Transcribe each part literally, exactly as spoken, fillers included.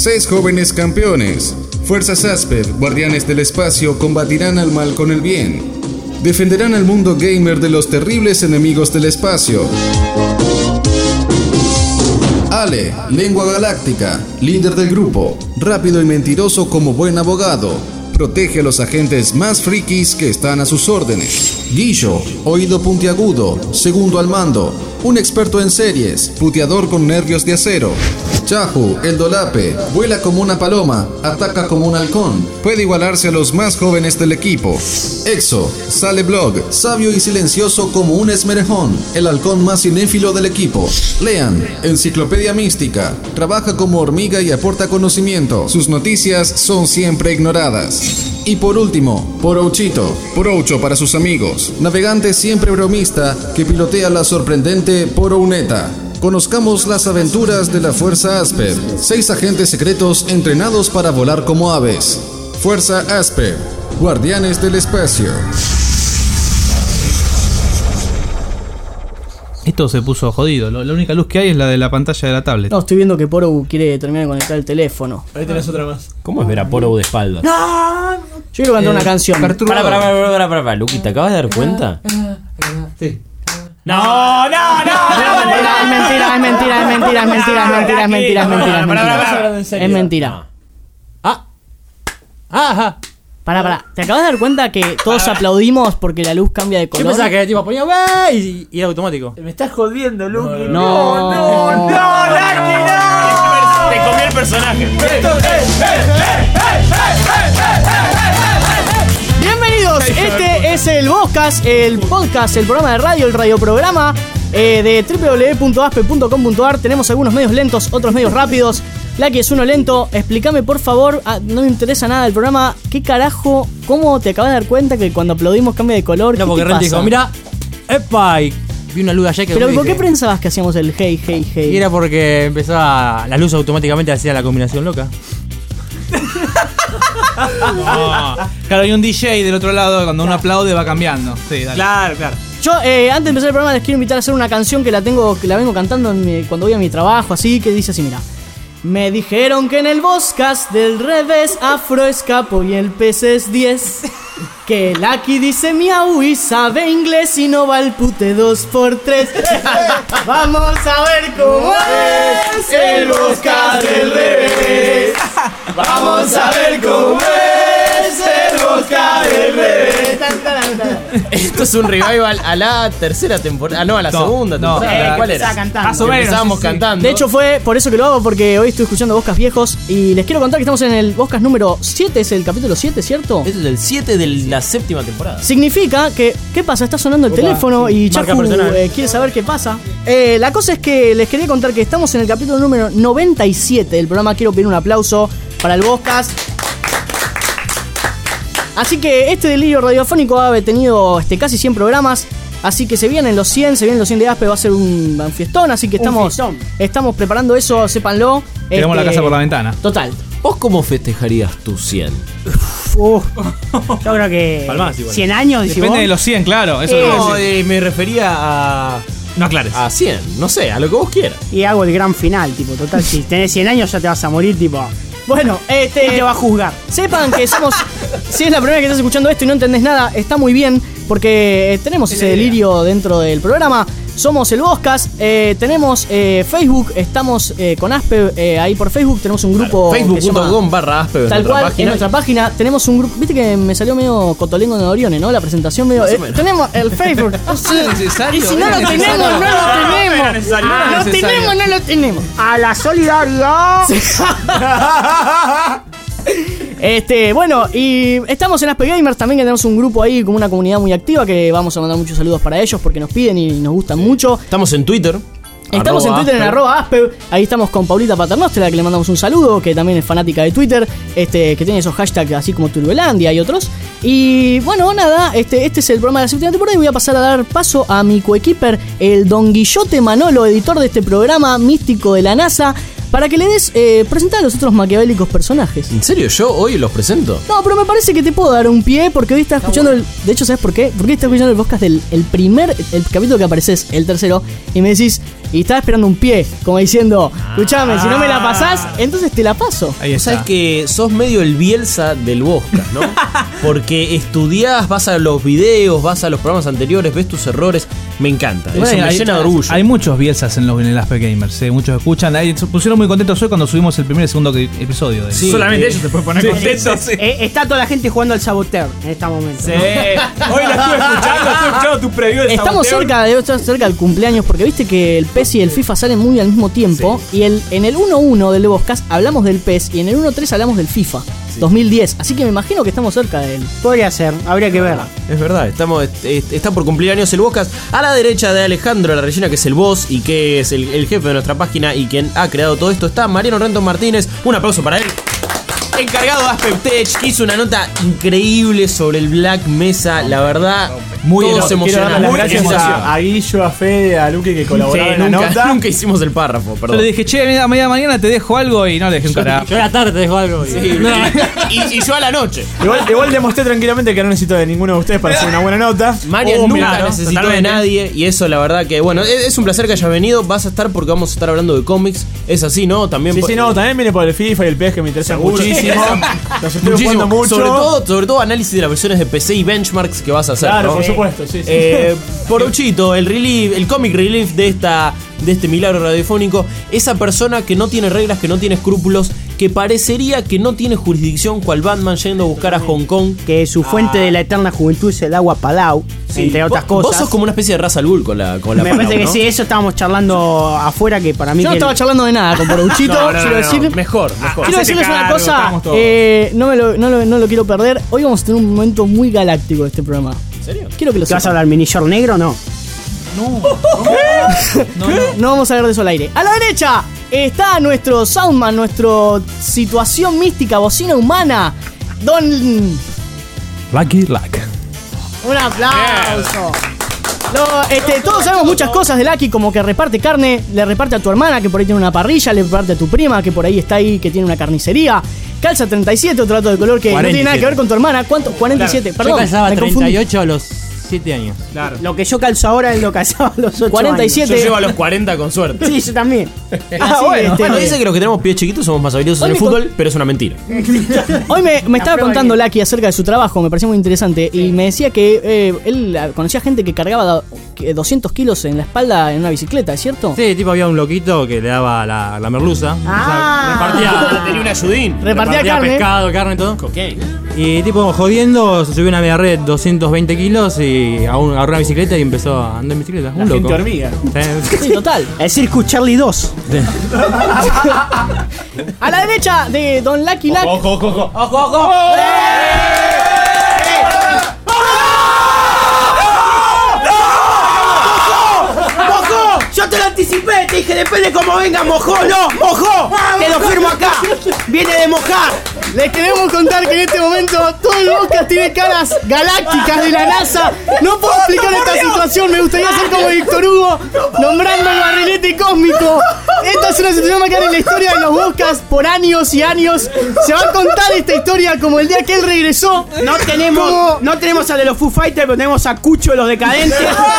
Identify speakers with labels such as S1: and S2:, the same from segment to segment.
S1: Seis jóvenes campeones. Fuerzas Asper, guardianes del espacio, combatirán al mal con el bien. Defenderán al mundo gamer de los terribles enemigos del espacio. Ale, lengua galáctica, líder del grupo, rápido y mentiroso como buen abogado. Protege a los agentes más frikis que están a sus órdenes. Guillo, oído puntiagudo, segundo al mando, un experto en series, puteador con nervios de acero. Chahu, el dolape, vuela como una paloma, ataca como un halcón, puede igualarse a los más jóvenes del equipo. Exo, sale blog, sabio y silencioso como un esmerejón, el halcón más cinéfilo del equipo. Lean, enciclopedia mística, trabaja como hormiga y aporta conocimiento, sus noticias son siempre ignoradas. Y por último, Porouchito, Poroucho para sus amigos, navegante siempre bromista que pilotea la sorprendente Porouneta. Conozcamos las aventuras de la Fuerza Asper, seis agentes secretos entrenados para volar como aves. Fuerza Asper, guardianes del espacio.
S2: Esto se puso jodido. La única luz que hay es la de la pantalla de la tablet.
S3: No, estoy viendo que Porou quiere terminar de conectar el teléfono.
S4: Ahí tenés otra más.
S5: ¿Cómo es ver a Porou de espaldas?
S3: No, yo quiero cantar eh, una canción.
S5: Para, para, para, para, para, para. Luqui, ¿te acabas de dar cuenta?
S4: Sí.
S5: No, no, no, no.
S3: Es mentira, es mentira, es mentira, es mentira, es mentira, es mentira, es mentira, es mentira. Es mentira.
S4: Ah. Ajá.
S3: Pará, pará. ¿Te acabas de dar cuenta que todos aplaudimos porque la luz cambia de color?
S4: Yo pensaba que tipo ponía wey y, y era automático.
S6: Me estás jodiendo, Luqui.
S3: No,
S6: no, no, no, Luqui, no.
S5: Te comió el personaje.
S3: Bienvenidos, este es el Voscast, el podcast, el programa de radio, el radioprograma eh, de doble u doble u doble u punto aspe punto com punto a r. Tenemos algunos medios lentos, otros medios rápidos. Lucky es uno lento. Explícame por favor, ah, no me interesa nada del programa. ¿Qué carajo? ¿Cómo te acabas de dar cuenta que cuando aplaudimos cambia de color?
S4: No, porque Ren dijo, mira, epa, y vi una luz allá que...
S3: Pero ¿por qué pensabas que hacíamos el hey, hey, hey?
S4: Y era porque empezaba la luz automáticamente, hacía la combinación loca.
S2: No. Claro, hay un D J del otro lado, cuando uno aplaude va cambiando. Sí, dale.
S4: Claro, claro.
S3: Yo, eh, antes de empezar el programa, les quiero invitar a hacer una canción que la tengo, que la vengo cantando en mi, cuando voy a mi trabajo, así, que dice así, mira. Me dijeron que en el Voscast del revés Afro escapo y el pez es diez. Que Lucky dice miau y sabe inglés y no va al pute dos por tres. Vamos a ver cómo es el Voscast del revés. Vamos a ver cómo es el Voscast del revés.
S5: Esto es un revival a la tercera temporada. Ah, no, a la
S2: no,
S5: segunda
S2: no,
S5: temporada.
S3: Eh,
S5: ¿Cuál era?
S3: Más
S2: o menos.
S5: Empezábamos
S2: Sí, sí.
S5: cantando.
S3: De hecho fue por eso que lo hago, porque hoy estoy escuchando Voscast viejos. Y les quiero contar que estamos en el Voscast número siete. Es el capítulo siete, ¿cierto?
S5: Este es el siete de la séptima temporada.
S3: Significa que, ¿qué pasa? Está sonando el
S4: Opa,
S3: teléfono
S4: sí.
S3: y
S4: Marca
S3: Chafu
S4: personal.
S3: eh, quiere saber qué pasa. Eh, la cosa es que les quería contar que estamos en el capítulo número noventa y siete del programa. Quiero pedir un aplauso para el Voscast. Así que este delirio radiofónico ha tenido este, casi cien programas. Así que se vienen los cien, se vienen los cien de Aspe, va a ser un, un fiestón. Así que estamos, estamos preparando eso, sépanlo.
S2: Tiramos
S3: Este,
S2: la casa por la ventana.
S3: Total.
S5: ¿Vos cómo festejarías tu cien?
S6: Uh, yo creo que
S4: Palmas igual.
S6: cien años, decís
S2: Depende
S6: vos.
S2: de los cien, claro. Eso
S6: Eh,
S2: es lo que
S5: No,
S2: voy a decir.
S5: eh, me refería a...
S2: No aclares.
S5: A cien, no sé, a lo que vos quieras.
S6: Y hago el gran final, tipo, total, si tenés cien años ya te vas a morir, tipo,
S3: Bueno, este.
S6: y te va a juzgar.
S3: Sepan que somos. Si es la primera vez que estás escuchando esto y no entendés nada, está muy bien, porque eh, tenemos ese delirio dentro del programa. Somos el Voscast, eh, tenemos eh, Facebook, estamos eh, con Aspe eh, ahí por Facebook, tenemos un grupo.
S5: Facebook
S3: que se
S5: punto
S3: llama-
S5: com barra Aspe.
S3: Tal cual, en nuestra página tenemos un grupo. Viste que me salió medio cotolengo de Orione, ¿no? La presentación medio.
S5: Más o
S3: eh,
S5: menos.
S3: tenemos el Facebook. Sí.
S2: ¿Era necesario?
S3: Y si no
S2: ¿Era
S3: lo
S2: necesario?
S3: tenemos, no lo tenemos.
S2: era necesario, no era
S3: Lo
S2: necesario.
S3: tenemos, no lo tenemos.
S6: A la solidaridad.
S3: Este, bueno, y estamos en Aspe Gamers también, que tenemos un grupo ahí, como una comunidad muy activa, que vamos a mandar muchos saludos para ellos porque nos piden y nos gustan mucho.
S5: Estamos en Twitter.
S3: Estamos en Twitter en arroba Aspe. Ahí estamos con Paulita Paternostela, que le mandamos un saludo, que también es fanática de Twitter, este, que tiene esos hashtags así como Turbelandia y otros. Y bueno, nada, este, este es el programa de la séptima temporada y voy a pasar a dar paso a mi coequiper, el Don Guillote Manolo, editor de este programa místico de la NASA, para que le des eh, presentar a los otros maquiavélicos personajes.
S5: ¿En serio? ¿Yo hoy los presento?
S3: No, pero me parece que te puedo dar un pie porque hoy estás escuchando el... De hecho, ¿sabes por qué? Porque hoy estás escuchando el podcast del el primer... El capítulo que apareces, el tercero, y me decís... y estaba esperando un pie, como diciendo, escuchame, si no me la pasás, entonces te la paso.
S2: Ahí
S5: Vos
S2: está.
S5: sabés que sos medio el Bielsa del Boscas, ¿no? Porque estudiás, vas a los videos, vas a los programas anteriores, ves tus errores. Me encanta, eso
S2: Bueno,
S5: me
S2: hay,
S5: llena de orgullo.
S2: hay muchos Bielsas en los en el Aspe Gamers, eh, muchos escuchan. Ahí se pusieron muy contentos hoy cuando subimos el primer y segundo que- episodio. De
S5: Sí.
S7: Solamente ellos te pueden poner contentos.
S2: sí.
S6: Eh, está toda la gente jugando al Saboteur en este momento.
S7: Sí. Hoy la estuve escuchando, estuve escuchando tu preview de
S3: Estamos
S7: Saboteo.
S3: cerca, de estar cerca del cumpleaños, porque viste que el P E S y el FIFA salen muy al mismo tiempo. Y el, en el uno uno del Levoscast hablamos del P E S y en el uno tres hablamos del FIFA dos mil diez. Así que me imagino que estamos cerca de él.
S6: Podría ser, habría que ver.
S5: Es verdad, estamos, est- está por cumplir años el Boscas. A la derecha de Alejandro La Rellena, que es el boss y que es el, el jefe de nuestra página y quien ha creado todo esto, está Mariano Renton Martínez. Un aplauso para él. Encargado de Aspect Tech, que hizo una nota increíble sobre el Black Mesa. La verdad,
S7: Muy
S5: todos
S7: emo- quiero darle
S5: emocionados.
S7: las
S5: Muy
S7: gracias
S5: emocionados.
S7: a, a Guillo, a Fede, a Luque que colaboraron
S5: Sí,
S7: en la
S5: nunca,
S7: nota.
S5: nunca hicimos el párrafo,
S2: Yo
S5: perdón.
S2: le dije, che, a media mañana te dejo algo y no le dejé un carajo.
S4: Yo a la tarde te dejo algo.
S5: Sí, y, y yo a la noche.
S7: Igual, igual demostré tranquilamente que no necesito de ninguno de ustedes para hacer una buena nota.
S5: Marian
S7: Oh,
S5: nunca
S7: mirá, ¿no?
S5: necesitó
S7: Totalmente.
S5: de nadie y eso la verdad que bueno, es, es un placer que hayas venido. Vas a estar porque vamos a estar hablando de cómics. Es así, ¿no? También
S7: Sí,
S5: po-
S7: sí, no, también viene por el FIFA y el P E S que me interesan
S5: Seguro.
S7: muchísimo. Los estoy
S5: muchísimo.
S7: jugando mucho.
S5: Sobre todo, sobre todo análisis de las versiones de P C y benchmarks que vas a hacer.
S7: Claro,
S5: ¿no?
S7: por supuesto, sí, sí.
S5: Eh, Poruchito, el relief, el comic relief de esta de este milagro radiofónico, esa persona que no tiene reglas, que no tiene escrúpulos, que parecería que no tiene jurisdicción, cual Batman yendo a buscar a Hong Kong.
S6: Que su fuente de la eterna juventud es el agua Palau,
S5: Sí.
S6: entre otras
S5: Vos-
S6: cosas.
S5: Vos sos como una especie de Ra's al Ghul con la con la
S6: Me parece
S5: Palau,
S6: que
S5: ¿no?
S6: sí, eso estábamos charlando afuera, que para mí
S3: Yo no
S6: que
S3: estaba charlando de nada con Poruchito.
S5: No, no, no,
S3: quiero
S5: no,
S3: decir,
S5: mejor, mejor.
S3: quiero
S7: Hacete
S3: decirles una
S7: cargo,
S3: cosa,
S7: estamos todos.
S3: eh, no, me lo, no, lo, no lo quiero perder. Hoy vamos a tener un momento muy galáctico de este programa.
S5: ¿En serio?
S3: Quiero que lo
S6: ¿Qué vas a
S3: sepan.
S6: hablar? ¿Mini short negro? No.
S3: No vamos a hablar de eso al aire. A la derecha está nuestro Soundman, nuestro situación mística, bocina humana, Don...
S2: Lucky Luck.
S3: Un aplauso. Lo- este, todos sabemos muchas cosas de Lucky, como que reparte carne, le reparte a tu hermana, que por ahí tiene una parrilla, le reparte a tu prima, que por ahí está ahí, que tiene una carnicería. Calza treinta y siete, otro dato de color que no tiene nada que ver con tu hermana. ¿Cuánto? cuarenta y siete,
S4: Yo
S3: perdón.
S4: calzaba
S3: me confundí.
S4: treinta y ocho a los siete años.
S7: Claro.
S6: Lo que yo calzo ahora es lo que calzaba a los ocho
S3: cuarenta y siete.
S5: Yo llevo a los cuarenta con suerte.
S6: años. Sí, yo también.
S3: Ah, bueno.
S5: Bueno, dice que los que tenemos pies chiquitos somos más habilidosos
S3: Hoy
S5: en el
S3: me
S5: fútbol, pero es una mentira.
S3: Hoy me, me estaba
S6: prueba
S3: contando Lucky acerca de su trabajo, me pareció muy interesante. Y me decía que eh, él ah, conocía gente que cargaba do- que doscientos kilos en la espalda en una bicicleta, ¿es cierto?
S4: Sí, tipo había un loquito que le daba la, la merluza.
S6: Ah.
S4: O sea, repartía,
S5: Tenía un ayudín.
S3: Repartía
S4: repartía
S3: carne.
S4: pescado, carne y todo.
S5: Ok.
S4: Y tipo jodiendo, se subió una media red doscientos veinte kilos y a un- agarró una bicicleta y empezó a andar en bicicleta.
S7: La
S4: Un
S7: gente
S4: loco.
S7: hormiga.
S4: Sí.
S3: Sí, total.
S6: El Circus Charlie dos.
S3: A la derecha de Don Lucky Luck.
S7: Ojo, ojo, ojo.
S6: ¡Ojo, ojo! ¡Mojó! Yo te lo anticipé, te dije, depende cómo venga, mojó, no, mojó. Te lo firmo acá. Viene de mojar.
S3: Les queremos contar que en este momento todo el podcast tiene caras galácticas de la NASA. No puedo explicar esta situación, me gustaría ser como Víctor Hugo, nombrando el barrilete cósmico. Esta es una situación que va a quedar en la historia de los podcasts por años y años. Se va a contar esta historia como el día que él regresó.
S6: No tenemos,
S3: Como-
S6: no tenemos a de los Foo Fighters, pero tenemos a Cucho de los Decadentes.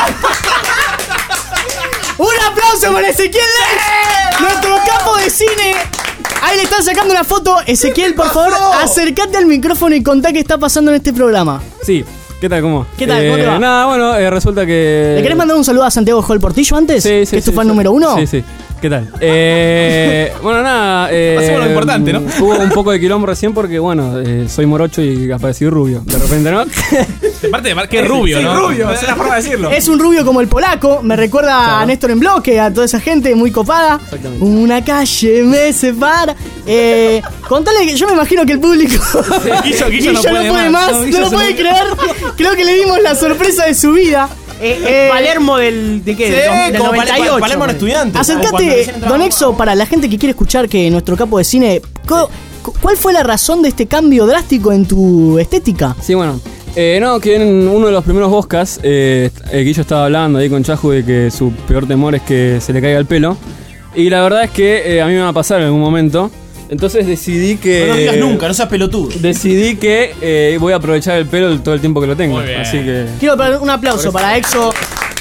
S3: ¡Un aplauso para Ezequiel Lex! Nuestro capo de cine. Ahí le están sacando una foto. Ezequiel, por favor, acércate al micrófono y contá qué está pasando en este programa.
S8: Sí, ¿qué tal? ¿Cómo?
S3: ¿Qué tal? ¿Cómo te va?
S8: Nada, bueno, eh, resulta que...
S3: ¿Le querés mandar un saludo a Santiago Hall Portillo antes?
S8: Sí, sí,
S3: que es tu
S8: sí,
S3: fan
S8: sí.
S3: número uno.
S8: Sí, sí. ¿Qué tal? Eh, bueno, nada. Eh,
S2: Pasemos a lo importante, ¿no?
S8: Hubo un poco de quilombo recién porque, bueno, eh, soy morocho y aparecí rubio. De repente, ¿no?
S2: Aparte de que rubio,
S7: Sí,
S2: ¿no?
S7: rubio, es una forma de decirlo.
S3: Es un rubio como el polaco, me recuerda a Néstor en bloque, a toda esa gente muy copada.
S8: Exactamente.
S3: Una calle me separa. Eh, contale que yo me imagino que el público.
S2: Guillo- Guillo no puede más.
S3: no,
S2: No, Guillo
S3: lo
S2: se
S3: puede
S2: lo-
S3: creer. Creo que le dimos la sorpresa de su vida.
S6: Eh, eh, Palermo del, ¿de qué?
S5: Sí,
S6: del
S5: como
S6: noventa y
S5: Pal-
S6: ocho.
S5: Palermo era estudiante. Como cuando
S3: Acércate,
S5: recién entraba.
S3: Don Exo, para la gente que quiere escuchar que nuestro capo de cine. co- co- ¿Cuál fue la razón de este cambio drástico en tu estética?
S8: Sí, bueno. Eh, no, que en uno de los primeros podcasts, eh, eh, Guillo estaba hablando ahí con Chaju de que su peor temor es que se le caiga el pelo. Y la verdad es que eh, a mí me va a pasar en algún momento. Entonces decidí que...
S5: No lo digas nunca, no seas pelotudo.
S8: Decidí que eh, voy a aprovechar el pelo todo el tiempo que lo tengo.
S2: Muy bien.
S8: Así que...
S3: Quiero pedir un aplauso para Exo.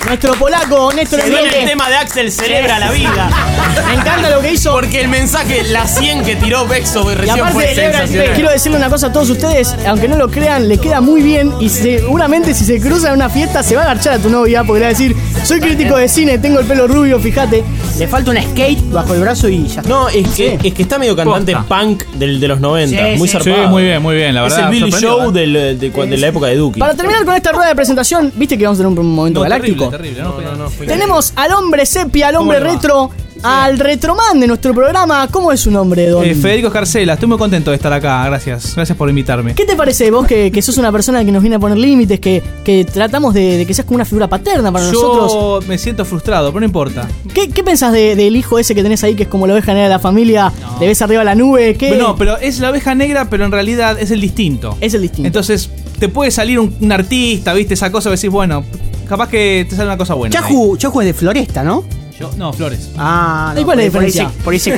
S3: Nuestro polaco Néstor
S5: Se viene el
S3: Enrique.
S5: tema de Axel celebra la vida.
S3: Me encanta lo que hizo.
S5: Porque el mensaje, la cien que tiró Vexo
S3: Y
S5: recién fue
S3: aparte,
S5: sensacional.
S3: quiero decirle una cosa a todos ustedes, aunque no lo crean, le queda muy bien y seguramente si se cruza en una fiesta se va a agarchar a tu novia porque le va a decir, soy crítico de cine, tengo el pelo rubio, fíjate.
S6: Le falta un skate bajo el brazo y ya está.
S5: No, es que, es que está medio cantante punk del, de los noventa,
S6: Sí,
S5: muy
S6: sí.
S5: zarpado.
S2: Sí, muy bien, muy bien, la verdad.
S5: Es el Billy
S2: sorprendió,
S5: Show
S2: ¿eh?
S5: del- de, cua- de la época de Duki.
S3: Para terminar con esta rueda de presentación, viste que vamos a tener un momento
S2: No,
S3: galáctico.
S2: terrible, terrible. No, no, no.
S3: Tenemos al hombre sepia, al hombre
S5: ¿Cómo le va?
S3: retro, al retroman de nuestro programa. ¿Cómo es su nombre, don?
S2: Eh, Federico Escarcela, estoy muy contento de estar acá, gracias. Gracias por invitarme.
S3: ¿Qué te parece vos que, que sos una persona que nos viene a poner límites, que, que tratamos de, de que seas como una figura paterna para nosotros?
S2: Yo me siento frustrado, pero no importa.
S3: ¿Qué, qué pensás de- del hijo ese que tenés ahí, que es como la oveja negra de la familia? ¿Le ves arriba la nube? ¿Qué?
S2: No, pero es la oveja negra, pero en realidad es el distinto.
S3: Es el distinto.
S2: Entonces, te puede salir un, un artista, viste, esa cosa, y decís, bueno, capaz que te sale una cosa buena.
S6: Chahu, Chahu es de Floresta, ¿no?
S2: ahí. Yo- no, Flores.
S6: Ah,
S3: ¿Y cuál es la
S6: por ahí
S3: diferencia?
S6: se- Por ahí se,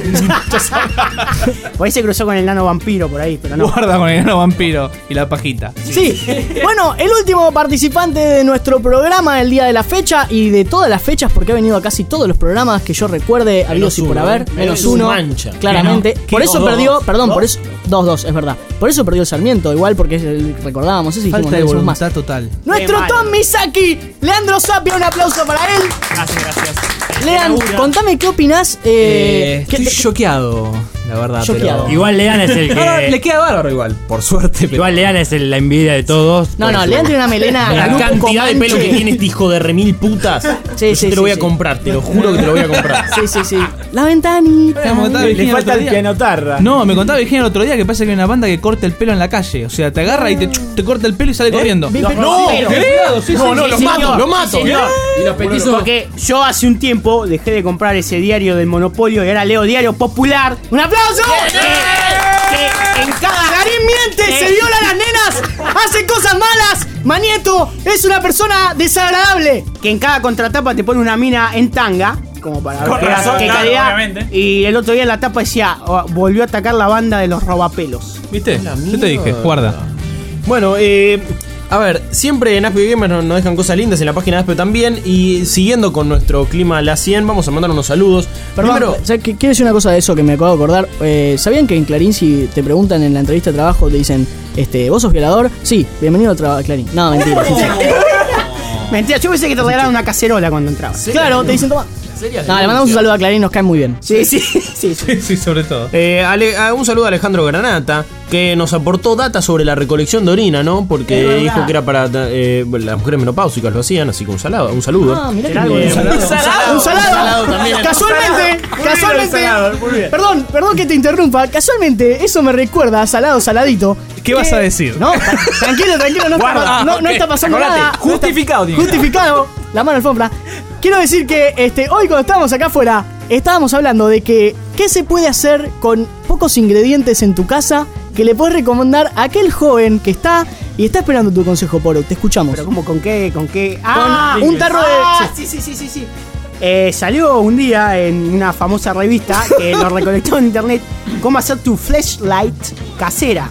S6: por ahí se cruzó con el nano vampiro por ahí, pero no.
S2: Guarda con el enano vampiro y la pajita.
S3: Sí, bueno, el último participante de nuestro programa el día de la fecha y de todas las fechas, porque ha venido a casi todos los programas que yo recuerde, habidos y por
S5: uno,
S3: haber,
S5: ¿eh?
S3: menos
S5: Menos
S3: uno,
S5: mancha.
S3: claramente.
S2: ¿Qué no?
S3: Por
S2: ¿Qué?
S3: eso
S2: Dos,
S3: perdió,
S2: dos.
S3: perdón, por
S2: ¿Dos?
S3: eso, dos, dos, es verdad. Por eso perdió el Sarmiento, igual porque es el- recordábamos eso y dijimos,
S2: Falta de
S3: no decimos más.
S2: voluntad total.
S3: Nuestro
S6: Qué mal.
S3: Tom Misaki, Leandro Sapia, un aplauso para él.
S5: Gracias, gracias.
S3: Lean, contame qué opinás. Eh,
S9: Eh,
S3: qué-
S9: estoy
S3: qué-
S9: choqueado, la verdad.
S3: Choqueado.
S9: Pero...
S4: Igual Lean es el
S9: No, no, le
S4: que.
S9: queda bárbaro igual, por suerte. Pero...
S4: Igual Lean es el- la envidia de todos.
S3: No,
S4: por
S3: no,
S4: su-
S3: Leandro tiene una melena.
S5: La
S3: Grupo
S5: cantidad de pelo
S3: Comanche.
S5: que tiene este hijo de remil putas.
S3: Sí,
S5: Yo
S3: sí,
S5: te lo
S3: sí,
S5: voy a
S3: sí.
S5: comprar, te lo juro que te lo voy a comprar.
S3: Sí, sí, sí. La ventanita.
S2: Me contaba
S7: Le
S2: Virginia
S7: falta
S2: otro
S7: el
S2: día.
S7: pianotarra.
S2: No, me contaba Virginia el otro día que parece que hay una banda que corta el pelo en la calle. O sea, te agarra y te, te corta el pelo y sale corriendo.
S3: Vi- vi-
S5: No,
S3: pero-
S5: ¿qué? No, no, lo
S6: Sí,
S5: mato,
S6: señor.
S5: lo mato.
S6: Sí, señor.
S9: Y los petizos.
S6: Porque yo hace un tiempo dejé de comprar ese diario del Monopolio y ahora leo Diario Popular.
S3: ¡Un aplauso!
S6: Que, que en cada
S3: Clarín miente,
S6: Eh.
S3: se viola a las nenas, hace cosas malas. Manieto es una persona desagradable.
S6: que en cada contratapa te pone una mina en tanga, como para ver
S7: Con
S6: qué,
S7: razón,
S6: qué
S7: claro,
S6: calidad.
S7: obviamente.
S6: Y el otro día en la tapa decía, oh, volvió a atacar la banda de los robapelos.
S2: ¿Viste? Yo te dije, guarda.
S5: Bueno, eh, a ver, siempre en Aspio Gamers nos, nos dejan cosas lindas en la página de Aspio también. Y siguiendo con nuestro clima La cien, vamos a mandar unos saludos.
S3: Perdón,
S5: Primero,
S3: ¿sabes qué? Quiero decir una cosa de eso que me acabo de acordar. Eh, ¿Sabían que en Clarín, si te preguntan en la entrevista de trabajo, te dicen, este, ¿vos sos violador? Sí, bienvenido a trabajar Clarín. No, mentira. sí, sí.
S6: Mentira, yo pensé que te regalaron una cacerola cuando entrabas.
S3: Claro, te dicen, toma. No, le mandamos un saludo a Clarín, nos cae muy bien.
S6: Sí, sí, sí. sí.
S2: Sí, sobre todo.
S5: eh, Ale- ah, un saludo a Alejandro Granata, que nos aportó data sobre la recolección de orina, ¿no? Porque
S6: Es verdad.
S5: dijo que era para eh, bueno, las mujeres menopáusicas lo hacían, así que un saludo. Un saludo.
S3: Ah, mirá que
S6: Algo
S3: bien.
S6: de-
S3: Un salado. Un salado.
S5: también.
S3: Casualmente, casualmente.
S7: el salado, muy bien.
S3: Perdón, perdón que te interrumpa. Casualmente, eso me recuerda a salado, saladito.
S2: ¿Qué vas a decir?
S3: No, tra- tranquilo, tranquilo, no,
S7: Guarda,
S3: está, no, no
S7: ok,
S3: está pasando
S7: acordate,
S3: nada.
S7: justificado
S3: No
S7: tiene
S3: está-
S7: que
S3: Justificado. La mano alfombra. Quiero decir que este, hoy cuando estábamos acá afuera, estábamos hablando de que qué se puede hacer con pocos ingredientes en tu casa que le puedes recomendar a aquel joven que está y está esperando tu consejo, Poro. Te escuchamos.
S6: Pero como con qué, con qué. Ah,
S3: un tarro de-
S6: Ah, sí, sí, sí, sí, sí. Eh, salió un día en una famosa revista que lo recolectó en internet cómo hacer tu flashlight casera.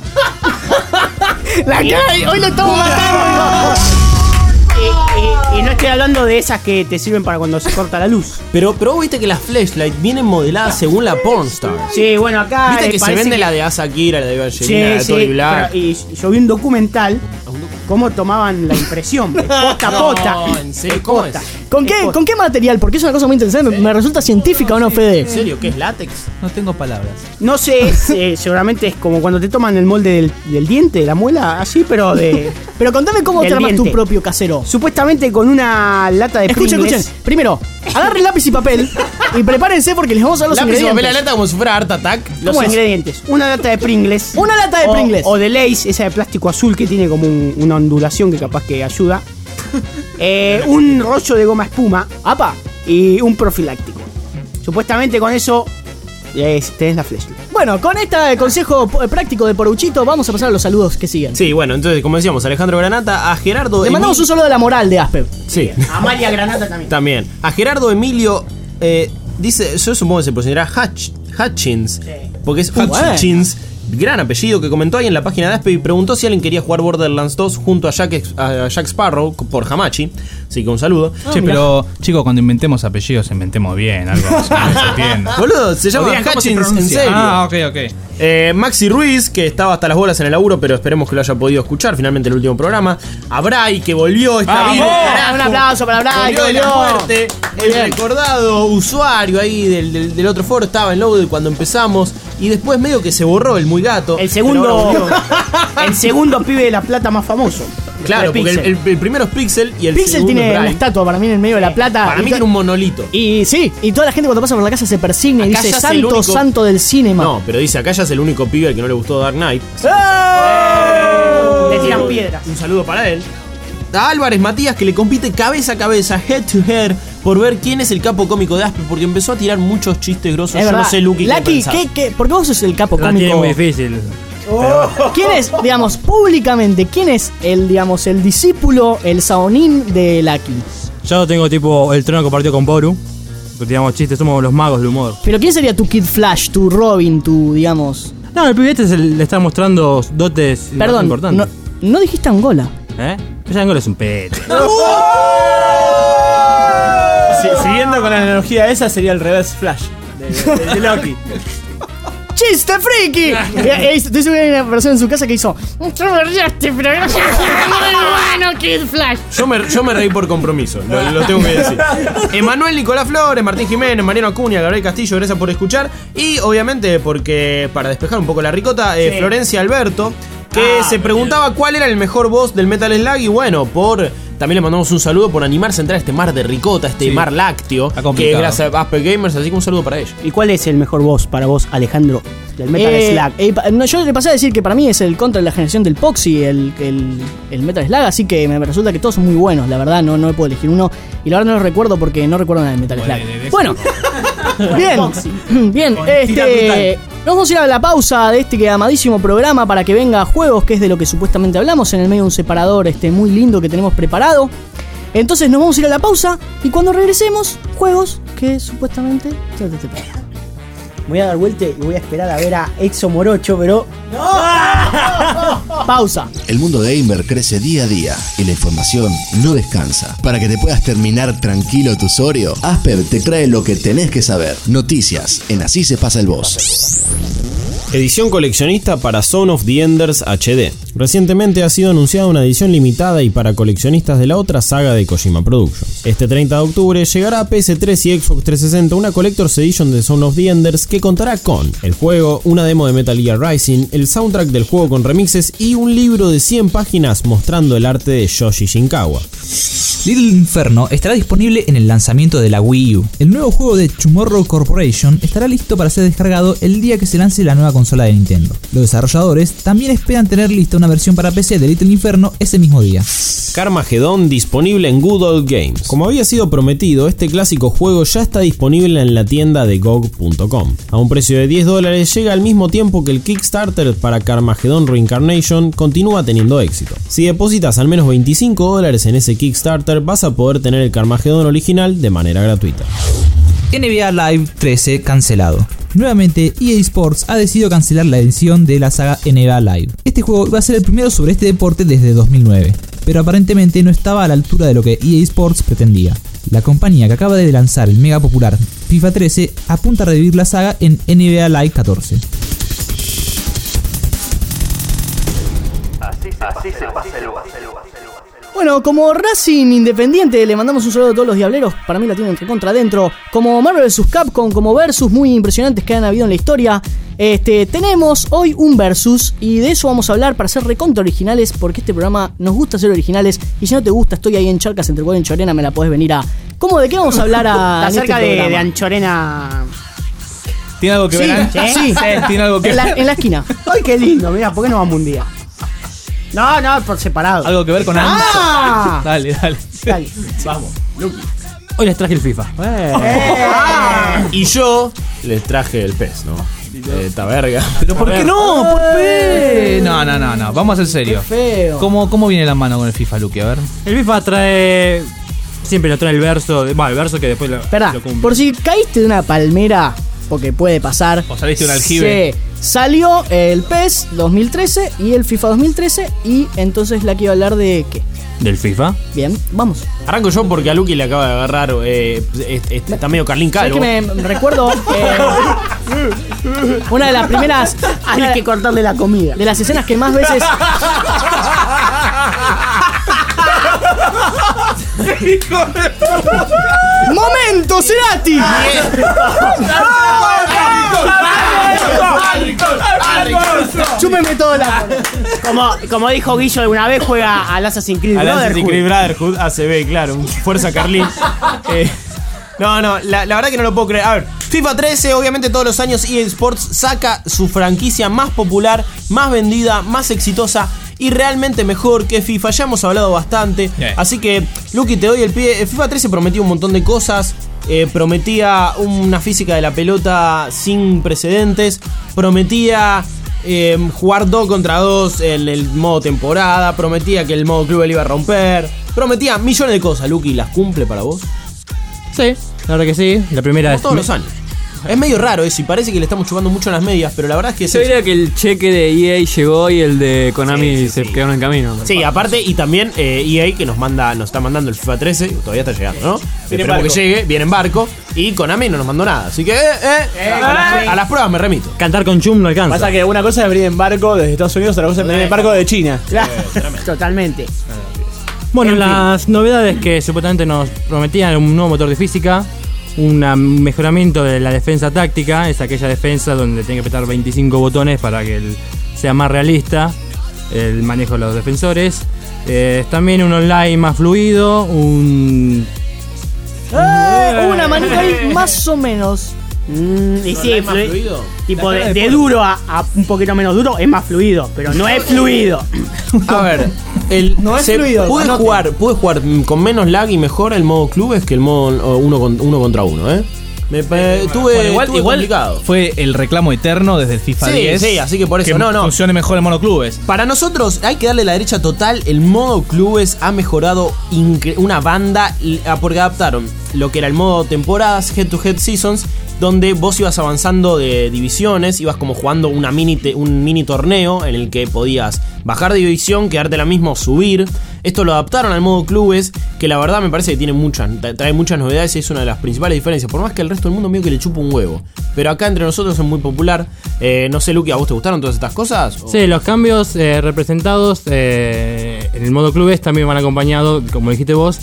S3: La cara, hoy lo estamos matando.
S6: Y, y- y no estoy hablando de esas que te sirven para cuando se corta la luz.
S5: Pero, pero vos viste que las flashlights vienen modeladas según la pornstar.
S6: Sí, bueno, acá.
S5: Viste
S6: eh,
S5: que se
S6: parece
S5: vende
S6: que-
S5: la de Asa Kira, la de Evangelina, la de
S6: Sí,
S5: Tori
S6: sí.
S5: Black.
S6: pero- y yo vi un documental cómo tomaban la impresión. de Pota a pota.
S5: No, en serio,
S6: de
S5: ¿cómo
S6: pota.
S5: es?
S3: ¿Con qué, ¿Con qué material? Porque es una cosa muy interesante. Me, me resulta científica o no, Fede.
S5: ¿En serio? ¿Qué es látex?
S2: No tengo palabras.
S6: No sé, eh, seguramente es como cuando te toman el molde del, del diente, de la muela, así, pero de.
S3: Pero contame cómo
S6: El
S3: te armas tu
S6: diente.
S3: propio casero.
S6: Supuestamente con una lata de
S3: Escuchen,
S6: Pringles.
S3: escuchen. Primero, agarren lápiz y papel y prepárense porque les vamos a dar los
S5: Lápiz y papel
S3: ingredientes.
S5: la lata como si fuera Art Attack.
S6: Los
S3: ¿Cómo es?
S6: ingredientes. Una lata de Pringles.
S3: Una lata de
S6: o,
S3: Pringles.
S6: O de Lay's, esa de plástico azul que tiene como un- una ondulación que capaz que ayuda. Eh, un rollo de goma espuma.
S3: Apa.
S6: Y un profiláctico. Supuestamente con eso eh, tenés la flashlight.
S3: Bueno, con este consejo p- práctico de Poruchito, vamos a pasar a los saludos que siguen.
S5: Sí, bueno, entonces, como decíamos, Alejandro Granata, a Gerardo.
S3: Le mandamos un
S5: Emilio-
S3: saludo de la moral de Asper.
S5: Sí,
S6: Amalia Granata también.
S5: también. A Gerardo Emilio. eh, dice, yo supongo que se pronunciará Hutch, Hutchins. Porque es Hutchins. Gran apellido, que comentó ahí en la página de Aspe y preguntó si alguien quería jugar Borderlands dos junto a Jack, a Jack Sparrow por Hamachi. Así que un saludo.
S2: Che,
S3: mirá.
S2: pero chicos, cuando inventemos apellidos, inventemos bien, algo más o menos se entienda.
S5: Boludo, se llama
S2: Digan cómo se
S5: Hutchins, en
S2: pronuncia.
S5: serio.
S2: Ah, ok, ok.
S5: Eh, Maxi Ruiz, que estaba hasta las bolas en el laburo, pero esperemos que lo haya podido escuchar finalmente el último programa. A Bray, que volvió, está
S3: ¡Vamos!
S5: vivo, carajo.
S3: Un aplauso para Bray,
S5: Volvió de la
S3: volvió.
S5: muerte.
S3: Muy
S5: El
S3: bien.
S5: recordado usuario ahí del, del, del otro foro estaba en Loaded cuando empezamos. Y después medio que se borró el muy gato.
S6: El
S5: pero
S6: segundo.
S5: ahora volvió.
S6: El segundo pibe de La Plata más famoso.
S5: Claro,
S6: Después
S5: porque el,
S6: Pixel.
S5: el- el primero es Pixel y el
S3: Pixel
S5: segundo
S3: tiene
S5: es
S3: una
S5: Bray.
S3: estatua para mí en el medio de la plata.
S5: Para
S3: y
S5: mí
S3: to-
S5: tiene un monolito.
S3: Y sí, y toda la gente cuando pasa por la casa se persigna y
S5: Acá
S3: dice
S5: ya es el
S3: santo,
S5: único-
S3: santo del cinema.
S5: No, pero dice, acá ya es el único pibe al que no le gustó Dark Knight.
S6: Le tiran piedras.
S5: Un saludo para él. A Álvarez Matías, que le compite cabeza a cabeza, head to head, por ver quién es el capo cómico de Aspe, porque empezó a tirar muchos chistes grosos.
S3: Es
S5: Yo
S3: verdad.
S5: no sé, Lucky, qué
S3: Lucky,
S5: pensás.
S3: ¿qué, qué? ¿Por qué vos sos el capo
S4: La tiene
S3: cómico?
S4: muy difícil.
S3: ¿Quién es, digamos, públicamente, quién es el, digamos, el discípulo, el saonín de Lucky?
S4: Yo tengo tipo el trono compartido con Boru. Que tiramos chistes, somos los magos del humor.
S3: Pero ¿quién sería tu Kid Flash, tu Robin, tu, digamos...
S4: No, el pibe este se le está mostrando dotes
S3: Perdón,
S4: importantes.
S3: no, no dijiste Angola.
S4: ¿Eh? Ese ángulo es un pete.
S7: Si- siguiendo con la analogía esa, sería el reverse flash de, de, de Loki.
S3: ¡Chiste friki! Eh, eh, Estoy seguro que hay una persona en su casa que hizo... "Te berreaste, pero no muy bueno, Kid Flash".
S5: Yo me, yo me reí por compromiso, lo, lo tengo que decir. Emanuel Nicolás Flores, Martín Jiménez, Mariano Acuña, Gabriel Castillo, gracias por escuchar. Y obviamente, porque para despejar un poco la ricota, eh,
S6: Sí.
S5: Florencia Alberto, que se preguntaba cuál era el mejor boss del Metal Slug. Y bueno, por también le mandamos un saludo por animarse a entrar a este mar de ricota, este
S2: Sí.
S5: mar lácteo,
S2: Está
S5: que es
S2: complicado.
S5: gracias a Asper Gamers, así que un saludo para ellos.
S6: ¿Y cuál es el mejor boss para vos, Alejandro, del Metal
S3: Eh,
S6: Slug?
S3: eh, pa- no, yo le pasé a decir que para mí es el contra de la generación del Poxy, el, el, el Metal Slug, así que me resulta que todos son muy buenos, la verdad, no, no puedo elegir uno. Y la verdad no lo recuerdo porque no recuerdo nada del Metal
S2: Bueno,
S3: Slug.
S2: de- de-
S3: Bueno, bien, bien,
S7: Con tira
S3: este.
S7: brutal.
S3: Nos vamos a ir a la pausa de este que amadísimo programa para que venga juegos, que es de lo que supuestamente hablamos, en el medio de un separador este muy lindo que tenemos preparado. Entonces nos vamos a ir a la pausa y cuando regresemos, juegos que supuestamente.
S6: Voy a dar vuelta y voy a esperar a ver a Exo Morocho, pero.
S3: Pausa.
S10: El mundo gamer crece día a día y la información no descansa. Para que te puedas terminar tranquilo tu usuario, Asper te trae lo que tenés que saber. Noticias en Así se pasa el boss.
S5: Edición coleccionista para Zone of the Enders H D. Recientemente ha sido anunciada una edición limitada y para coleccionistas de la otra saga de Kojima Productions. Este treinta de octubre llegará a P S tres y Xbox trescientos sesenta una Collector's Edition de Zone of the Enders que contará con el juego, una demo de Metal Gear Rising, el soundtrack del juego con remixes y un libro de cien páginas mostrando el arte de Yoshi Shinkawa.
S11: Little Inferno estará disponible en el lanzamiento de la Wii U. El nuevo juego de Tomorrow Corporation estará listo para ser descargado el día que se lance la nueva consola de Nintendo. Los desarrolladores también esperan tener lista una versión para P C de Little Inferno ese mismo día.
S5: Carmageddon disponible en Good Old Games. Como había sido prometido, este clásico juego ya está disponible en la tienda de G O G punto com. A un precio de diez dólares llega al mismo tiempo que el Kickstarter para Carmageddon Reincarnation continúa teniendo éxito. Si depositas al menos veinticinco dólares en ese Kickstarter vas a poder tener el Carmageddon original de manera gratuita.
S11: N B A Live trece cancelado. Nuevamente E A Sports ha decidido cancelar la edición de la saga N B A Live. Este juego iba a ser el primero sobre este deporte desde dos mil nueve, pero aparentemente no estaba a la altura de lo que E A Sports pretendía. La compañía que acaba de lanzar el mega popular FIFA trece apunta a revivir la saga en N B A Live catorce.
S3: Bueno, como Racing Independiente, le mandamos un saludo a todos los diableros. Para mí la tienen recontra adentro. Como Marvel versus. Capcom, como versus muy impresionantes que han habido en la historia. Este, tenemos hoy un versus y de eso vamos a hablar para ser recontra originales, porque este programa nos gusta ser originales. Y si no te gusta, estoy ahí en Charcas, entre Cuadro y Chorena, me la podés venir a... ¿Cómo? ¿De qué vamos a hablar a,
S6: Está
S3: en
S6: cerca
S3: este
S6: de,
S3: programa?
S6: de Anchorena.
S2: ¿Tiene algo que
S3: Sí,
S2: ver? Ancho?
S3: sí.
S2: ¿Tiene algo que
S3: En la, en la esquina.
S6: Ay, qué lindo, mira, ¿por qué no vamos un día? No, no, por separado.
S2: ¿Algo que ver con Ancho?
S6: ¡Ah!
S2: Dale, dale.
S6: Dale.
S2: Vamos.
S4: Hoy les traje el FIFA.
S5: Y yo les traje el pez, ¿no? Esta verga.
S2: ¿Pero por qué no? ¿Por qué? No, no, no, no. Vamos a ser serios.
S3: Feo.
S2: ¿Cómo, ¿Cómo viene la mano con el FIFA, Lucky? A ver.
S4: El FIFA trae. Siempre lo trae el verso. de- Bueno, el verso que después lo,
S3: Espera,
S4: lo cumple.
S3: por si caíste de una palmera, porque puede pasar.
S2: O saliste de un aljibe.
S3: Sí, salió el P E S dos mil trece y el FIFA dos mil trece. Y entonces la que iba a hablar de qué.
S4: del FIFA.
S3: Bien, vamos.
S5: Arranco yo porque a Lucky le acaba de agarrar. Eh, este, este, está medio Carlín
S3: ¿Sabes
S5: Calvo.
S3: que me me recuerdo? eh, una de las primeras.
S6: Hay que cortarle la comida.
S3: De las escenas que más veces. ¡Momento, Cerati! Chúpeme todo la.
S6: Como, como dijo Guillo alguna vez, juega al Assassin's Creed
S5: Al
S6: Brotherhood.
S5: Assassin's Creed Brotherhood, A C B, claro, un fuerza Carlín. Eh, no, no, la, la verdad que no lo puedo creer. A ver, FIFA trece, obviamente todos los años E A Sports saca su franquicia más popular, más vendida, más exitosa y realmente mejor que FIFA. Ya hemos hablado bastante.
S2: Yeah.
S5: Así que, Lucky, te doy el pie. FIFA trece prometía un montón de cosas. Eh, prometía una física de la pelota sin precedentes. Prometía eh, jugar dos contra dos en el modo temporada. Prometía que el modo club le iba a romper. Prometía millones de cosas. Lucky, ¿las cumple para vos?
S4: Sí, la verdad que sí. La primera
S5: Como
S4: es.
S5: todos los años. Es medio raro eso y parece que le estamos chupando mucho en las medias, pero la verdad es que es
S8: Yo
S5: eso.
S8: diría que el cheque de E A llegó y el de Konami
S5: Sí, sí,
S8: se
S5: sí.
S8: quedaron en camino.
S5: Sí, aparte, y también eh, E A que nos manda, nos está mandando el FIFA trece, todavía está llegando, ¿no?
S7: Viene en
S5: Esperemos que
S7: barco.
S5: llegue, viene en barco, y Konami no nos mandó nada. Así que, eh, eh, eh, a, las, a las pruebas me remito.
S4: Cantar con Chum no alcanza.
S7: Pasa que una cosa es venir en barco desde Estados Unidos, otra cosa es venir en barco de China.
S6: Totalmente.
S4: Bueno,
S6: En fin.
S4: las novedades que supuestamente nos prometían un nuevo motor de física, un mejoramiento de la defensa táctica, es aquella defensa donde tiene que apretar veinticinco botones para que el- sea más realista el manejo de los defensores. Eh, también un online más fluido, un...
S3: Eh, una manita ahí, más o menos.
S6: Mm, y sí,
S5: ¿Online más
S6: flui-
S5: fluido?
S6: tipo de, de duro a, a un poquito menos duro es más fluido, pero no es fluido.
S5: A ver, el,
S3: No es
S5: se-
S3: fluido,
S5: Pude
S3: anote.
S5: jugar, pude jugar mm, con menos lag y mejor el modo clubes que el modo oh, uno, con- uno contra uno, ¿eh? Me, me- tuve,
S2: Bueno, igual,
S5: tuve
S2: igual
S5: complicado.
S2: fue el reclamo eterno desde el FIFA
S5: Sí,
S2: diez.
S5: sí, así que por eso,
S2: que
S5: no, no.
S2: funcione mejor en monoclubes.
S5: Para nosotros hay que darle la derecha total. El modo clubes ha mejorado incre- una banda y- ah, porque adaptaron lo que era el modo temporadas, head to head seasons, donde vos ibas avanzando de divisiones, ibas como jugando una mini te- un mini torneo en el que podías bajar de división, quedarte la misma o subir. Esto lo adaptaron al modo clubes, que la verdad me parece que tiene muchas, tra- trae muchas novedades y es una de las principales diferencias. Por más que el resto del mundo medio que le chupa un huevo. Pero acá entre nosotros es muy popular. Eh, no sé, Luqui, ¿a vos te gustaron todas estas cosas? ¿O-
S4: Sí, los cambios eh, representados eh, en el modo clubes también van acompañados, como dijiste vos,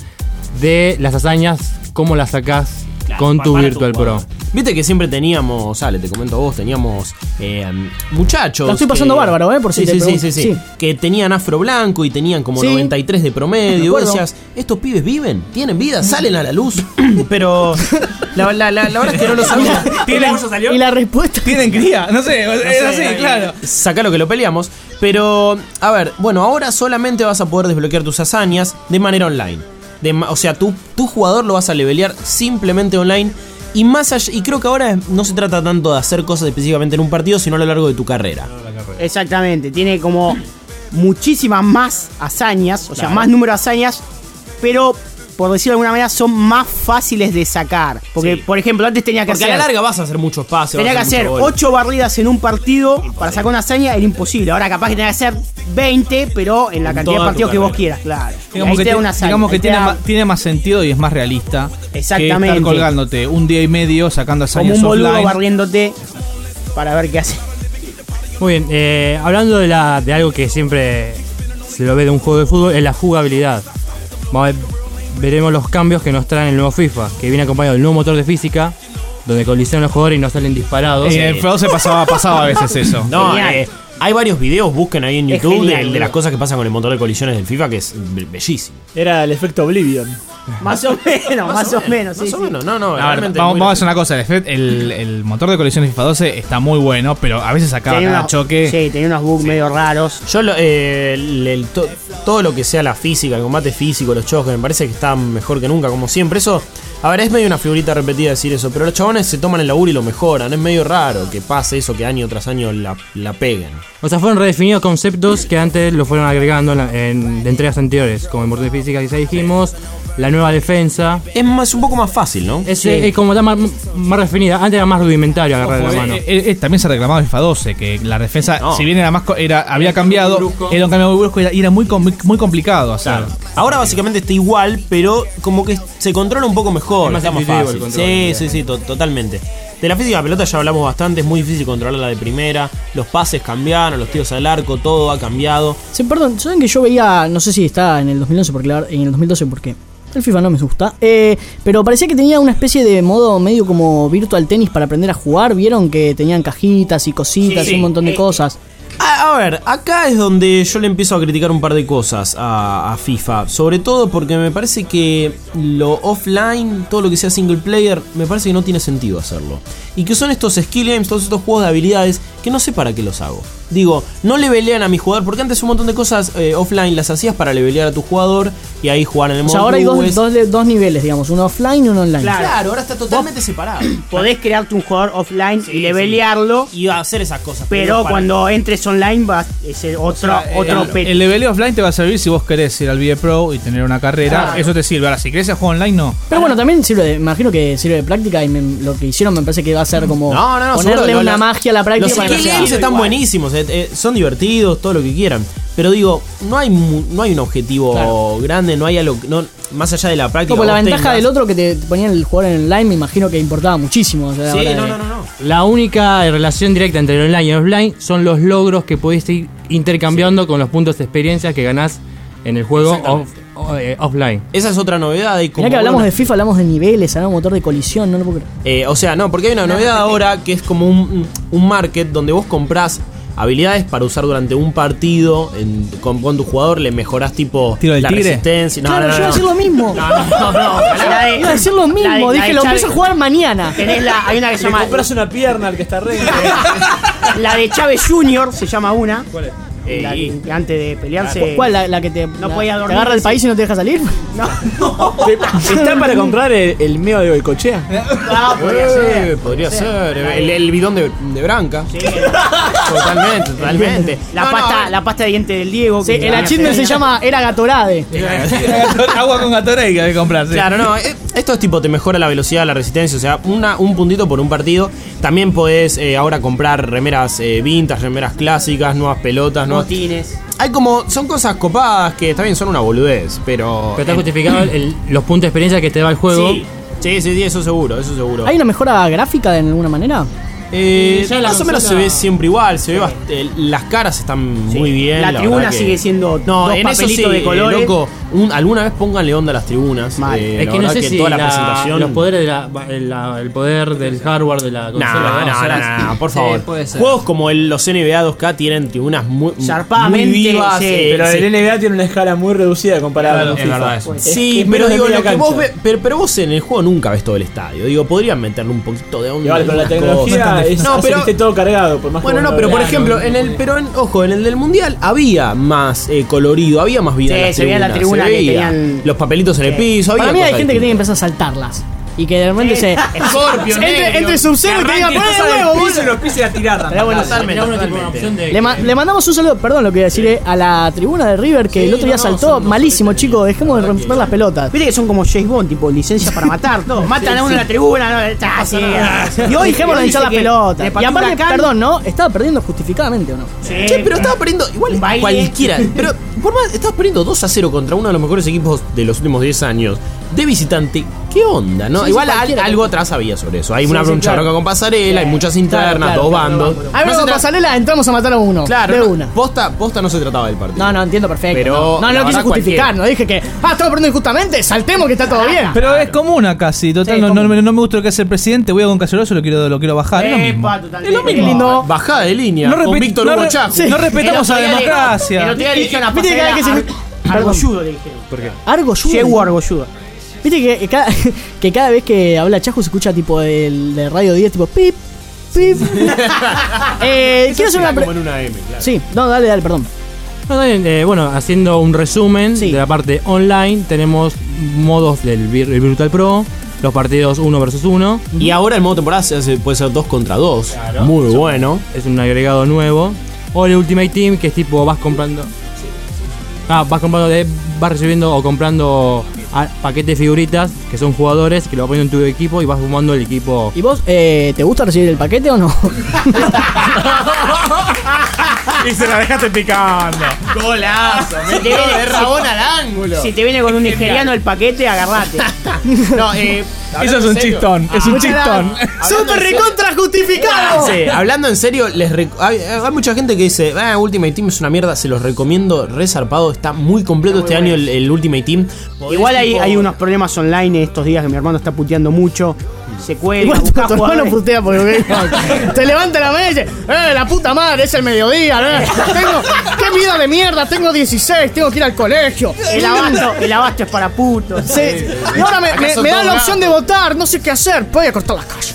S4: de las hazañas, cómo las sacás
S5: Claro,
S4: con
S5: pa-
S4: tu
S5: para
S4: Virtual Pro.
S5: jugador. Viste que siempre teníamos, sale, te comento a vos, teníamos eh, muchachos.
S3: La estoy pasando
S5: que-
S3: bárbaro, ¿eh? Por si
S5: sí,
S3: te
S5: sí, sí,
S3: pregunto.
S5: sí, sí,
S3: Sí.
S5: que tenían afro blanco y tenían como
S3: Sí.
S5: noventa y tres de
S3: Me
S5: promedio. Y vos
S3: acuerdo.
S5: decías, ¿estos pibes viven? ¿Tienen vida? ¿Salen a la luz? Pero la, la, la, la verdad es que no lo sabía.
S2: ¿Tienen,
S3: Y la respuesta.
S2: ¿Tienen cría? No sé, es así, claro.
S5: Saca lo que lo peleamos. Pero, a ver, bueno, ahora solamente vas a poder desbloquear tus hazañas de manera online. De ma- o sea, tu, tu jugador lo vas a levelear simplemente online. Y más allá, y creo que ahora no se trata tanto de hacer cosas específicamente en un partido, sino a lo largo de tu carrera.
S6: Exactamente, tiene como muchísimas más hazañas, o sea,
S5: Claro.
S6: más número de hazañas, pero por decirlo de alguna manera son más fáciles de sacar. Porque,
S5: Sí.
S6: por ejemplo, antes tenía que
S5: Porque a
S6: hacer...
S5: la larga vas a hacer mucho espacio.
S6: Tenía que
S5: vas a
S6: hacer
S5: mucho gol.
S6: ocho barridas en un partido para sacar una hazaña, era imposible. Ahora capaz que tenía que hacer veinte, pero en la
S5: En
S6: cantidad de
S5: toda tu
S6: partidos que vos
S5: carrera.
S6: quieras, claro. Y
S2: Digamos
S6: ahí
S2: que,
S6: te da
S2: ti-
S6: una hazaña,
S2: digamos que
S6: ahí te
S2: tiene,
S6: da
S2: más, tiene más sentido y es más realista.
S6: Exactamente.
S2: Que estar colgándote un día y medio sacando
S6: como
S2: hazañas
S6: un boludo
S2: offline.
S6: barriéndote para ver qué hace.
S4: Muy bien, eh, hablando de, la, de algo que siempre se lo ve de un juego de fútbol, es la jugabilidad. Vamos a ver, veremos los cambios que nos traen el nuevo FIFA, que viene acompañado del nuevo motor de física, donde colisionan los jugadores y no salen disparados.
S2: En el FIFA doce pasaba, pasaba a veces eso.
S5: No,
S6: Genial.
S5: eh, hay varios videos, busquen ahí en
S6: Es
S5: YouTube de-
S6: genial,
S5: de,
S6: boludo.
S5: las cosas que pasan con el motor de colisiones del FIFA, que es be- bellísimo.
S7: Era el efecto Oblivion.
S6: Más o menos, más o menos, sí,
S5: Más o
S6: sí.
S5: menos, no, no,
S2: A ver,
S5: realmente
S2: vamos,
S5: muy
S2: vamos a hacer una cosa. El, efect- el, el motor de colisiones FIFA doce está muy bueno, pero a veces acaba
S6: Tenía
S2: cada
S6: unos-
S2: choque.
S6: Sí, tenía unos bugs medio raros.
S5: Yo lo- eh, el- el to- todo lo que sea la física, el combate físico, los choques, me parece que está mejor que nunca, como siempre. Eso A ver, es medio una figurita repetida decir eso, pero los chabones se toman el laburo y lo mejoran. Es medio raro que pase eso, que año tras año la, la peguen.
S4: O sea, fueron redefinidos conceptos que antes lo fueron agregando en, la, en de entregas anteriores, como en Mortal Física que ya dijimos, la nueva defensa.
S5: Es, más, es un poco más fácil, ¿no?
S4: Es, sí. es como está más, más refinida. Antes era más rudimentario agarrar
S2: Ojo,
S4: la mano.
S2: Eh, eh, también se reclamaba FIFA doce, que la defensa,
S5: No.
S2: si bien era más co- era, había cambiado, era un cambio muy brusco y era, y era muy, com- muy complicado hacer.
S5: Claro. Ahora básicamente está igual, pero como que se controla un poco mejor.
S4: Es más
S5: está más
S4: intuitivo
S5: fácil.
S4: el control,
S5: Sí,
S4: bien.
S5: sí, sí, to- totalmente. De la física de la pelota ya hablamos bastante, es muy difícil controlarla de primera. Los pases cambiaron, los tiros al arco, todo ha cambiado.
S3: Sí, perdón, ¿saben que yo veía, no sé si está en el dos mil once, porque la- en el dos mil doce, porque el FIFA no me gusta, eh, pero parecía que tenía una especie de modo medio como virtual tenis para aprender a jugar. ¿Vieron que tenían cajitas y cositas
S5: Sí,
S3: y un montón de
S5: eh,
S3: cosas?
S5: A, a ver, acá es donde yo le empiezo a criticar un par de cosas a, a FIFA. Sobre todo porque me parece que lo offline, todo lo que sea single player, me parece que no tiene sentido hacerlo. Y que son estos skill games, todos estos juegos de habilidades que no sé para qué los hago. Digo, no levelean a mi jugador, porque antes un montón de cosas eh, offline las hacías para levelear a tu jugador y ahí jugar en el
S3: O
S5: modo
S3: sea, ahora hay dos,
S5: nubes.
S3: dos, dos niveles, digamos, uno offline y uno online.
S6: Claro.
S5: Claro, ahora está totalmente separado.
S6: Podés crearte un jugador offline
S5: Sí,
S6: y levelearlo,
S5: Y a hacer esas cosas.
S6: pero
S5: para-
S6: cuando entres online va a ser otro,
S2: O sea,
S6: otro
S2: el,
S6: pe-
S2: el leveleo offline te va a servir si vos querés ir al V Pro y tener una carrera.
S6: Claro.
S2: Eso te sirve. Ahora, si querés el juego online, no.
S3: Pero bueno, también sirve, de- me imagino que sirve de práctica y me- lo que hicieron me parece que va a ser como
S5: No, no, no,
S3: ponerle
S5: seguro,
S3: una
S5: los-
S3: magia a la práctica.
S5: Los
S3: para que
S5: skill
S3: sea-
S5: games están buenísimos, eh, eh, son divertidos, todo lo que quieran. Pero digo, no hay mu- no hay un objetivo
S3: Claro.
S5: grande, no hay algo, no, más allá de la práctica.
S3: Como la
S5: vos
S3: ventaja
S5: tengas-
S3: del otro que te ponían el jugador en online, me imagino que importaba muchísimo. O sea,
S5: Sí,
S3: ahora
S5: no,
S3: de-
S5: no, no, no.
S4: La única relación directa entre el online y el offline son los logros que podés ir intercambiando con los puntos de experiencia que ganás en el juego off- o- eh, offline.
S5: Esa es otra novedad. Y como,
S3: Mirá que hablamos
S5: bueno,
S3: de FIFA, hablamos de niveles, hablamos de motor de colisión, no lo puedo creer.
S5: eh, o sea, no, porque hay una novedad ahora que es como un, un market donde vos comprás habilidades para usar durante un partido en- con, con tu jugador, le mejorás tipo
S2: ¿Tiro del
S5: la
S2: tigre?
S5: resistencia. No,
S3: Claro,
S5: no,
S3: yo
S5: no,
S3: iba a
S5: no.
S3: decir lo mismo.
S5: No, no, no, no,
S6: La de-
S3: Iba a decir lo mismo,
S6: la de- la
S3: dije,
S6: de
S3: lo
S6: Chávez-
S3: empiezo a jugar mañana.
S6: Tenés la, hay una que se
S7: Le
S6: llama
S7: compras una pierna al que está re.
S6: la de Chávez Junior, se llama una.
S7: ¿Cuál es?
S5: Eh,
S6: La
S5: y-
S6: que antes de pelearse.
S3: ¿Cuál? La, la que te,
S6: No
S3: la-
S6: podía
S3: te
S6: dormir,
S3: agarra el
S6: sí.
S3: país y no te deja salir?
S7: ¿Está para comprar el, el meo de Goicochea?
S6: Ah, podría
S5: Eh,
S6: ser.
S5: podría ser. El, el bidón de, de Branca.
S6: Sí.
S5: Totalmente, totalmente.
S6: La,
S5: No,
S6: pasta,
S5: no,
S6: la pasta de diente del Diego.
S3: Sí,
S6: que
S3: el achievement se llama Era Gatorade.
S2: Agua con Gatorade que hay que comprar. sí.
S5: Claro, no, eh, esto es tipo, te mejora la velocidad, la resistencia, o sea, una, un puntito por un partido. También podés eh, ahora comprar remeras eh, vintage, remeras clásicas, nuevas pelotas, nuevas...
S6: Botines.
S5: Hay como, son cosas copadas que también son una boludez, pero...
S4: Pero está justificado el- el- los puntos de experiencia que te da el juego.
S5: Sí, sí, sí, sí, eso seguro, eso seguro.
S3: ¿Hay una mejora gráfica de alguna manera?
S5: Eh,
S4: Ya la
S5: más o menos se
S4: consola-
S5: ve siempre igual, se ve bast- eh, las caras están muy bien.
S6: La
S5: la
S6: tribuna
S5: verdad que-
S6: sigue siendo
S5: No,
S6: dos
S5: en eso sí,
S6: papelitos de
S5: eh,
S6: colores.
S5: loco, un- alguna vez pónganle onda a las tribunas.
S6: Mal.
S5: eh,
S4: Es
S5: la
S4: que no
S5: verdad
S4: sé si
S5: toda la,
S4: la-
S5: presentación...
S4: los poderes de la, la- el poder del hardware de la
S5: No,
S4: consola.
S5: no, no,
S4: será-
S5: no, no, por
S8: Sí,
S5: favor.
S8: puede ser.
S5: Juegos como el, los N B A dos K tienen tribunas muy,
S6: Zarpadamente,
S5: muy vivas.
S6: sí,
S5: eh,
S7: Pero
S5: sí.
S7: el N B A tiene una escala muy reducida comparada
S5: Claro,
S7: con
S5: es
S7: FIFA.
S5: verdad eso.
S7: Es-
S5: Sí,
S7: es
S5: pero
S7: menos de
S5: digo,
S7: media
S5: lo que
S7: cancha.
S5: vos ve- pero, pero vos en el juego nunca ves todo el estadio. Digo, podrían meterle un poquito de onda.
S7: Y vale, pero la
S5: algunas
S7: tecnología
S5: cosas.
S7: es,
S5: No,
S7: hace
S5: pero,
S7: que esté todo cargado. Por más que
S5: bueno,
S7: vos
S5: no, pero por
S7: veas.
S5: ejemplo, en el, pero en, ojo, en el del mundial había más eh, colorido, había más vida
S6: Sí,
S5: en las
S6: se veía en la
S5: tribunas,
S6: tribuna
S5: se
S6: que
S5: veía.
S6: tenían-
S5: Los papelitos en el
S6: Sí.
S5: piso.
S3: Para
S5: había
S3: mí hay
S5: cosas
S3: gente que tiene que
S5: distintas.
S3: empezar a saltarlas. Y que de repente se.
S5: Scorpio,
S3: entre,
S5: negro,
S3: entre Sub-Zero y te diga,
S7: Arranque,
S3: ¡poné
S7: pasa
S3: de
S7: del
S3: huevo,
S7: piso y
S3: boludo!
S7: los pisos a tirar.
S3: Pero bueno,
S5: Totalmente,
S4: Era una, tipo, una
S5: totalmente.
S4: opción de-
S3: Le, ma- le mandamos un saludo, perdón lo que voy a decir, eh, a la tribuna de River que el otro día
S5: no, no,
S3: saltó.
S5: son-
S3: Malísimo, chicos, dejemos de romper las pelotas.
S6: Viste que son como James Bond, tipo licencia para matar. No, matan a uno en la tribuna. No, está así.
S3: Y hoy dejémoslo de hinchar las
S6: dice que
S3: pelotas.
S6: le
S3: Y
S6: pateó un
S3: aparte,
S6: huracán.
S3: perdón, ¿no? Estaba perdiendo justificadamente o no.
S6: Sí.
S5: Che, pero estaba perdiendo igual
S6: Un baile.
S5: cualquiera. Pero por más, estabas perdiendo dos a cero contra uno de los mejores equipos de los últimos diez años. De visitante, ¿qué onda? ¿No?
S3: Sí, sí,
S5: igual al-
S3: cualquiera.
S5: algo atrás había sobre eso. Hay
S3: Sí,
S5: una
S3: sí,
S5: broncha
S3: claro.
S5: bronca con pasarela, hay muchas internas,
S3: claro,
S5: dos
S3: claro,
S5: bandos.
S3: A ver,
S5: No se
S3: con
S5: tra-
S3: pasarela entramos a matar a uno.
S5: Claro,
S3: de
S5: no,
S3: una.
S5: Posta, posta no se trataba del partido.
S3: No, no, entiendo perfecto.
S5: Pero,
S3: no, no, no
S5: la
S3: lo quise
S5: verdad,
S3: justificar,
S5: cualquiera.
S3: no dije que, ah, estamos perdiendo injustamente, saltemos que está todo bien.
S2: Pero es común acá, sí. Total,
S3: Sí,
S2: no, no,
S3: común.
S2: me- no me gusta lo que hace el presidente. Voy a con Caceroso, lo quiero, lo quiero bajar. Es lo mismo.
S6: Epa, totalmente.
S2: Es lo mismo.
S3: Qué lindo.
S5: Bajada de línea
S2: No
S5: con
S2: repet-
S5: Víctor
S2: no
S5: Hugo
S2: re-
S5: Chajo.
S2: sí, no respetamos
S6: El
S2: a
S6: otro
S2: la
S6: día le-
S2: democracia.
S6: El otro día le dijeron a
S3: Viste que cada vez que se-
S6: pasarela
S3: Perdón.
S6: Argolludo le dijeron.
S5: ¿Por qué?
S3: Argo
S6: Llego Argolludo.
S3: Viste que, que cada, que cada vez que habla Chajo se escucha tipo del, de Radio diez, tipo pip, pip. eh, quiero hacer una pre-
S5: Como en una M, claro.
S3: Sí, no, dale, dale, perdón.
S4: No, también, eh, bueno, haciendo un resumen
S3: Sí.
S4: de la parte online, tenemos modos del Vir- el Virtual Pro, los partidos uno versus uno.
S5: Y ahora el modo temporada se hace, puede ser dos contra dos. Claro. Muy bueno.
S4: Es un agregado nuevo. O el Ultimate Team, que es tipo vas comprando. Ah, vas comprando de, vas recibiendo o comprando a, paquetes de figuritas que son jugadores que lo vas poniendo en tu equipo y vas sumando el equipo.
S3: ¿Y vos eh, te gusta recibir el paquete o no?
S7: Y se la dejaste picando.
S5: Golazo. Me
S6: Si te viene
S5: de Rabón al ángulo.
S6: Si te viene con un nigeriano el paquete, agarrate.
S5: No, eh.
S2: Eso es un chistón, es un chistón.
S3: ¡Súper recontra justificado!
S5: Sí, hablando en serio, les rec- hay, hay mucha gente que dice, ah, Ultimate Team es una mierda, se los recomiendo, re zarpado, está muy completo está muy este bueno. año el, el Ultimate Team.
S6: Igual hay, hay unos problemas online estos días que mi hermano está puteando mucho. Se cuelga, busca
S3: tu hermano putea porque te levanta la mano y dice, eh, la puta madre, es el mediodía, ¿eh? Tengo, qué vida de mierda, tengo dieciséis, tengo que ir al colegio.
S6: El abasto, el abasto es para putos.
S3: Sí. Y ahora me, me, me dan la opción de votar, no sé qué hacer, voy a cortar la calle.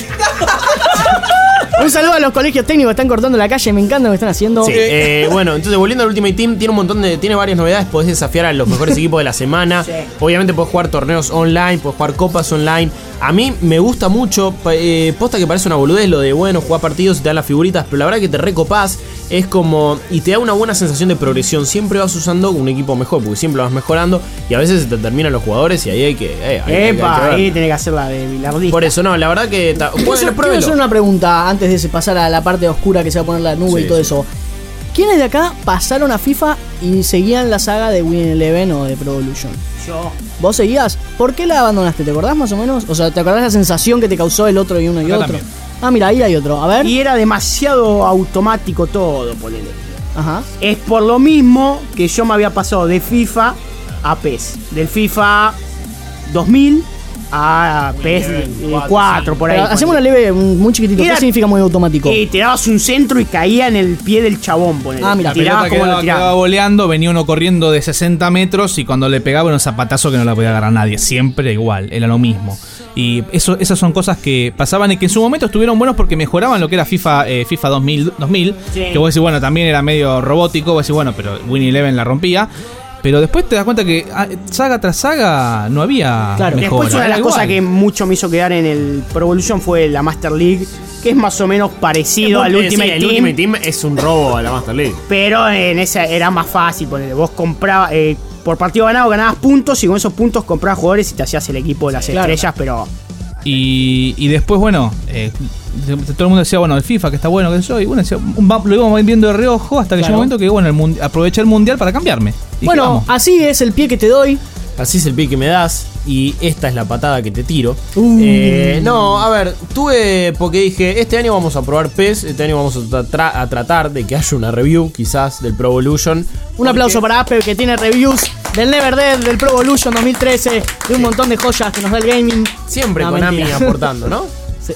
S3: Un saludo a los colegios técnicos que están cortando la calle, me encanta lo que están haciendo.
S5: Sí, eh, bueno, entonces volviendo al Ultimate Team, tiene un montón de, tiene varias novedades, podés desafiar a los mejores equipos de la semana. Sí. Obviamente podés jugar torneos online, podés jugar copas online. A mí me gusta mucho, eh, posta que parece una boludez lo de, bueno, jugar partidos y te dan las figuritas, pero la verdad que te recopás, es como, y te da una buena sensación de progresión. Siempre vas usando un equipo mejor, porque siempre vas mejorando y a veces se te terminan los jugadores y ahí hay que... Eh, hay,
S6: Epa,
S5: hay que
S6: ahí tenés que hacer la de bilardista.
S5: Por eso, no, la verdad que... Ta,
S3: quiero, hacer, quiero hacer una pregunta antes de pasar a la parte oscura que se va a poner la nube sí, y todo sí. eso. ¿Quiénes de acá pasaron a FIFA y seguían la saga de Win Eleven o de Pro Evolution?
S6: Yo.
S3: ¿Vos seguías? ¿Por qué la abandonaste? ¿Te acordás más o menos? O sea, ¿te acordás la sensación que te causó el otro y uno y acá otro? También. Ah, mira, ahí hay otro. A ver.
S6: Y era demasiado automático todo, ponele.
S3: Ajá.
S6: Es por lo mismo que yo me había pasado de FIFA a P E S. Del FIFA dos mil a P E S cuatro, por ahí.
S3: Pero hacemos una leve, muy chiquitito. Era, ¿qué significa muy automático?
S6: Y tirabas un centro y caía en el pie del chabón, ponele.
S3: Ah, mira,
S2: tirabas como lo tiraba. Quedaba boleando, venía uno corriendo de sesenta metros y cuando le pegaba un zapatazo que no la podía agarrar nadie. Siempre igual, era lo mismo. Y eso, esas son cosas que pasaban y que en su momento estuvieron buenos porque mejoraban lo que era FIFA eh, FIFA dos mil, dos mil sí. Que vos decís, bueno, también era medio robótico, vos decís, bueno, pero Win Eleven la rompía. Pero después te das cuenta que ah, saga tras saga no había
S6: claro, mejora. Después una de las igual. cosas que mucho me hizo quedar en el Pro Evolution fue la Master League, que es más o menos parecido al Ultimate
S5: sí,
S6: Team.
S5: El Ultimate Team es un robo a la Master League.
S6: Pero en esa era más fácil, ponele. Vos comprabas, eh, por partido ganado ganabas puntos y con esos puntos comprabas jugadores y te hacías el equipo de las claro. estrellas, pero...
S2: Y, y después, bueno, eh, todo el mundo decía, bueno, el FIFA, que está bueno, que yo, y bueno, decía, lo íbamos viendo de reojo hasta que claro. llegó un momento que, bueno, el mundi- aproveché el mundial para cambiarme. Y
S3: bueno, así es el pie que te doy.
S5: Así es el pie que me das. Y esta es la patada que te tiro. Uh. Eh, no, a ver, tuve. Porque dije, este año vamos a probar P E S. Este año vamos a, tra- a tratar de que haya una review, quizás, del Pro Evolution.
S3: Un aplauso para Asper, que tiene reviews del Never Dead, del Pro Evolution dos mil trece, de un montón de joyas que nos da el gaming.
S5: Siempre no, Konami mentira. aportando, ¿no? Sí.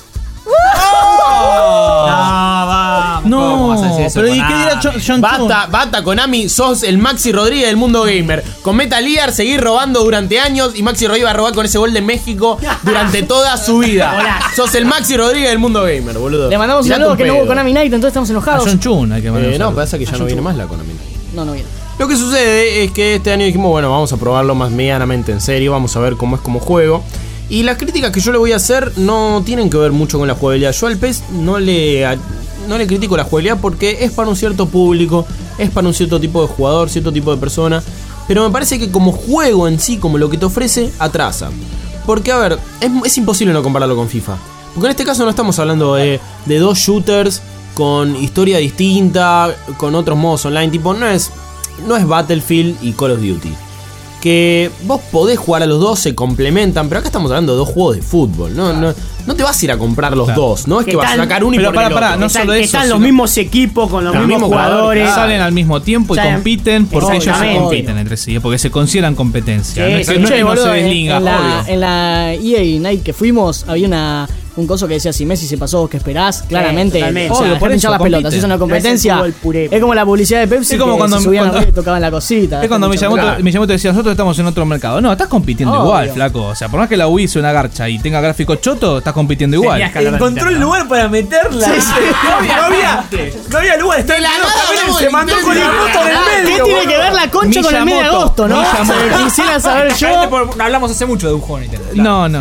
S2: ¡Oh! No, vamos. No, vas a decir eso, pero ¿y qué dirá John, John
S5: Basta, basta, Konami, sos el Maxi Rodríguez del mundo gamer. Con Metal Gear seguís robando durante años y Maxi Rodríguez va a robar con ese gol de México durante toda su vida. Hola. Sos el Maxi Rodríguez del mundo gamer, boludo.
S3: Le mandamos un saludo que no hubo Konami Night, entonces estamos enojados.
S2: A John Chun hay que mandar.
S5: Eh, no, pasa que ya no viene más la Konami Night.
S3: No, no viene.
S5: Lo que sucede es que este año dijimos, bueno, vamos a probarlo más medianamente en serio, vamos a ver cómo es como juego. Y las críticas que yo le voy a hacer no tienen que ver mucho con la jugabilidad. Yo al P E S no le, no le critico la jugabilidad porque es para un cierto público, es para un cierto tipo de jugador, cierto tipo de persona. Pero me parece que como juego en sí, como lo que te ofrece, atrasa. Porque, a ver, es, es imposible no compararlo con FIFA. Porque en este caso no estamos hablando de, de dos shooters con historia distinta, con otros modos online. Tipo, no es, no es Battlefield y Call of Duty. Que vos podés jugar a los dos, se complementan, pero acá estamos hablando de dos juegos de fútbol. No, no, no te vas a ir a comprar los claro. dos, no es que, que vas a sacar uno y
S2: pero
S5: por
S2: para,
S5: el
S2: para,
S5: otro.
S2: no
S6: están,
S2: solo eso,
S6: están los mismos equipos con los mismos, mismos jugadores,
S2: claro. Salen al mismo tiempo y compiten porque ellos se compiten entre sí, porque se consideran competencia. Sí, no,
S3: sí,
S2: no,
S3: che,
S2: no
S3: boludo,
S2: se deslinga.
S3: En la, en la E A Night que fuimos había una un coso que decía si Messi se pasó, ¿qué esperás? Claramente,
S6: sí,
S3: o sea, obvio, por hinchar las pelotas, es una competencia. Es como la publicidad de Pepsi,
S2: es como
S3: que
S2: cuando
S3: se subían
S2: cuando,
S3: arriba y tocaban la cosita.
S2: Es cuando Miyamoto decía, nosotros estamos en otro mercado. No, estás compitiendo oh, igual, obvio. Flaco. O sea, por más que la Wii sea una garcha y tenga gráficos choto, estás compitiendo igual.
S7: Encontró el lugar para meterla. Sí, sí. No, había, no, había, no había lugar, está en la nada, se mandó con la moto en el medio.
S3: ¿Qué tiene que ver la concha con el mes de agosto, no? Quisiera saber yo.
S7: Hablamos hace mucho de un juego Nintendo.
S2: No, no.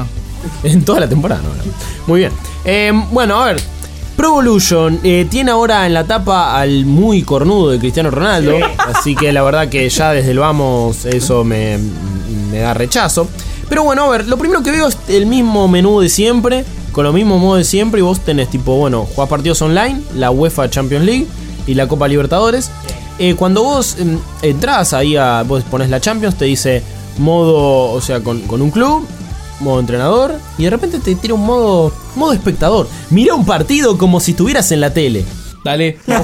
S5: En toda la temporada, no, no. Muy bien. Eh, bueno, a ver. Pro Evolution eh, tiene ahora en la tapa al muy cornudo de Cristiano Ronaldo. Sí. Así que la verdad que ya desde el vamos eso me, me da rechazo. Pero bueno, a ver, lo primero que veo es el mismo menú de siempre, con los mismos modos de siempre. Y vos tenés tipo, bueno, jugás partidos online, la UEFA Champions League y la Copa Libertadores. Eh, cuando vos eh, entrás ahí, a, vos ponés la Champions, te dice modo, o sea, con, con un club, modo entrenador, y de repente te tira un modo modo espectador. Mirá un partido como si estuvieras en la tele.
S2: Dale.
S5: ¡Qué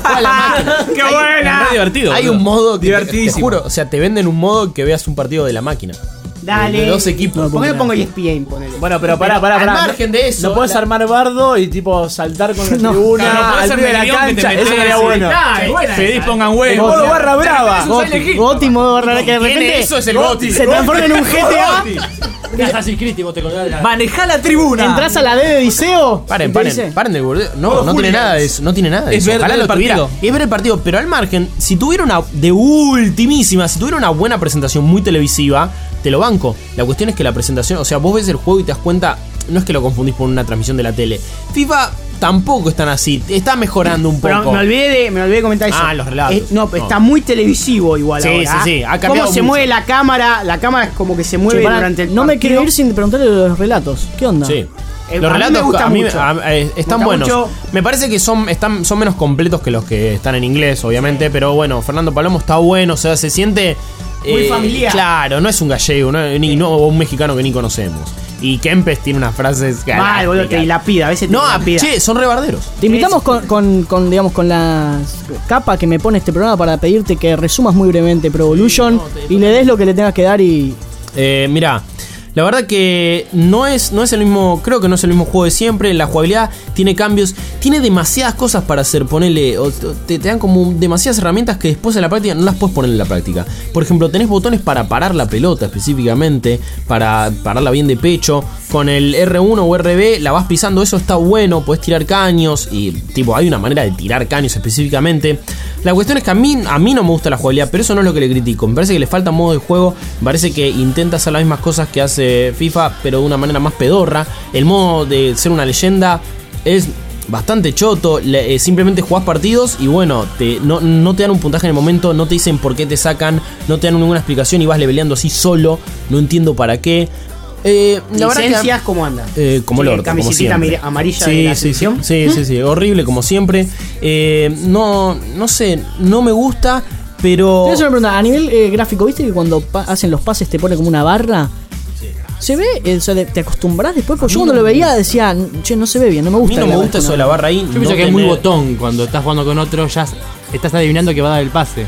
S5: buena!
S2: Es divertido.
S5: Hay un modo que
S7: divertidísimo.
S5: Te, te juro, o sea, te venden un modo que veas un partido de la máquina.
S6: Dale.
S5: De dos equipos.
S6: ¿Por qué no pongo E S P N? Ponele.
S7: Bueno, pero pará, pará, pará.
S5: Al margen de eso.
S7: No podés
S5: la...
S7: armar bardo y tipo saltar con la
S3: No.
S7: tribuna
S2: Claro, no podés
S7: al
S2: ser
S7: pie de la
S2: medio que te
S7: cancha.
S2: metés
S7: Eso sería
S2: así.
S7: bueno.
S2: Feliz pongan
S7: El
S2: huevo.
S7: modo barra brava.
S3: Goti, Goti, modo barra que de
S5: Tiene
S3: repente
S5: eso, es el Goti.
S3: se transforma en un G T A.
S4: Assassin's Creed, vos te colgás de la...
S7: Manejá la tribuna.
S3: Entras a la D de Odiseo.
S5: Paren,
S3: y te
S5: paren,
S3: dice,
S5: paren de burdeo. No,
S7: Modo
S5: no tiene
S7: hooligans.
S5: nada de eso. No tiene nada de
S2: Es
S5: eso.
S2: ver-
S5: Ojalá
S2: ver
S5: lo
S2: el
S5: tuviera.
S2: partido.
S5: Es ver el partido. Pero al margen, si tuviera una de ultimísima, si tuviera una buena presentación muy televisiva, te lo banco. La cuestión es que la presentación, o sea, vos ves el juego y te das cuenta, no es que lo confundís por una transmisión de la tele. FIFA tampoco es tan así, está mejorando un
S6: Pero
S5: poco.
S6: me olvidé de, me olvidé de comentar eso.
S5: Ah, los relatos.
S6: Eh, no,
S5: No.
S6: está muy televisivo igual
S5: Sí,
S6: ahora.
S5: sí, sí, ha cambiado
S6: Cómo se
S5: mucho.
S6: mueve la cámara, la cámara es como que se mueve
S3: "Che, pará,
S6: durante el
S3: no me
S6: partido.
S3: quiero ir sin preguntarle los relatos. ¿Qué onda?
S5: Sí.
S6: Eh,
S5: Los
S6: a mí
S5: relatos
S6: me gusta
S5: a mí,
S6: mucho.
S5: a- eh,
S6: Me
S5: están
S6: gusta
S5: buenos.
S6: mucho.
S5: Me parece que son, están, son menos completos que los que están en inglés, obviamente. Pero bueno, Fernando Palomo está bueno, o sea, se siente.
S6: Muy familiar.
S5: Claro, no es un gallego, no, ni no, o un mexicano que ni conocemos. Y Kempes tiene unas frases.
S6: Mal, boludo, te
S5: galácticas.
S6: dilapida, a veces te
S5: No,
S6: dilapida.
S5: che, son rebarderos.
S3: Te invitamos con, con, con, digamos, con la capa que me pone este programa para pedirte que resumas muy brevemente Pro Evolution y le des lo que le tengas que dar y...
S5: Eh, mirá, la verdad que no es, no es el mismo, creo que no es el mismo juego de siempre. La jugabilidad tiene cambios, tiene demasiadas cosas para hacer, ponerle, o te, te dan como demasiadas herramientas que después en la práctica no las puedes poner en la práctica. Por ejemplo, tenés botones para parar la pelota específicamente, para pararla bien de pecho. Con el R uno o R B la vas pisando, eso está bueno, podés tirar caños y tipo, hay una manera de tirar caños específicamente. La cuestión es que a mí, a mí no me gusta la jugabilidad, pero eso no es lo que le critico. Me parece que le falta modo de juego, me parece que intenta hacer las mismas cosas que hace FIFA, pero de una manera más pedorra. El modo de ser una leyenda es bastante choto, le, eh, simplemente jugás partidos y bueno, te, no, no te dan un puntaje en el momento, no te dicen por qué te sacan, no te dan ninguna explicación y vas leveleando así solo, no entiendo para qué. Eh, la verdad
S6: ¿Licencias
S5: que,
S6: cómo anda?
S5: eh, como
S6: Sí,
S5: el orto, como
S6: camiseta
S5: siempre.
S6: amir- amarilla
S5: Sí,
S6: de la
S5: sí,
S6: selección.
S5: sí, sí, sí, sí, horrible como siempre. Eh, no, no sé, no me gusta, pero...
S3: Te voy a hacer una pregunta, a nivel eh, gráfico, ¿viste que cuando pa- hacen los pases te pone como una barra? ¿Se ve? Eh, o sea, ¿te acostumbras después? Porque yo cuando lo veía decía, che, no se ve bien, no me
S5: A
S3: gusta.
S5: mí no
S3: la
S5: me gusta
S3: barra,
S5: eso de la barra ahí.
S4: Yo pienso
S5: no
S4: que es muy
S5: tener-
S4: botón cuando estás jugando con otro, ya estás adivinando que va a dar el pase.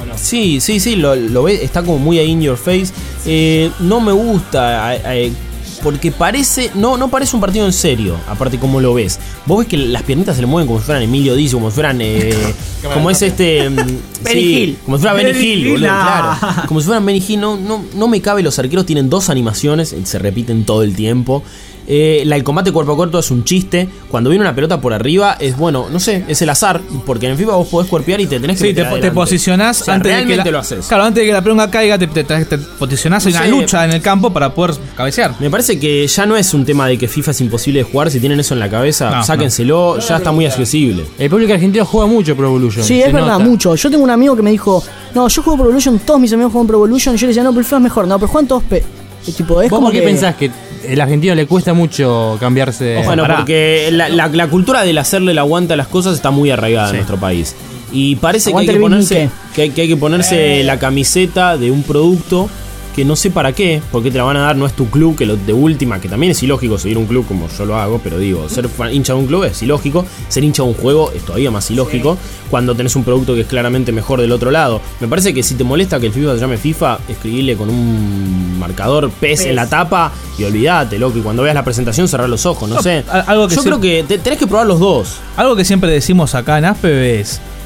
S5: Sí, sí, sí, lo, lo ves, está como muy ahí in your face. Eh, no me gusta, eh, eh, porque parece, no, no parece un partido en serio, aparte como lo ves. Vos ves que las piernitas se le mueven como si fueran Emilio Dizzo, como si fueran, eh, como es este... mm,
S6: Benny
S5: sí,
S6: Hill.
S5: como si fuera Benny
S7: Benny
S5: Hill,
S7: Hill,
S5: boludo,
S7: nah.
S5: claro. Como si fueran Benny Hill, no, no, no me cabe, los arqueros tienen dos animaciones, se repiten todo el tiempo. Eh, la, el combate cuerpo a cuerpo es un chiste. Cuando viene una pelota por arriba es bueno, no sé, es el azar. Porque en FIFA vos podés cuerpear y te tenés que
S2: Sí, te,
S5: meter
S2: te
S5: adelante.
S2: posicionás
S5: O sea,
S2: antes de que
S5: realmente
S2: la,
S5: lo haces.
S2: Claro, antes de que la pelota caiga, te, te, te- te posicionás en
S5: No
S2: una
S5: sé.
S2: lucha en el campo para poder cabecear.
S5: Me parece que ya no es un tema de que FIFA es imposible de jugar. Si tienen eso en la cabeza,
S2: No,
S5: sáquenselo, ya está muy accesible.
S4: El público argentino juega mucho Pro Evolution.
S3: Sí,
S4: se
S3: es verdad,
S4: nota.
S3: mucho. Yo tengo un amigo que me dijo, no, yo juego Pro Evolution, todos mis amigos juegan Pro Evolution. Y yo le decía, no, pero el FIFA es mejor. No, pero juegan todos pe... y tipo, es
S4: ¿Vos
S3: como
S4: por qué
S3: que...
S4: pensás que el argentino le cuesta mucho cambiarse?
S5: Bueno,
S2: pará.
S5: porque la, la- la cultura del hacerle el aguante a las cosas está muy arraigada en nuestro país. Y parece que hay
S3: Aguante
S5: que,
S3: el
S5: ponerse,
S3: Vinique.
S5: que, hay, que hay que ponerse la camiseta de un producto que no sé para qué, porque te la van a dar, no es tu club, que lo de última, que también es ilógico seguir un club como yo lo hago, pero digo, ser fan- hincha de un club es ilógico, ser hincha de un juego es todavía más ilógico cuando tenés un producto que es claramente mejor del otro lado. Me parece que si te molesta que el FIFA se llame FIFA, escribile con un marcador P E S en la tapa y olvídate, loco, y cuando veas la presentación cerrar los ojos, no,
S2: No,
S5: sé.
S2: a- algo que
S5: yo
S2: sí-
S5: creo que te- tenés que probar los dos.
S2: Algo que siempre decimos acá en Aspe es,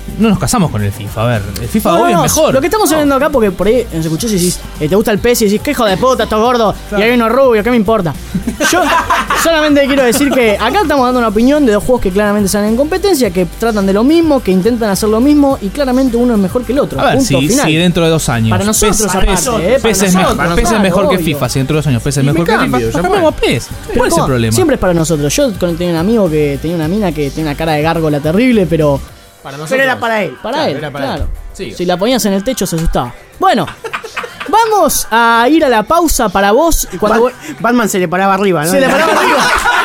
S2: no nos casamos con el FIFA. A ver, el FIFA
S3: No,
S2: obvio
S3: no,
S2: es mejor.
S3: Lo que estamos hablando acá, porque por ahí nos escuchás y decís, eh, te gusta el pez y decís, qué hijo de puta, estos gordos, y hay unos rubios, ¿qué me importa? Yo solamente quiero decir que acá estamos dando una opinión de dos juegos que claramente salen en competencia, que tratan de lo mismo, que intentan hacer lo mismo, y claramente uno es mejor que el otro.
S2: A ver,
S3: punto
S2: si,
S3: final.
S2: si dentro de dos años.
S3: Para nosotros,
S2: PES,
S3: aparte,
S2: PES,
S3: eh, para
S2: PES es,
S3: nosotros,
S2: mejor,
S3: para
S2: PES es
S3: nosotros,
S2: mejor que
S3: obvio.
S2: FIFA. Si dentro de dos años PES es
S5: Y
S2: mejor
S5: me
S2: que
S5: cambio,
S2: FIFA,
S5: ya
S2: cambiamos a PES.
S3: Pero
S2: ¿Cuál es el
S3: ¿cómo?
S2: problema?
S3: Siempre es para nosotros. Yo con- tenía un amigo que tenía una mina que tenía una cara de gárgola terrible, pero
S5: Para
S6: Pero era para él.
S3: para
S5: Claro,
S3: él,
S5: era para
S3: claro.
S5: él. Sí.
S3: Si la ponías en el techo se asustaba. Bueno, vamos a ir a la pausa para vos. Y cuando
S6: Bat- Batman se le paraba arriba, ¿no?
S3: se le paraba arriba.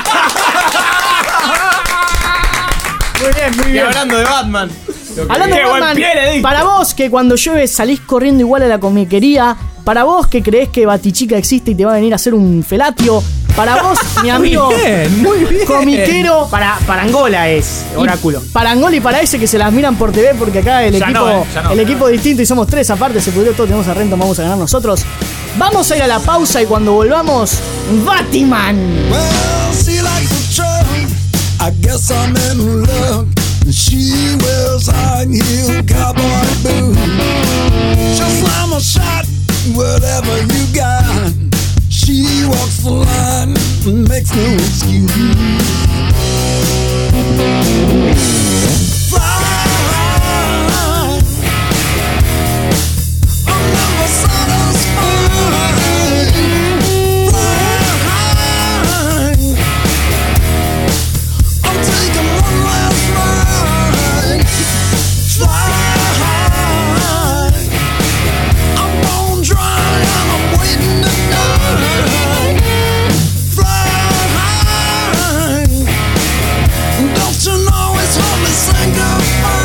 S6: Muy bien, muy
S5: Y
S6: bien.
S5: hablando de Batman.
S3: Hablando de
S7: Qué buen
S3: Batman,
S7: pie le diste.
S3: para vos que cuando llueve salís corriendo igual a la comiquería, para vos que creés que Batichica existe y te va a venir a hacer un felatio, para vos, mi amigo,
S2: bien, muy bien.
S3: comiquero,
S6: Para, para Angola es oráculo.
S3: y para Angol y para ese que se las miran por T V porque acá el
S7: Ya
S3: equipo,
S7: no, eh, ya no,
S3: el
S7: ya
S3: equipo distinto y somos tres aparte, se pudrió todo, tenemos a Renton, vamos a ganar nosotros. Vamos a ir a la pausa y cuando volvamos, Batman.
S12: Well, she likes the truck. I guess I'm in love. She wears high heel cowboy boots. She'll slam a shot, whatever you got. She walks the line and makes no excuse. Fly. I'm never satisfied. Fly. I'm taking one last ride. Fly. I'm bone dry and I'm waiting to die. Fly. Don't you know it's only saying goodbye?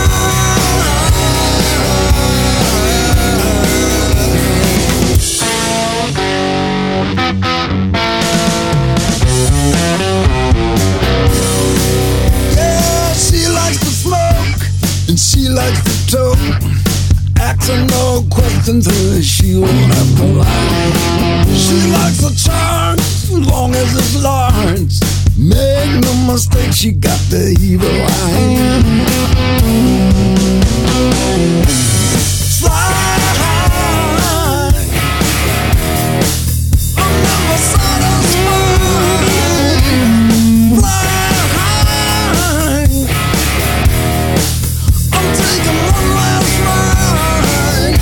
S12: Yeah, she likes to smoke and she likes to toke. Asking no questions, uh, she won't have to lie. She likes a charge as long as it's large. Make no mistake, she got the evil eye. Fly. I'm never satisfied. Fly. I'm taking one last ride.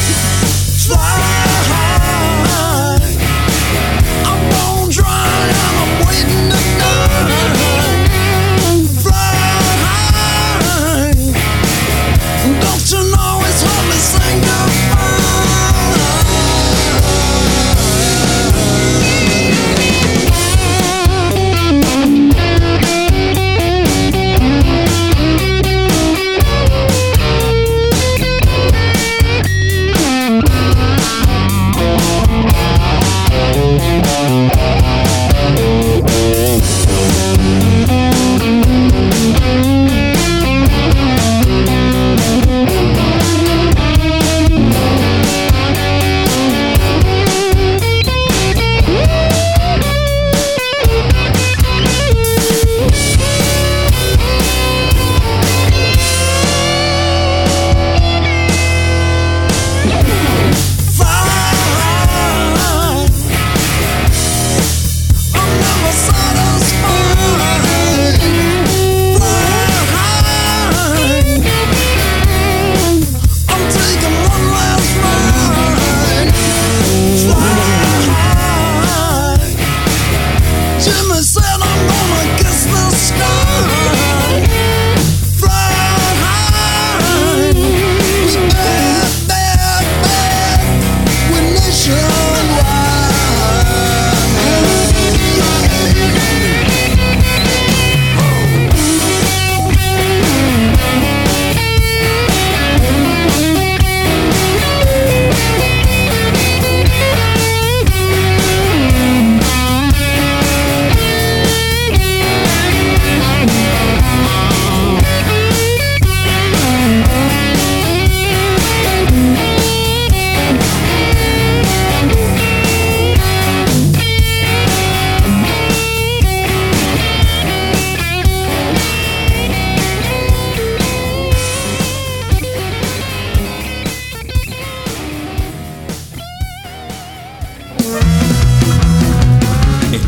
S12: Fly. I'm bone dry and I'm waiting to die. Fly.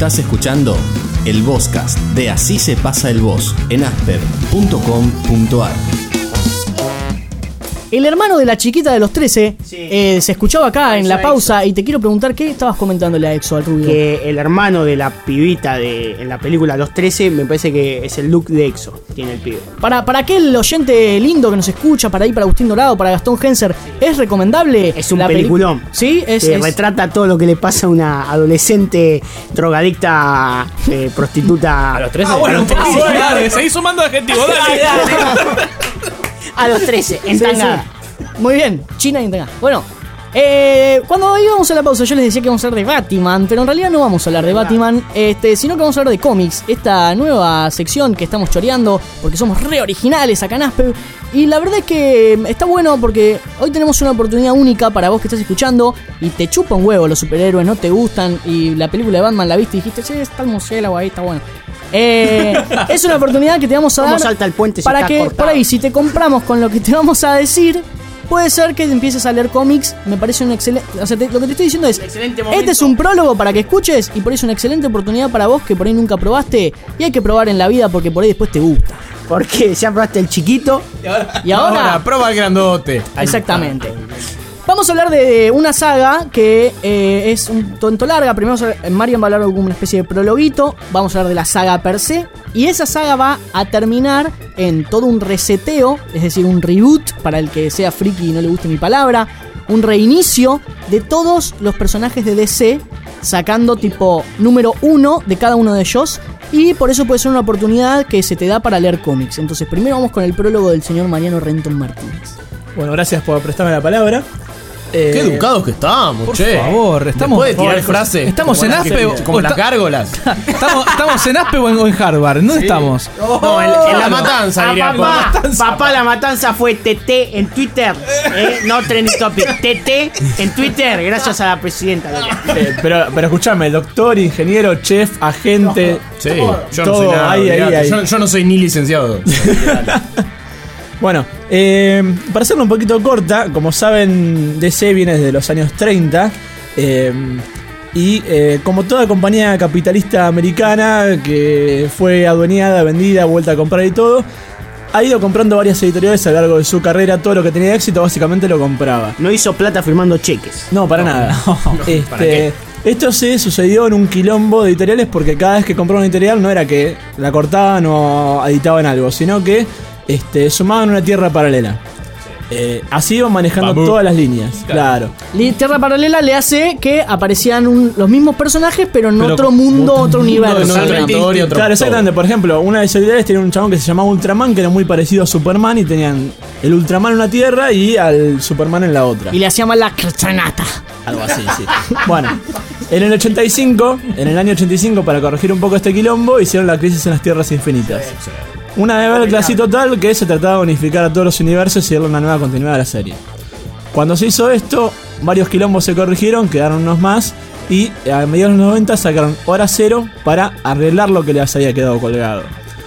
S10: Estás escuchando el Vozcast de Así se pasa el voz en asper punto com punto ar.
S3: El hermano de la chiquita de los trece eh, se escuchaba acá en la pausa y te quiero preguntar qué estabas comentándole a Exo, al rubio.
S6: Que el hermano de la pibita de, en la película Los trece me parece que es el look de Exo, tiene el pibe.
S3: Para, para aquel oyente lindo que nos escucha, para ir para Agustín Dorado, para Gastón Henser, ¿es recomendable?
S6: Es un
S3: la
S6: peliculón.
S3: Peli- sí, es,
S6: que
S3: es...
S6: retrata todo lo que le pasa a una adolescente drogadicta, eh, prostituta.
S2: A los trece. Ah, bueno, un poco dale, seguís sumando adjetivos, dale.
S6: A los trece, en
S3: Sí,
S6: Tangada.
S3: sí. Muy bien, China y Tangada. Bueno, eh, cuando íbamos a la pausa yo les decía que vamos a hablar de Batman, pero en realidad no vamos a hablar de Batman, este, sino que vamos a hablar de cómics, esta nueva sección que estamos choreando, porque somos re originales acá en Asper. Y la verdad es que está bueno porque hoy tenemos una oportunidad única para vos que estás escuchando y te chupa un huevo los superhéroes, no te gustan, y la película de Batman la viste y dijiste, sí, está el murciélago ahí, está bueno. Eh, es una oportunidad que te vamos a dar
S6: ¿Cómo salta el puente si
S3: para
S6: está
S3: que
S6: cortado?
S3: por ahí, si te compramos con lo que te vamos a decir, puede ser que empieces a leer cómics. Me parece un excelente, o sea, te- lo que te estoy diciendo es, este es un prólogo para que escuches y por ahí es una excelente oportunidad para vos que por ahí nunca probaste y hay que probar en la vida porque por ahí después te gusta.
S6: Porque ya probaste el chiquito
S3: Y ahora,
S5: prueba el grandote.
S3: exactamente. Vamos a hablar de una saga que eh, es un tonto larga. Primero Marian va a hablar de una especie de prologuito. Vamos a hablar de la saga per se. Y esa saga va a terminar en todo un reseteo, es decir, un reboot, para el que sea friki y no le guste mi palabra. Un reinicio de todos los personajes de D C, sacando tipo número uno de cada uno de ellos. Y por eso puede ser una oportunidad que se te da para leer cómics. Entonces primero vamos con el prólogo del señor Mariano Renton Martínez.
S7: Bueno, gracias por prestarme la palabra. Eh,
S5: Qué educados que estamos,
S2: Por
S5: che.
S2: favor, estamos-
S5: Después de tirar
S2: por-
S5: frases.
S2: estamos
S5: como
S2: en
S5: las que-
S2: Aspe o-
S5: Como
S2: o
S5: las
S2: está-
S5: gárgolas.
S2: ¿Estamos, ¿Estamos en Aspe o en, o en Harvard? ¿Dónde estamos?
S5: No, en, en la matanza,
S6: Ah,
S5: diría.
S6: papá, papá, la matanza fue T T en Twitter, eh, no trending topic. T T en Twitter, gracias a la presidenta.
S7: eh, pero, pero escúchame, doctor, ingeniero, chef, agente.
S5: Sí, yo no
S7: todo
S5: soy nada.
S7: ahí, ahí,
S5: olvidate.
S7: ahí.
S5: Yo, yo no soy ni licenciado.
S7: Bueno, eh, para hacerlo un poquito corta, como saben, D C viene desde los años treinta. eh, y eh, como toda compañía capitalista americana que fue adueñada, vendida, vuelta a comprar y todo, ha ido comprando varias editoriales a lo largo de su carrera. Todo lo que tenía éxito básicamente lo compraba.
S6: No hizo plata firmando cheques.
S7: No, para nada. Este,
S5: ¿para qué?
S7: Esto se sucedió en un quilombo de editoriales porque cada vez que compraban una editorial no era que la cortaban o editaban algo, sino que este, sumaban una tierra paralela. Eh, así iban manejando
S5: Vamos.
S7: todas las líneas, claro.
S3: La Tierra Paralela le hace que aparecían un- los mismos personajes, pero en
S7: Pero
S3: otro
S7: con-
S3: mundo, otro universo.
S5: en otra historia, otro
S7: Claro, exactamente.
S5: todo.
S7: Por ejemplo, una de esas editoriales tenía un chabón que se llamaba Ultraman, que era muy parecido a Superman, y tenían el Ultraman en una tierra y al Superman en la otra.
S3: Y le hacían la Krchanata.
S7: Algo así, sí. Bueno, en el ochenta y cinco, en el año ochenta y cinco, para corregir un poco este quilombo, hicieron la Crisis en las Tierras Infinitas. Una de ver clase total que se trataba de unificar a todos los universos y darle una nueva continuidad a la serie. Cuando se hizo esto, varios quilombos se corrigieron, quedaron unos más, y a mediados de los noventa sacaron Hora Cero para arreglar lo que les había quedado colgado.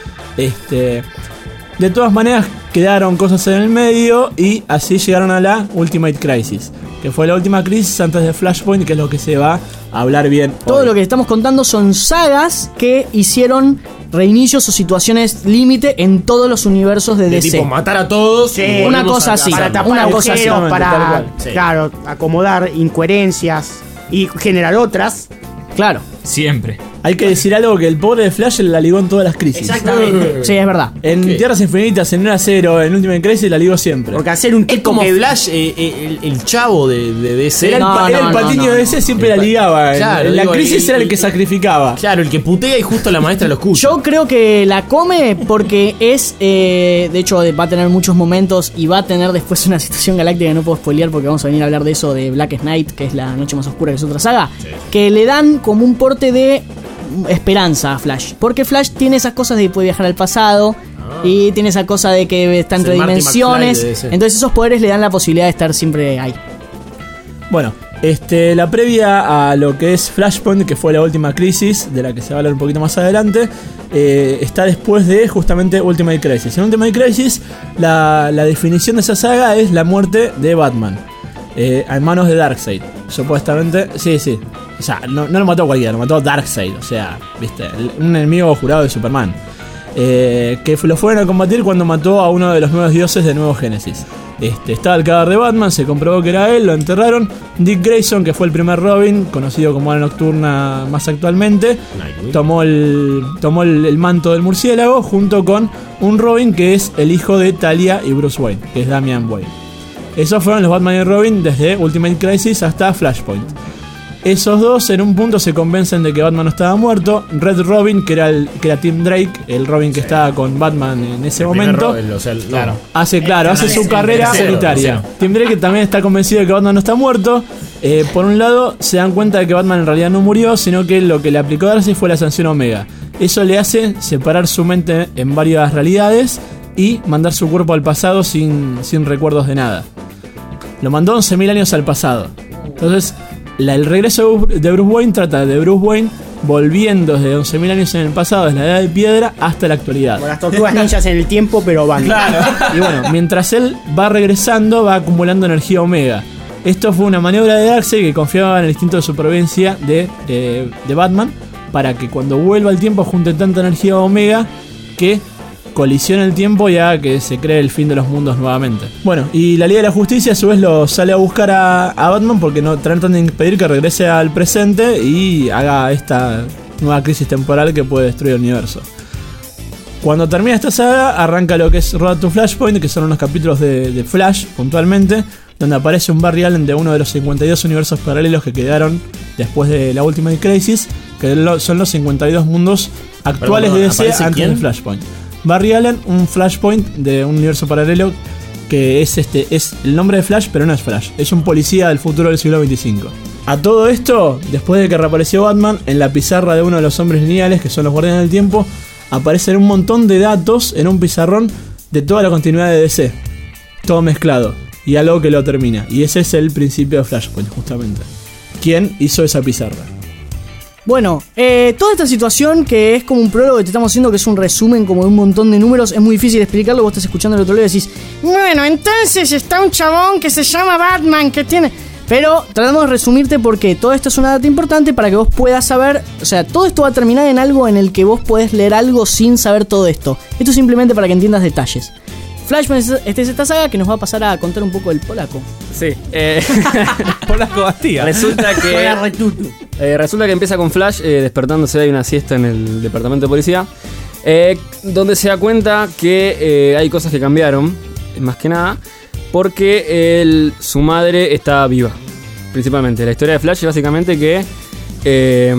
S7: Este, de todas maneras, quedaron cosas en el medio y así llegaron a la Ultimate Crisis, que fue la última crisis antes de Flashpoint, que es lo que se va a hablar bien.
S3: Todo
S7: hoy.
S3: lo que estamos contando son sagas que hicieron reinicios o situaciones límite en todos los universos de
S5: De
S3: D C.
S5: tipo matar a todos.
S6: Sí,
S5: y
S3: una
S5: volvemos
S3: cosa
S5: a
S3: así,
S5: casa.
S6: Para tapar
S3: una cosa así,
S6: agujeros,
S7: tal
S6: para,
S7: cual.
S5: Sí.
S6: claro, acomodar incoherencias y generar otras.
S3: Claro,
S9: Siempre.
S7: Hay que decir algo, que el pobre de Flash la ligó en todas las crisis.
S6: Exactamente.
S3: sí, es verdad.
S7: En
S5: ¿Qué?
S7: Tierras Infinitas, en Hora Cero, en Ultimate Crisis la ligó siempre.
S6: Porque hacer un
S5: Es
S6: tipo
S5: como
S6: que
S5: Flash, eh, eh, el, el chavo de, de D C.
S7: Era el,
S3: No,
S7: pa- era
S3: no,
S7: el
S3: no,
S7: patiño
S3: no,
S7: de
S3: no.
S7: ese, siempre
S5: El
S7: la
S5: pa-
S7: ligaba. En-
S5: Claro,
S7: en la
S5: digo,
S7: crisis
S5: el-
S7: era el que sacrificaba.
S5: Claro, el que putea y justo la maestra lo escucha.
S3: Yo creo que la come porque es, eh, de hecho va a tener muchos momentos y va a tener después una situación galáctica que no puedo spoilear porque vamos a venir a hablar de eso de Black Knight, que es la noche más oscura, que es otra saga, que le dan como un porte de esperanza a Flash, porque Flash tiene esas cosas de que puede viajar al pasado y tiene esa cosa de que está
S5: Es
S3: entre
S5: el Marty
S3: dimensiones,
S5: McFly de D C.
S3: entonces esos poderes le dan la posibilidad de estar siempre ahí.
S7: Bueno, este, la previa a lo que es Flashpoint, que fue la última crisis, de la que se va a hablar un poquito más adelante, eh, está después de justamente Ultimate Crisis. En Ultimate Crisis, la, la definición de esa saga es la muerte de Batman, eh, en manos de Darkseid. Supuestamente, sí, sí. O sea, no, no lo mató a cualquiera, lo mató a Darkseid. O sea, viste, el- un enemigo jurado de Superman. Eh, que lo fueron a combatir cuando mató a uno de los nuevos dioses de Nuevo Génesis. Este, estaba el cadáver de Batman, se comprobó que era él, lo enterraron. Dick Grayson, que fue el primer Robin, conocido como Ala Nocturna más actualmente, tomó el, tomó el, el manto del murciélago junto con un Robin que es el hijo de Talia y Bruce Wayne, que es Damian Wayne. Esos fueron los Batman y Robin desde Ultimate Crisis hasta Flashpoint. Esos dos en un punto se convencen de que Batman no estaba muerto. Red Robin, que era, el, que era Tim Drake, el Robin que estaba con Batman en ese
S5: El primer
S7: momento,
S5: Robin, o sea, el- claro.
S7: hace claro, hace su
S5: el
S7: carrera
S5: tercero,
S7: solitaria.
S5: tercero.
S7: Tim Drake también está convencido de que Batman no está muerto. Eh, por un lado, se dan cuenta de que Batman en realidad no murió, sino que lo que le aplicó Darcy fue la sanción Omega. Eso le hace separar su mente en varias realidades y mandar su cuerpo al pasado sin, sin recuerdos de nada. Lo mandó once mil años al pasado. Entonces, la- el regreso de Bruce Wayne trata de Bruce Wayne volviendo desde once mil años en el pasado, desde la edad de piedra, hasta la actualidad.
S6: Como las tortugas ninjas en el tiempo, pero van.
S7: Y bueno, mientras él va regresando, va acumulando energía Omega. Esto fue una maniobra de Darkseid que confiaba en el instinto de supervivencia de, eh, de Batman para que cuando vuelva al tiempo junte tanta energía Omega que colisione el tiempo y haga que se cree el fin de los mundos nuevamente. Bueno, y la Liga de la Justicia a su vez lo sale a buscar a, a Batman porque no tratan de impedir que regrese al presente y haga esta nueva crisis temporal que puede destruir el universo. Cuando termina esta saga, arranca lo que es Road to Flashpoint, que son unos capítulos de, de Flash, puntualmente, donde aparece un Barry Allen de uno de los cincuenta y dos universos paralelos que quedaron después de la Ultimate Crisis, que lo- son los cincuenta y dos mundos actuales
S5: Perdón,
S7: de D C
S5: ¿aparece
S7: antes
S5: quién?
S7: de Flashpoint. Barry Allen, un Flashpoint de un universo paralelo que es este es el nombre de Flash, pero no es Flash, es un policía del futuro del siglo veinticinco. A todo esto, después de que reapareció Batman, en la pizarra de uno de los hombres lineales, que son los Guardianes del Tiempo, aparecen un montón de datos en un pizarrón de toda la continuidad de D C. Todo mezclado. Y algo que lo termina. Y ese es el principio de Flashpoint, justamente. ¿Quién hizo esa pizarra?
S3: Bueno, eh, toda esta situación que es como un prólogo que te estamos haciendo, que es un resumen como de un montón de números, es muy difícil explicarlo. Vos estás escuchando el otro lado y decís, bueno, entonces está un chabón que se llama Batman, que tiene... Pero tratamos de resumirte porque todo esto es una data importante para que vos puedas saber, o sea, todo esto va a terminar en algo en el que vos podés leer algo sin saber todo esto. Esto es simplemente para que entiendas detalles. Flashpoint es esta es esta saga que nos va a pasar a contar un poco el polaco.
S8: Sí, eh,
S2: Polaco Bastía.
S8: resulta que eh, resulta que empieza con Flash eh, despertándose, hay una siesta en el departamento de policía, eh, donde se da cuenta que eh, hay cosas que cambiaron, más que nada, porque él, su madre está viva, principalmente. La historia de Flash es básicamente que eh,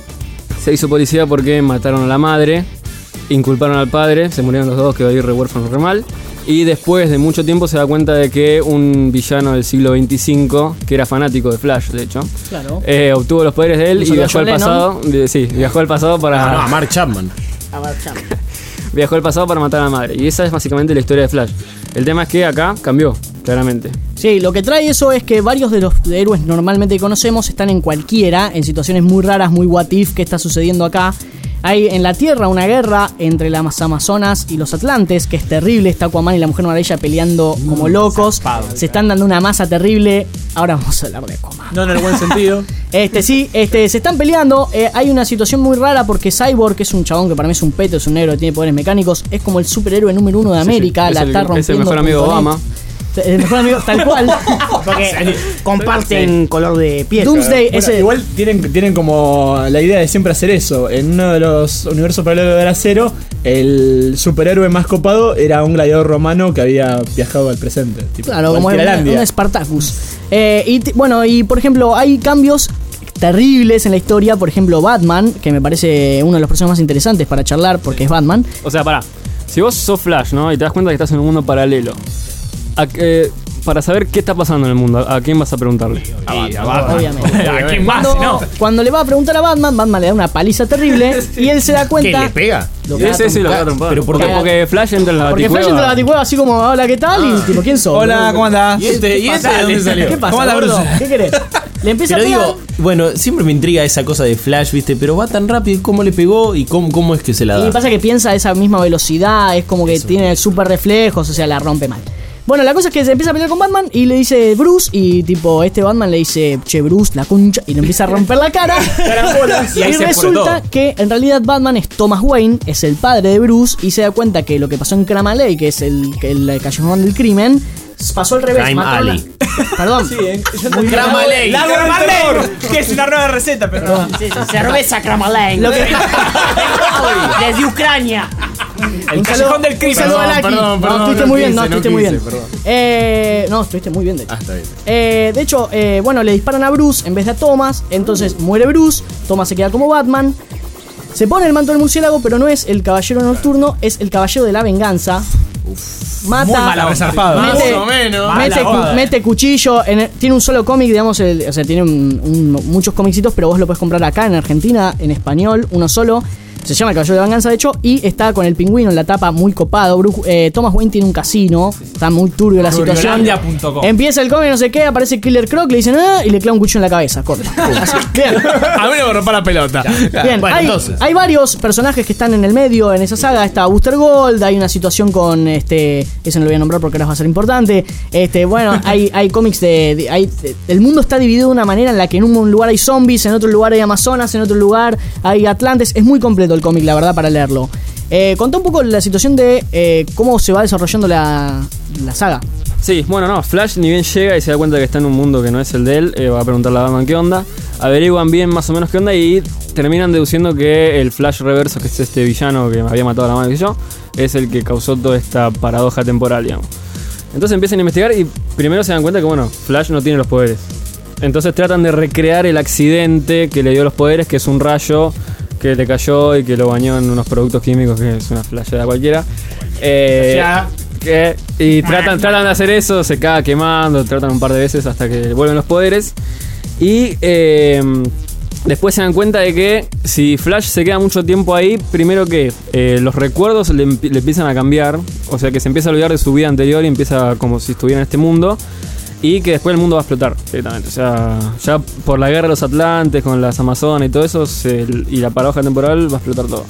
S8: se hizo policía porque mataron a la madre, inculparon al padre, se murieron los dos, quedó ahí re huérfano, re mal. Y después de mucho tiempo se da cuenta de que un villano del siglo veinticinco, que era fanático de Flash, de hecho,
S3: Claro.
S8: eh, obtuvo los poderes de él
S3: Un
S8: y
S3: solo
S8: viajó al
S3: John
S8: pasado. de- sí, viajó al pasado para.
S5: Ah, no, a Mark Chapman.
S3: A ver, chamo.
S8: Viajó al pasado para matar a la madre. Y esa es básicamente la historia de Flash. El tema es que acá cambió, claramente.
S3: Sí, lo que trae eso es que varios de los héroes normalmente que conocemos están en cualquiera, en situaciones muy raras, muy what if, que está sucediendo acá. Hay en la Tierra una guerra entre las Amazonas y los Atlantes, que es terrible. Está Aquaman y la Mujer Maravilla peleando como locos. Se están dando una masa terrible. Ahora vamos a hablar de Aquaman.
S7: No en el buen sentido.
S3: Este sí, este, se están peleando. eh, hay una situación muy rara porque Cyborg, que es un chabón que para mí es un peto, es un negro que tiene poderes mecánicos, es como el superhéroe número uno de América.
S8: Sí, sí.
S3: La
S8: Es el-
S3: está rompiendo.
S8: es el mejor amigo de
S3: con
S8: Obama.
S3: El mejor amigo, tal cual.
S6: Porque comparten color de piel.
S3: Doomsday,
S7: Bueno,
S3: ese.
S7: igual tienen, tienen como la idea de siempre hacer eso. En uno de los universos paralelos de Acero, el superhéroe más copado era un gladiador romano que había viajado al presente. Tipo,
S3: Claro, como
S7: cualquier
S3: un,
S7: Alandia.
S3: un Spartacus. Eh, y t- bueno, y por ejemplo, hay cambios terribles en la historia. Por ejemplo, Batman, que me parece uno de los personajes más interesantes para charlar porque es Batman.
S8: O sea, pará. Si vos sos Flash, ¿no? Y te das cuenta que estás en un mundo paralelo. ¿A qué- para saber qué está pasando en el mundo, ¿a quién vas a preguntarle?
S3: Obviamente.
S2: ¿A quién más?
S3: Cuando,
S2: Si no.
S3: cuando le va a preguntar a Batman, Batman le da una paliza terrible y él se da
S5: ¿Qué
S3: cuenta.
S5: le pega?
S3: Lo
S8: Sí,
S3: caga
S8: sí, sí, lo
S3: trompada.
S8: caga trompada.
S5: ¿Pero por
S8: porque,
S3: qué?
S8: porque Flash entra en la
S3: Porque Flash
S8: baticueva.
S3: entra a la baticueva así como, hola, ¿qué tal? Y tipo, ¿quién sos?
S2: Hola, ¿cómo andás?
S5: ¿Y este, ¿y este de dónde salió?
S3: ¿Qué pasa,
S2: ¿Cómo anda,
S3: gordo?
S2: Bruce?
S3: ¿Qué querés? Le empieza
S5: Pero
S3: a pegar.
S5: digo, bueno, siempre me intriga esa cosa de Flash, ¿viste? Pero va tan rápido, ¿cómo le pegó y cómo, cómo es que se la
S3: Y
S5: da?
S3: pasa que piensa a esa misma velocidad, es como que tiene super reflejos, o sea, la rompe mal. Bueno, la cosa es que se empieza a pelear con Batman y le dice Bruce, y tipo, este Batman le dice, che, Bruce, la concha, y le empieza a romper la cara. y, y resulta que en realidad Batman es Thomas Wayne, es el padre de Bruce, y se da cuenta que lo que pasó en Cramaley, que es el, el, el callejón del crimen, pasó al revés.
S5: Crime Alley.
S3: La... Perdón.
S7: Sí, ¿eh?
S3: Muy bien.
S5: Cramaley.
S7: La Cramaley, que es una nueva receta, pero no.
S6: Sí, sí, cerveza Cramaley.
S3: Lo que...
S6: Desde Ucrania.
S7: El callejón del crimen.
S3: Perdón, perdón,
S5: perdón,
S3: no,
S5: perdón,
S3: estuviste
S5: no
S3: muy bien,
S5: quise,
S3: no,
S5: no
S3: estuviste muy
S5: quise,
S3: bien.
S5: perdón.
S3: Eh, no, estuviste muy bien, de hecho.
S5: Ah, está bien.
S3: Eh, de hecho, eh, bueno, le disparan a Bruce en vez de a Thomas. Entonces muere Bruce. Thomas se queda como Batman. Se pone el manto del murciélago, pero no es el caballero nocturno, es el caballero de la venganza. Mata,
S2: Muy mala resarpada.
S3: mete,
S5: Más o menos.
S3: mete, cu- mete cuchillo. En el- tiene un solo cómic, digamos, el- o sea, tiene un- un- muchos cómicsitos, pero vos lo puedes comprar acá en Argentina, en español, uno solo. Se llama El Caballero de la Venganza, de hecho, y está con el pingüino en la tapa, muy copado. Bruce- eh, Thomas Wayne tiene un casino, está muy turbio la situación.
S2: Ruriolandia punto com.
S3: Empieza el cómic, no sé qué, aparece Killer Croc, le dicen ah, y le clava un cuchillo en la cabeza, corta. Así, bien.
S2: A mí no me rompa la pelota.
S3: Bien,
S5: Bueno,
S3: hay,
S5: entonces.
S3: hay varios personajes que están en el medio en esa saga. Está Booster Gold, hay una situación con este. Ese no lo voy a nombrar porque ahora va a ser importante. Este, bueno, hay, hay cómics de. de- hay, de- el mundo está dividido de una manera en la que en un lugar hay zombies, en otro lugar hay Amazonas, en otro lugar hay Atlantes. Es muy completo el cómic, la verdad, para leerlo. Eh, contá un poco la situación de eh, cómo se va desarrollando la, la saga.
S8: Sí, bueno, no, Flash ni bien llega y se da cuenta que está en un mundo que no es el de él, eh, va a preguntarle a Batman qué onda, averiguan bien más o menos qué onda y terminan deduciendo que el Flash Reverso, que es este villano que me había matado a la mano que yo, es el que causó toda esta paradoja temporal, digamos. Entonces empiezan a investigar y primero se dan cuenta que, bueno, Flash no tiene los poderes. Entonces tratan de recrear el accidente que le dio los poderes, que es un rayo que le cayó y que lo bañó en unos productos químicos, que es una flashada cualquiera. Eh,
S6: Ya.
S8: que, y tratan, tratan de hacer eso, se caga quemando, tratan un par de veces hasta que vuelven los poderes. Y eh, después se dan cuenta de que si Flash se queda mucho tiempo ahí, primero que eh, los recuerdos le, empi- le empiezan a cambiar, o sea que se empieza a olvidar de su vida anterior y empieza como si estuviera en este mundo. Y que después el mundo va a explotar directamente. O sea, ya por la guerra de los Atlantes, con las Amazonas y todo eso, se- y la paradoja temporal va a explotar todo.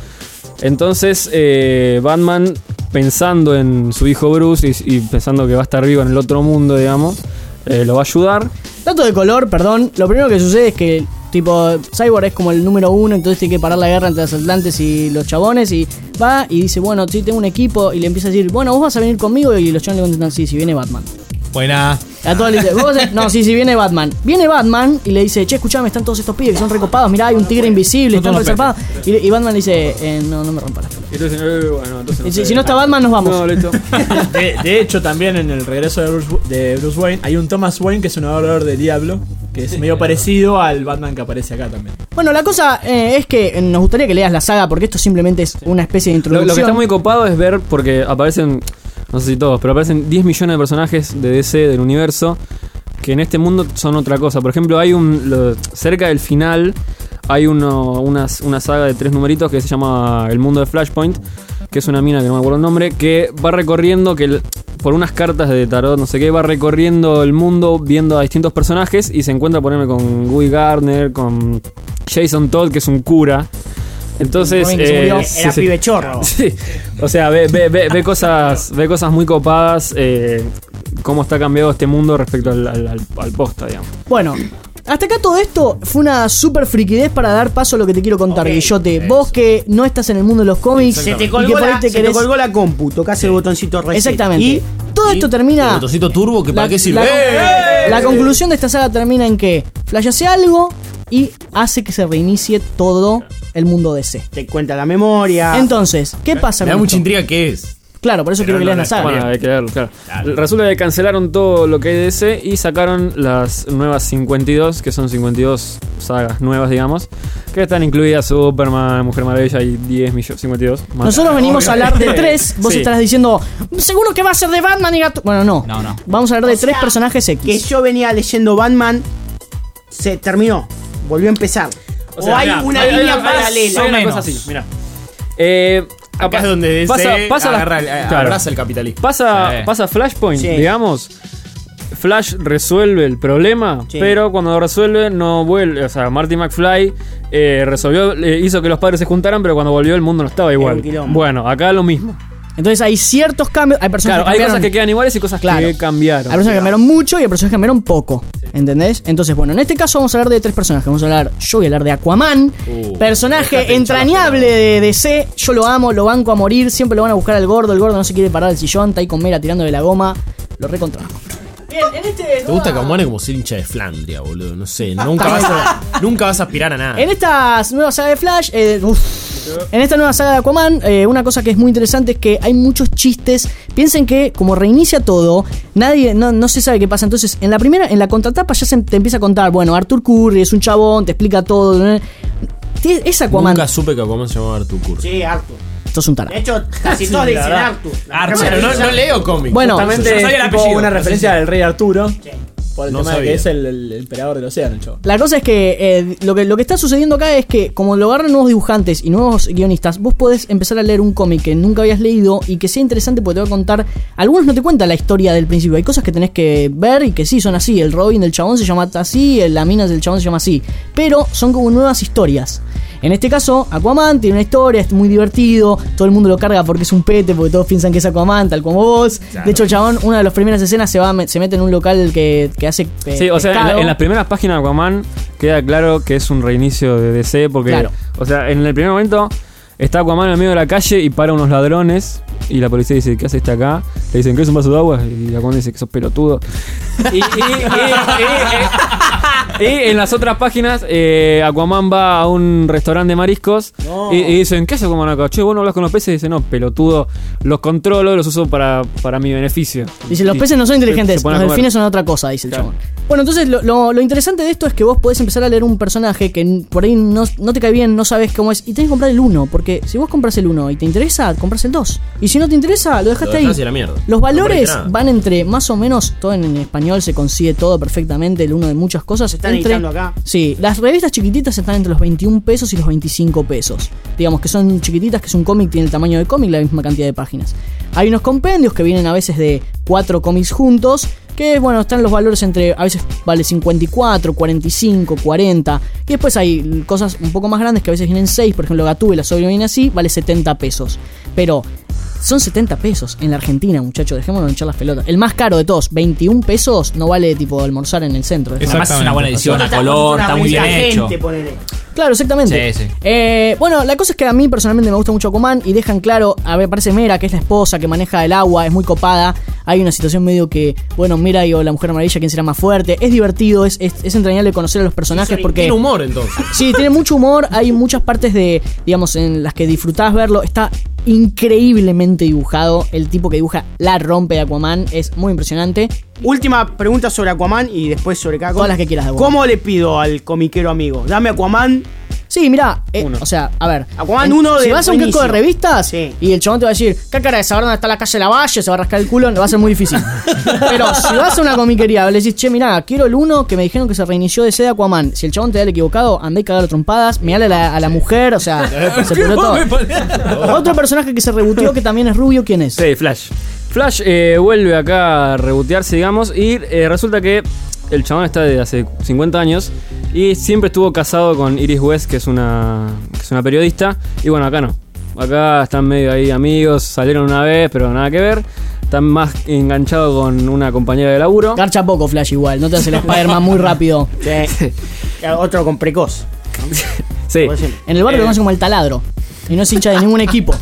S8: Entonces, eh, Batman, pensando en su hijo Bruce y, y pensando que va a estar vivo en el otro mundo, digamos, eh, lo va a ayudar.
S3: Dato de color, perdón. Lo primero que sucede es que, tipo, Cyborg es como el número uno, entonces tiene que parar la guerra entre los Atlantes y los chabones. Y va y dice, bueno, sí, tengo un equipo. Y le empieza a decir, bueno, vos vas a venir conmigo. Y los chabones le contestan, sí, si viene Batman.
S2: Buena.
S3: A todos le dice, ¿vos vas a- no, sí, sí, viene Batman. Viene Batman y le dice, che, escuchame, están todos estos pibes que son recopados. Mirá, hay un tigre invisible, están reservados. Y, y Batman le dice, eh, no, no me rompa la pelota.
S8: Y entonces, eh, bueno, entonces
S3: Y
S8: no
S3: si,
S8: sé.
S3: si no está Batman, nos vamos.
S8: No, listo.
S7: De, de hecho, también en el regreso de Bruce, de Bruce Wayne hay un Thomas Wayne que es un adorador del diablo, que es medio parecido al Batman que aparece acá también.
S3: Bueno, la cosa eh, es que nos gustaría que leas la saga porque esto simplemente es una especie de
S8: Lo,
S3: introducción.
S8: lo que está muy copado es ver, porque aparecen, no sé si todos, pero aparecen diez millones de personajes de D C del universo que en este mundo son otra cosa. Por ejemplo, hay un. Lo- cerca del final hay uno, una, una saga de tres numeritos que se llama El Mundo de Flashpoint, que es una mina que no me acuerdo el nombre, que va recorriendo, que el- por unas cartas de tarot, no sé qué, va recorriendo el mundo viendo a distintos personajes y se encuentra, por ejemplo, con Guy Gardner, con Jason Todd, que es un cura. Entonces,
S6: Joven que se murió.
S8: eh,
S6: Era
S8: sí, sí.
S6: pibe chorro.
S8: Sí, o sea, ve, ve, ve, ve cosas, ve cosas muy copadas, eh, cómo está cambiado este mundo respecto al, al, al- al posta, digamos.
S3: Bueno, hasta acá todo esto fue una super friquidez para dar paso a lo que te quiero contar,
S6: Ok,
S3: Guillote. Vos que no estás en el mundo de los cómics
S6: Se te
S3: y
S6: colgó,
S3: que por ahí
S6: la,
S3: te
S6: se te
S3: querés-
S6: colgó la compu, tocás el botoncito reset.
S3: Exactamente.
S6: Y
S3: todo esto termina.
S5: El botoncito turbo, que
S3: La,
S5: para qué sirve.
S3: la-
S5: ¡Eh!
S3: la conclusión de esta saga termina en que Flash hace algo y hace que se reinicie todo el mundo D C.
S6: te cuenta la memoria.
S3: Entonces, ¿qué pasa
S5: Me da
S3: con
S5: mucha
S3: esto?
S5: intriga qué es.
S3: Claro, por eso quiero que leas la saga.
S8: Bueno, hay que verlo, claro. Resulta que cancelaron todo lo que hay de D C y sacaron las nuevas cincuenta y dos, que son cincuenta y dos sagas nuevas, digamos, que están incluidas Superman, Mujer Maravilla y diez millones, cincuenta y dos más.
S3: Nosotros venimos a hablar de tres. Vos
S8: Sí.
S3: estarás diciendo, seguro que va a ser de Batman y Gato. Bueno, no.
S2: No, no.
S3: Vamos a hablar de
S6: O
S3: tres
S6: sea,
S3: personajes
S6: que
S3: X.
S6: yo venía leyendo Batman, se terminó, volvió a empezar. O,
S8: sea,
S6: hay
S8: mirá,
S6: una
S8: hay- hay-
S6: línea
S8: hay-
S6: paralela.
S8: hay una
S2: menos.
S8: cosa así, mirá. Eh,
S5: Acá es donde D C
S8: pasa, pasa la-
S5: agarra el-
S8: claro.
S5: abraza el capitalismo.
S8: Pasa,
S2: Sí.
S8: pasa Flashpoint,
S6: Sí.
S8: digamos. Flash resuelve el problema,
S6: Sí.
S8: pero cuando lo resuelve no vuelve. O sea, Marty McFly eh, resolvió, eh, hizo que los padres se juntaran, pero cuando volvió el mundo no estaba igual.
S6: un quilombo.
S8: Bueno, acá lo mismo.
S3: Entonces hay ciertos cambios. Hay personas
S8: Claro,
S3: que
S8: hay
S3: cambiaron.
S8: cosas que quedan iguales y cosas
S3: Claro.
S8: que cambiaron.
S3: Hay personas que cambiaron mucho y hay personas que cambiaron poco. ¿Entendés? Entonces, bueno, en este caso vamos a hablar de tres personajes. Vamos a hablar, yo voy a hablar de Aquaman,
S5: Uh,
S3: personaje
S5: déjate
S3: entrañable de D C. Yo lo amo, lo banco a morir. Siempre lo van a buscar al gordo. El gordo no se quiere parar del sillón. Está ahí con Mera tirando de la goma. Lo recontra. Bien, en este.
S5: ¿Te gusta que Aquaman como ser hincha de Flandria, boludo? No sé, nunca vas a, nunca vas a aspirar a nada.
S3: En esta nueva saga de Flash, eh, uf, en esta nueva saga de Aquaman, eh, una cosa que es muy interesante es que hay muchos chistes. Piensen que como reinicia todo, nadie, no, no se sabe qué pasa. Entonces, en la primera, en la contratapa ya se te empieza a contar, bueno, Arthur Curry es un chabón, te explica todo. ¿no? Es Aquaman.
S5: Nunca supe que Aquaman se llamaba Arthur Curry.
S6: Sí, Arthur.
S3: Esto es un tarado.
S6: De hecho, casi todos le dicen Arthur.
S5: Arthur, pero no, no leo cómics.
S3: Bueno,
S7: Justamente
S5: yo sabía el
S7: es tipo
S5: apellido.
S7: una referencia del rey Arturo. Por el
S5: No
S7: tema de
S5: sabía.
S7: que es el, el emperador del océano, el chavo.
S3: La cosa es que, eh, lo que lo que está sucediendo acá es que como lo agarran nuevos dibujantes y nuevos guionistas, vos podés empezar a leer un cómic que nunca habías leído y que sea interesante porque te va a contar. Algunos no te cuentan la historia del principio, hay cosas que tenés que ver y que sí son así. El Robin del chabón se llama así, la mina del chabón se llama así, pero son como nuevas historias. En este caso, Aquaman tiene una historia, es muy divertido, todo el mundo lo carga porque es un pete, porque todos piensan que es Aquaman, tal como vos.
S8: Claro.
S3: De hecho, el chabón, una de las primeras escenas se va se mete en un local que, que hace eh,
S8: Sí, o sea, en, la-
S3: pescado.
S8: en las primeras páginas de Aquaman queda claro que es un reinicio de D C porque,
S3: Claro.
S8: o sea, en el primer momento está Aquaman en el medio de la calle y para unos ladrones y la policía dice, ¿qué hace este acá? Le dicen, ¿qué es un vaso de agua? Y Aquaman dice que sos pelotudo. y, y- y- y- y en las otras páginas, eh, Aquaman va a un restaurante de mariscos
S7: No.
S8: y, y dicen, ¿qué hace Aquaman acá? Che, ¿vos no hablas con los peces? Y dice, no, pelotudo, los controlo, los uso para, para mi beneficio.
S3: Dice, los
S8: Y
S3: peces no son
S8: se-
S3: inteligentes,
S8: se pone
S3: los
S8: a comer.
S3: delfines son otra cosa, dice el
S8: Claro.
S3: chabón. Bueno, entonces lo, lo- lo interesante de esto es que vos podés empezar a leer un personaje que n- por ahí no, no te cae bien, no sabes cómo es, y tenés que comprar el uno, porque si vos compras el uno y te interesa, compras el dos. Y si no te interesa, lo dejaste
S5: Lo
S3: ahí.
S5: dejás y a la mierda.
S3: Los
S5: No
S3: valores
S5: perdiste nada.
S3: van entre más o menos, todo en, en español se consigue todo perfectamente, el uno de muchas cosas.
S6: Se están
S3: entre,
S6: editando acá.
S3: Sí, las revistas chiquititas están entre los veintiún pesos y los veinticinco pesos. Digamos que son chiquititas, que es un cómic, tiene el tamaño de cómic, la misma cantidad de páginas. Hay unos compendios que vienen a veces de cuatro cómics juntos, que bueno, están los valores entre, a veces vale cincuenta y cuatro, cuarenta y cinco, cuarenta. Y después hay cosas un poco más grandes que a veces vienen seis, por ejemplo Gatúbela, Sobrio viene así, vale setenta pesos. Pero son setenta pesos en la Argentina, muchachos, dejémonos de echar las pelotas. El más caro de todos, veintiún pesos, no vale tipo almorzar en el centro.
S9: Además es una buena edición, a color, está muy bien hecho.
S3: Claro, exactamente.
S9: Sí, sí.
S3: Eh, bueno, la cosa es que a mí personalmente me gusta mucho Aquaman y dejan claro, a ver, aparece Mera, que es la esposa que maneja el agua, es muy copada. Hay una situación medio que, bueno, Mera y o la Mujer Maravilla, quién será más fuerte. Es divertido, es, es, es entrañable conocer a los personajes porque...
S5: Tiene humor, entonces.
S3: Sí, tiene mucho humor, hay muchas partes de, digamos, en las que disfrutás verlo. Está increíblemente dibujado. El tipo que dibuja la rompe de Aquaman es muy impresionante.
S6: Última pregunta sobre Aquaman y después sobre Caco.
S3: Todas las que quieras de Aquaman.
S6: ¿Cómo le pido al comiquero amigo? Dame Aquaman.
S3: Sí, mirá, eh, o sea, a ver.
S6: Aquaman
S3: en-
S6: uno
S3: Si
S6: de
S3: vas a un kiosco de
S6: inicio.
S3: revistas
S6: Sí.
S3: y el chabón te va a decir, ¿qué cara de saber dónde está la calle Lavalle? Se va a rascar el culo, va a ser muy difícil. Pero si vas a una comiquería y le decís, che, mirá, quiero el uno que me dijeron que se reinició de C de Aquaman. Si el chabón te da el equivocado, andá y cagalo trompadas, mirale a la, a la mujer, o sea, se pudrió todo. Otro personaje que se rebutió que también es rubio, ¿quién es?
S8: Sí, Flash. Flash eh, vuelve acá a rebotearse, digamos, y eh, resulta que el chabón está desde hace cincuenta años y siempre estuvo casado con Iris West, que es una, que es una periodista, y bueno, acá no. Acá están medio ahí amigos, salieron una vez, pero nada que ver. Están más enganchados con una compañera de laburo.
S3: Garcha poco Flash igual, no te hace el Spider-Man muy rápido.
S6: Sí. Otro con precoz.
S8: Sí.
S3: En el barrio lo conocen como el taladro. Y no es hincha de ningún equipo.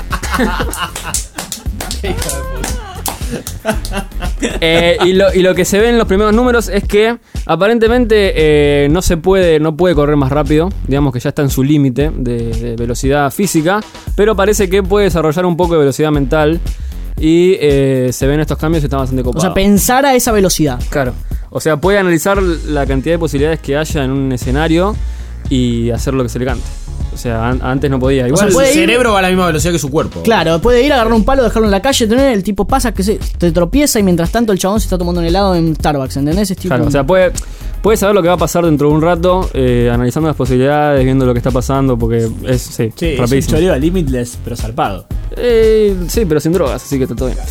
S8: Eh, y, lo, y lo que se ve en los primeros números es que aparentemente eh, no se puede, no puede correr más rápido. Digamos que ya está en su límite de, de velocidad física, pero parece que puede desarrollar un poco de velocidad mental. Y eh, se ven estos cambios y está bastante
S3: O
S8: copado.
S3: sea, pensar a esa velocidad.
S8: Claro. O sea, puede analizar la cantidad de posibilidades que haya en un escenario y hacer lo que se le cante. O sea, an- antes no podía. Igual
S5: Su
S3: puede ir-
S5: cerebro va a la misma velocidad que su cuerpo.
S3: Claro, puede ir a agarrar un palo, dejarlo en la calle, tener el tipo pasa que se te tropieza y mientras tanto el chabón se está tomando un helado en Starbucks, ¿entendés? Es tipo
S8: Claro,
S3: un-
S8: o sea, puede, puede saber lo que va a pasar dentro de un rato, eh, analizando las posibilidades, viendo lo que está pasando, porque es sí,
S7: Sí, es un
S8: rapidísimo.
S7: choreo limitless, pero zarpado.
S8: Eh, sí, pero sin drogas, así que está todo bien.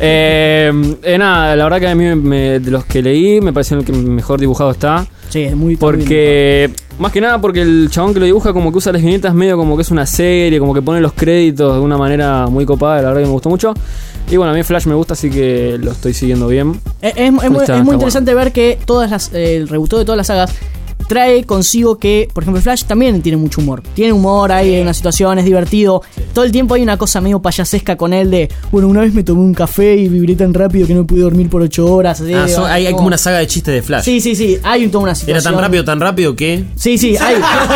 S8: Eh, eh, nada, la verdad que a mí me, de los que leí me pareció el que mejor dibujado está.
S3: Sí, es muy
S8: Porque, más que nada porque el chabón que lo dibuja como que usa las viñetas medio como que es una serie, como que pone los créditos de una manera muy copada, la verdad que me gustó mucho. Y bueno, a mí Flash me gusta, así que lo estoy siguiendo bien.
S3: Es, es, es muy,
S8: Está-
S3: es muy
S8: está
S3: interesante ver que todas las, eh, el rebuteo de todas las sagas trae consigo que, por ejemplo, Flash también tiene mucho humor. Tiene humor, hay una situación, es divertido. Todo el tiempo hay una cosa medio payasesca con él de, bueno, una vez me tomé un café y vibré tan rápido que no pude dormir por ocho horas. Así,
S5: Ah, son- hay, hay como una saga de chistes de Flash.
S3: Sí, sí, sí, hay toda una
S5: Era
S3: situación.
S5: tan rápido, tan rápido que.
S3: Sí, sí, hay.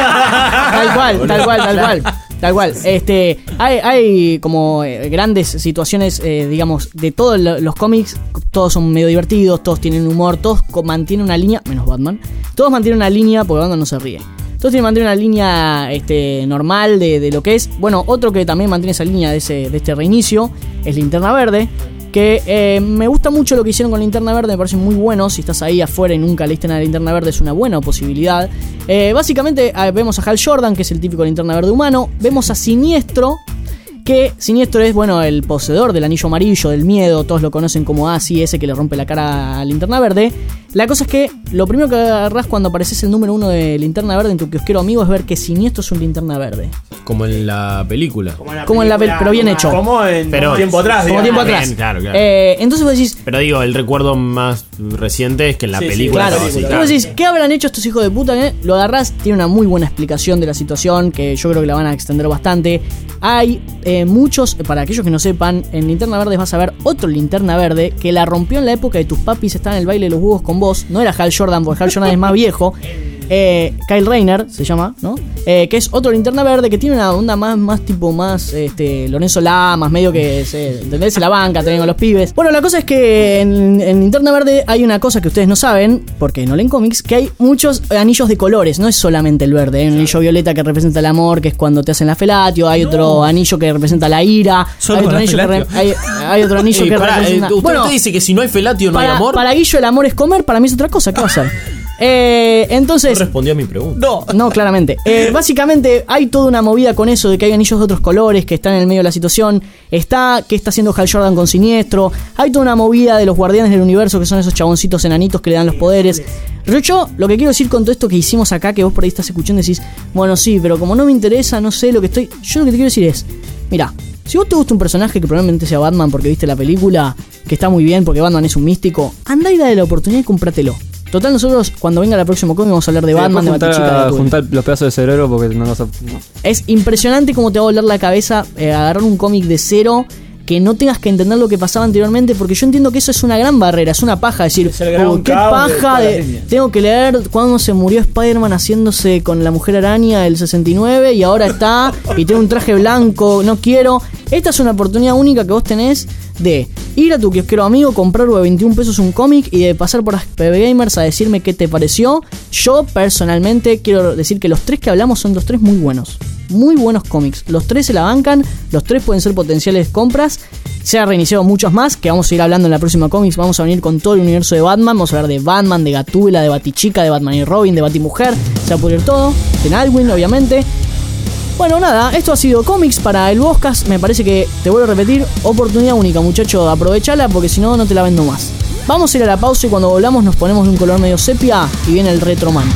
S3: tal cual, tal cual, tal cual. Tal cual. Este, hay, hay como eh, grandes situaciones, eh, digamos, de todos lo- los cómics. Todos son medio divertidos, todos tienen humor, todos co- mantienen una línea, menos Batman. Todos mantienen una línea porque Batman no se ríe. Todos tienen mantienen una línea este, normal de, de lo que es. Bueno, otro que también mantiene esa línea de, ese, de este reinicio es Linterna Verde. Que eh, me gusta mucho lo que hicieron con Linterna Verde, me parece muy bueno. Si estás ahí afuera y nunca leíste nada de Linterna Verde, es una buena posibilidad. Eh, básicamente eh, vemos a Hal Jordan, que es el típico Linterna Verde humano. Vemos a Siniestro, que Siniestro es, bueno, el poseedor del anillo amarillo, del miedo. Todos lo conocen como Asi, ese que le rompe la cara a Linterna Verde. La cosa es que lo primero que agarrás cuando apareces el número uno de Linterna Verde en tu kiosquero amigo es ver que Siniestro es un Linterna Verde.
S5: Como en la película.
S3: Como en la pel- pero bien hecho.
S7: Como en
S5: Pero-
S7: tiempo atrás,
S3: Como
S7: digamos.
S3: tiempo
S5: Ah, bien,
S3: atrás.
S5: claro, claro.
S3: Eh, entonces vos decís,
S5: Pero digo, el recuerdo más reciente es que en la
S7: Sí, sí,
S5: película.
S3: claro,
S5: estaba así,
S3: y
S5: claro.
S3: vos decís, ¿qué habrán hecho estos hijos de puta? eh? Lo agarrás, tiene una muy buena explicación de la situación, que yo creo que la van a extender bastante. Hay eh, muchos, para aquellos que no sepan, en Linterna Verde vas a ver otro Linterna Verde que la rompió en la época de tus papis estaban en el baile de los huevos con vos. No era Hal Jordan, porque Hal Jordan es más viejo. Eh, Kyle Rayner se llama, ¿no? Eh, que es otro Linterna Verde que tiene una onda más, más tipo más este, Lorenzo Lamas, medio que se, ¿entendés? Se la banca también con los pibes. Bueno, la cosa es que en, en Linterna Verde hay una cosa que ustedes no saben, porque no leen cómics, que hay muchos anillos de colores, no es solamente el verde. Hay un anillo violeta que representa el amor, que es cuando te hacen la felatio. Hay otro anillo que representa la ira.
S5: Solo
S3: Hay otro
S5: con la
S3: anillo que re-
S5: felatio.
S3: hay, hay otro anillo
S5: Eh,
S3: que
S5: pará,
S3: representa.
S5: eh, usted, usted dice que si no hay felatio no
S3: para,
S5: hay amor.
S3: Para Guillo el amor es comer, para mí es otra cosa. ¿Qué va a hacer? Eh, entonces.
S5: No respondió a mi pregunta.
S3: No, no, claramente. Eh, básicamente hay toda una movida con eso de que hay anillos de otros colores que están en el medio de la situación. Está, ¿qué está haciendo Hal Jordan con Siniestro? Hay toda una movida de los guardianes del universo, que son esos chaboncitos enanitos que le dan los poderes. Pero yo lo que quiero decir con todo esto que hicimos acá, que vos por ahí estás escuchando y decís, bueno, sí, pero como no me interesa, no sé lo que estoy. Yo lo que te quiero decir es, mira, si vos te gusta un personaje que probablemente sea Batman porque viste la película, que está muy bien porque Batman es un místico, anda y dale la oportunidad y cómpratelo. Total, nosotros cuando venga el próximo cómic vamos a hablar de
S8: Sí,
S3: Batman, de
S8: después
S3: Batichica, de
S8: juntar,
S3: Gatúbela.
S8: juntar los pedazos de cerebro porque no vas a. no.
S3: Es impresionante cómo te va a volar la cabeza eh, agarrar un cómic de cero, que no tengas que entender lo que pasaba anteriormente, porque yo entiendo que eso es una gran barrera, es una paja decir,
S7: Es el gran
S3: "Oh, qué
S7: caos de
S3: paja
S7: todas las
S3: de,
S7: líneas".
S3: tengo que leer cuando se murió Spider-Man haciéndose con la Mujer Araña del sesenta y nueve y ahora está y tiene un traje blanco, no quiero". Esta es una oportunidad única que vos tenés de ir a tu kiosquero amigo, comprar por veintiún pesos un cómic y de pasar por P B Gamers a decirme qué te pareció. Yo personalmente quiero decir que los tres que hablamos son los tres muy buenos. Muy buenos cómics. Los tres se la bancan, los tres pueden ser potenciales compras. Se han reiniciado muchos más que vamos a ir hablando en la próxima cómics. Vamos a venir con todo el universo de Batman. Vamos a hablar de Batman, de Gatúbela, de Batichica, de Batman y Robin, de Batimujer. Se va a pudrir todo. De Nightwing, obviamente. Bueno, nada, esto ha sido cómics para el Boscas. Me parece que, te vuelvo a repetir, oportunidad única, muchacho. Aprovechala porque si no, no te la vendo más. Vamos a ir a la pausa y cuando volvamos nos ponemos de un color medio sepia y viene el Retroman.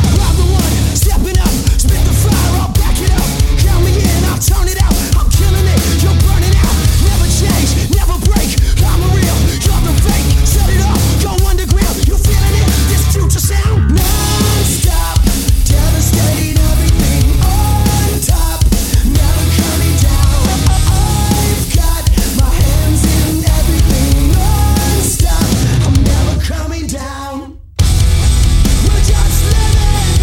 S12: Coming down. We're just living.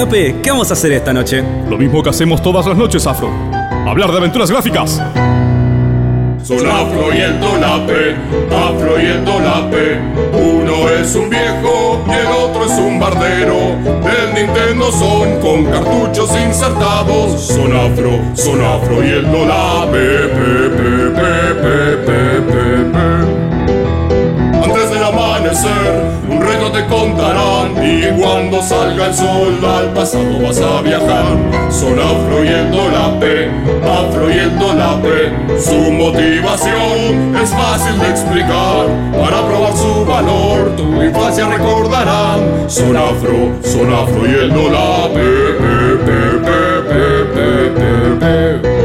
S13: Dolape, ¿qué vamos a hacer esta noche?
S14: Lo mismo que hacemos todas las noches, Afro. Hablar de aventuras gráficas.
S15: Son Afro y el Dolape, Afro y el Dolape. Uno es un viejo y el otro es un bardero. Del Nintendo son con cartuchos insertados. Son Afro, son Afro y el Dolape. Pe, pe, pe, pe, pe, pe, pe. Antes del amanecer, un reto te contarán. Y cuando salga el sol, al pasado vas a viajar. Son Afro y el Dolape, Afro y el Dolape. Su motivación es fácil de explicar. Para probar su valor, tu infancia recordarán. Son Afro, son Afro y el Dolape. Pe, pe, pe, pe, pe, pe, pe.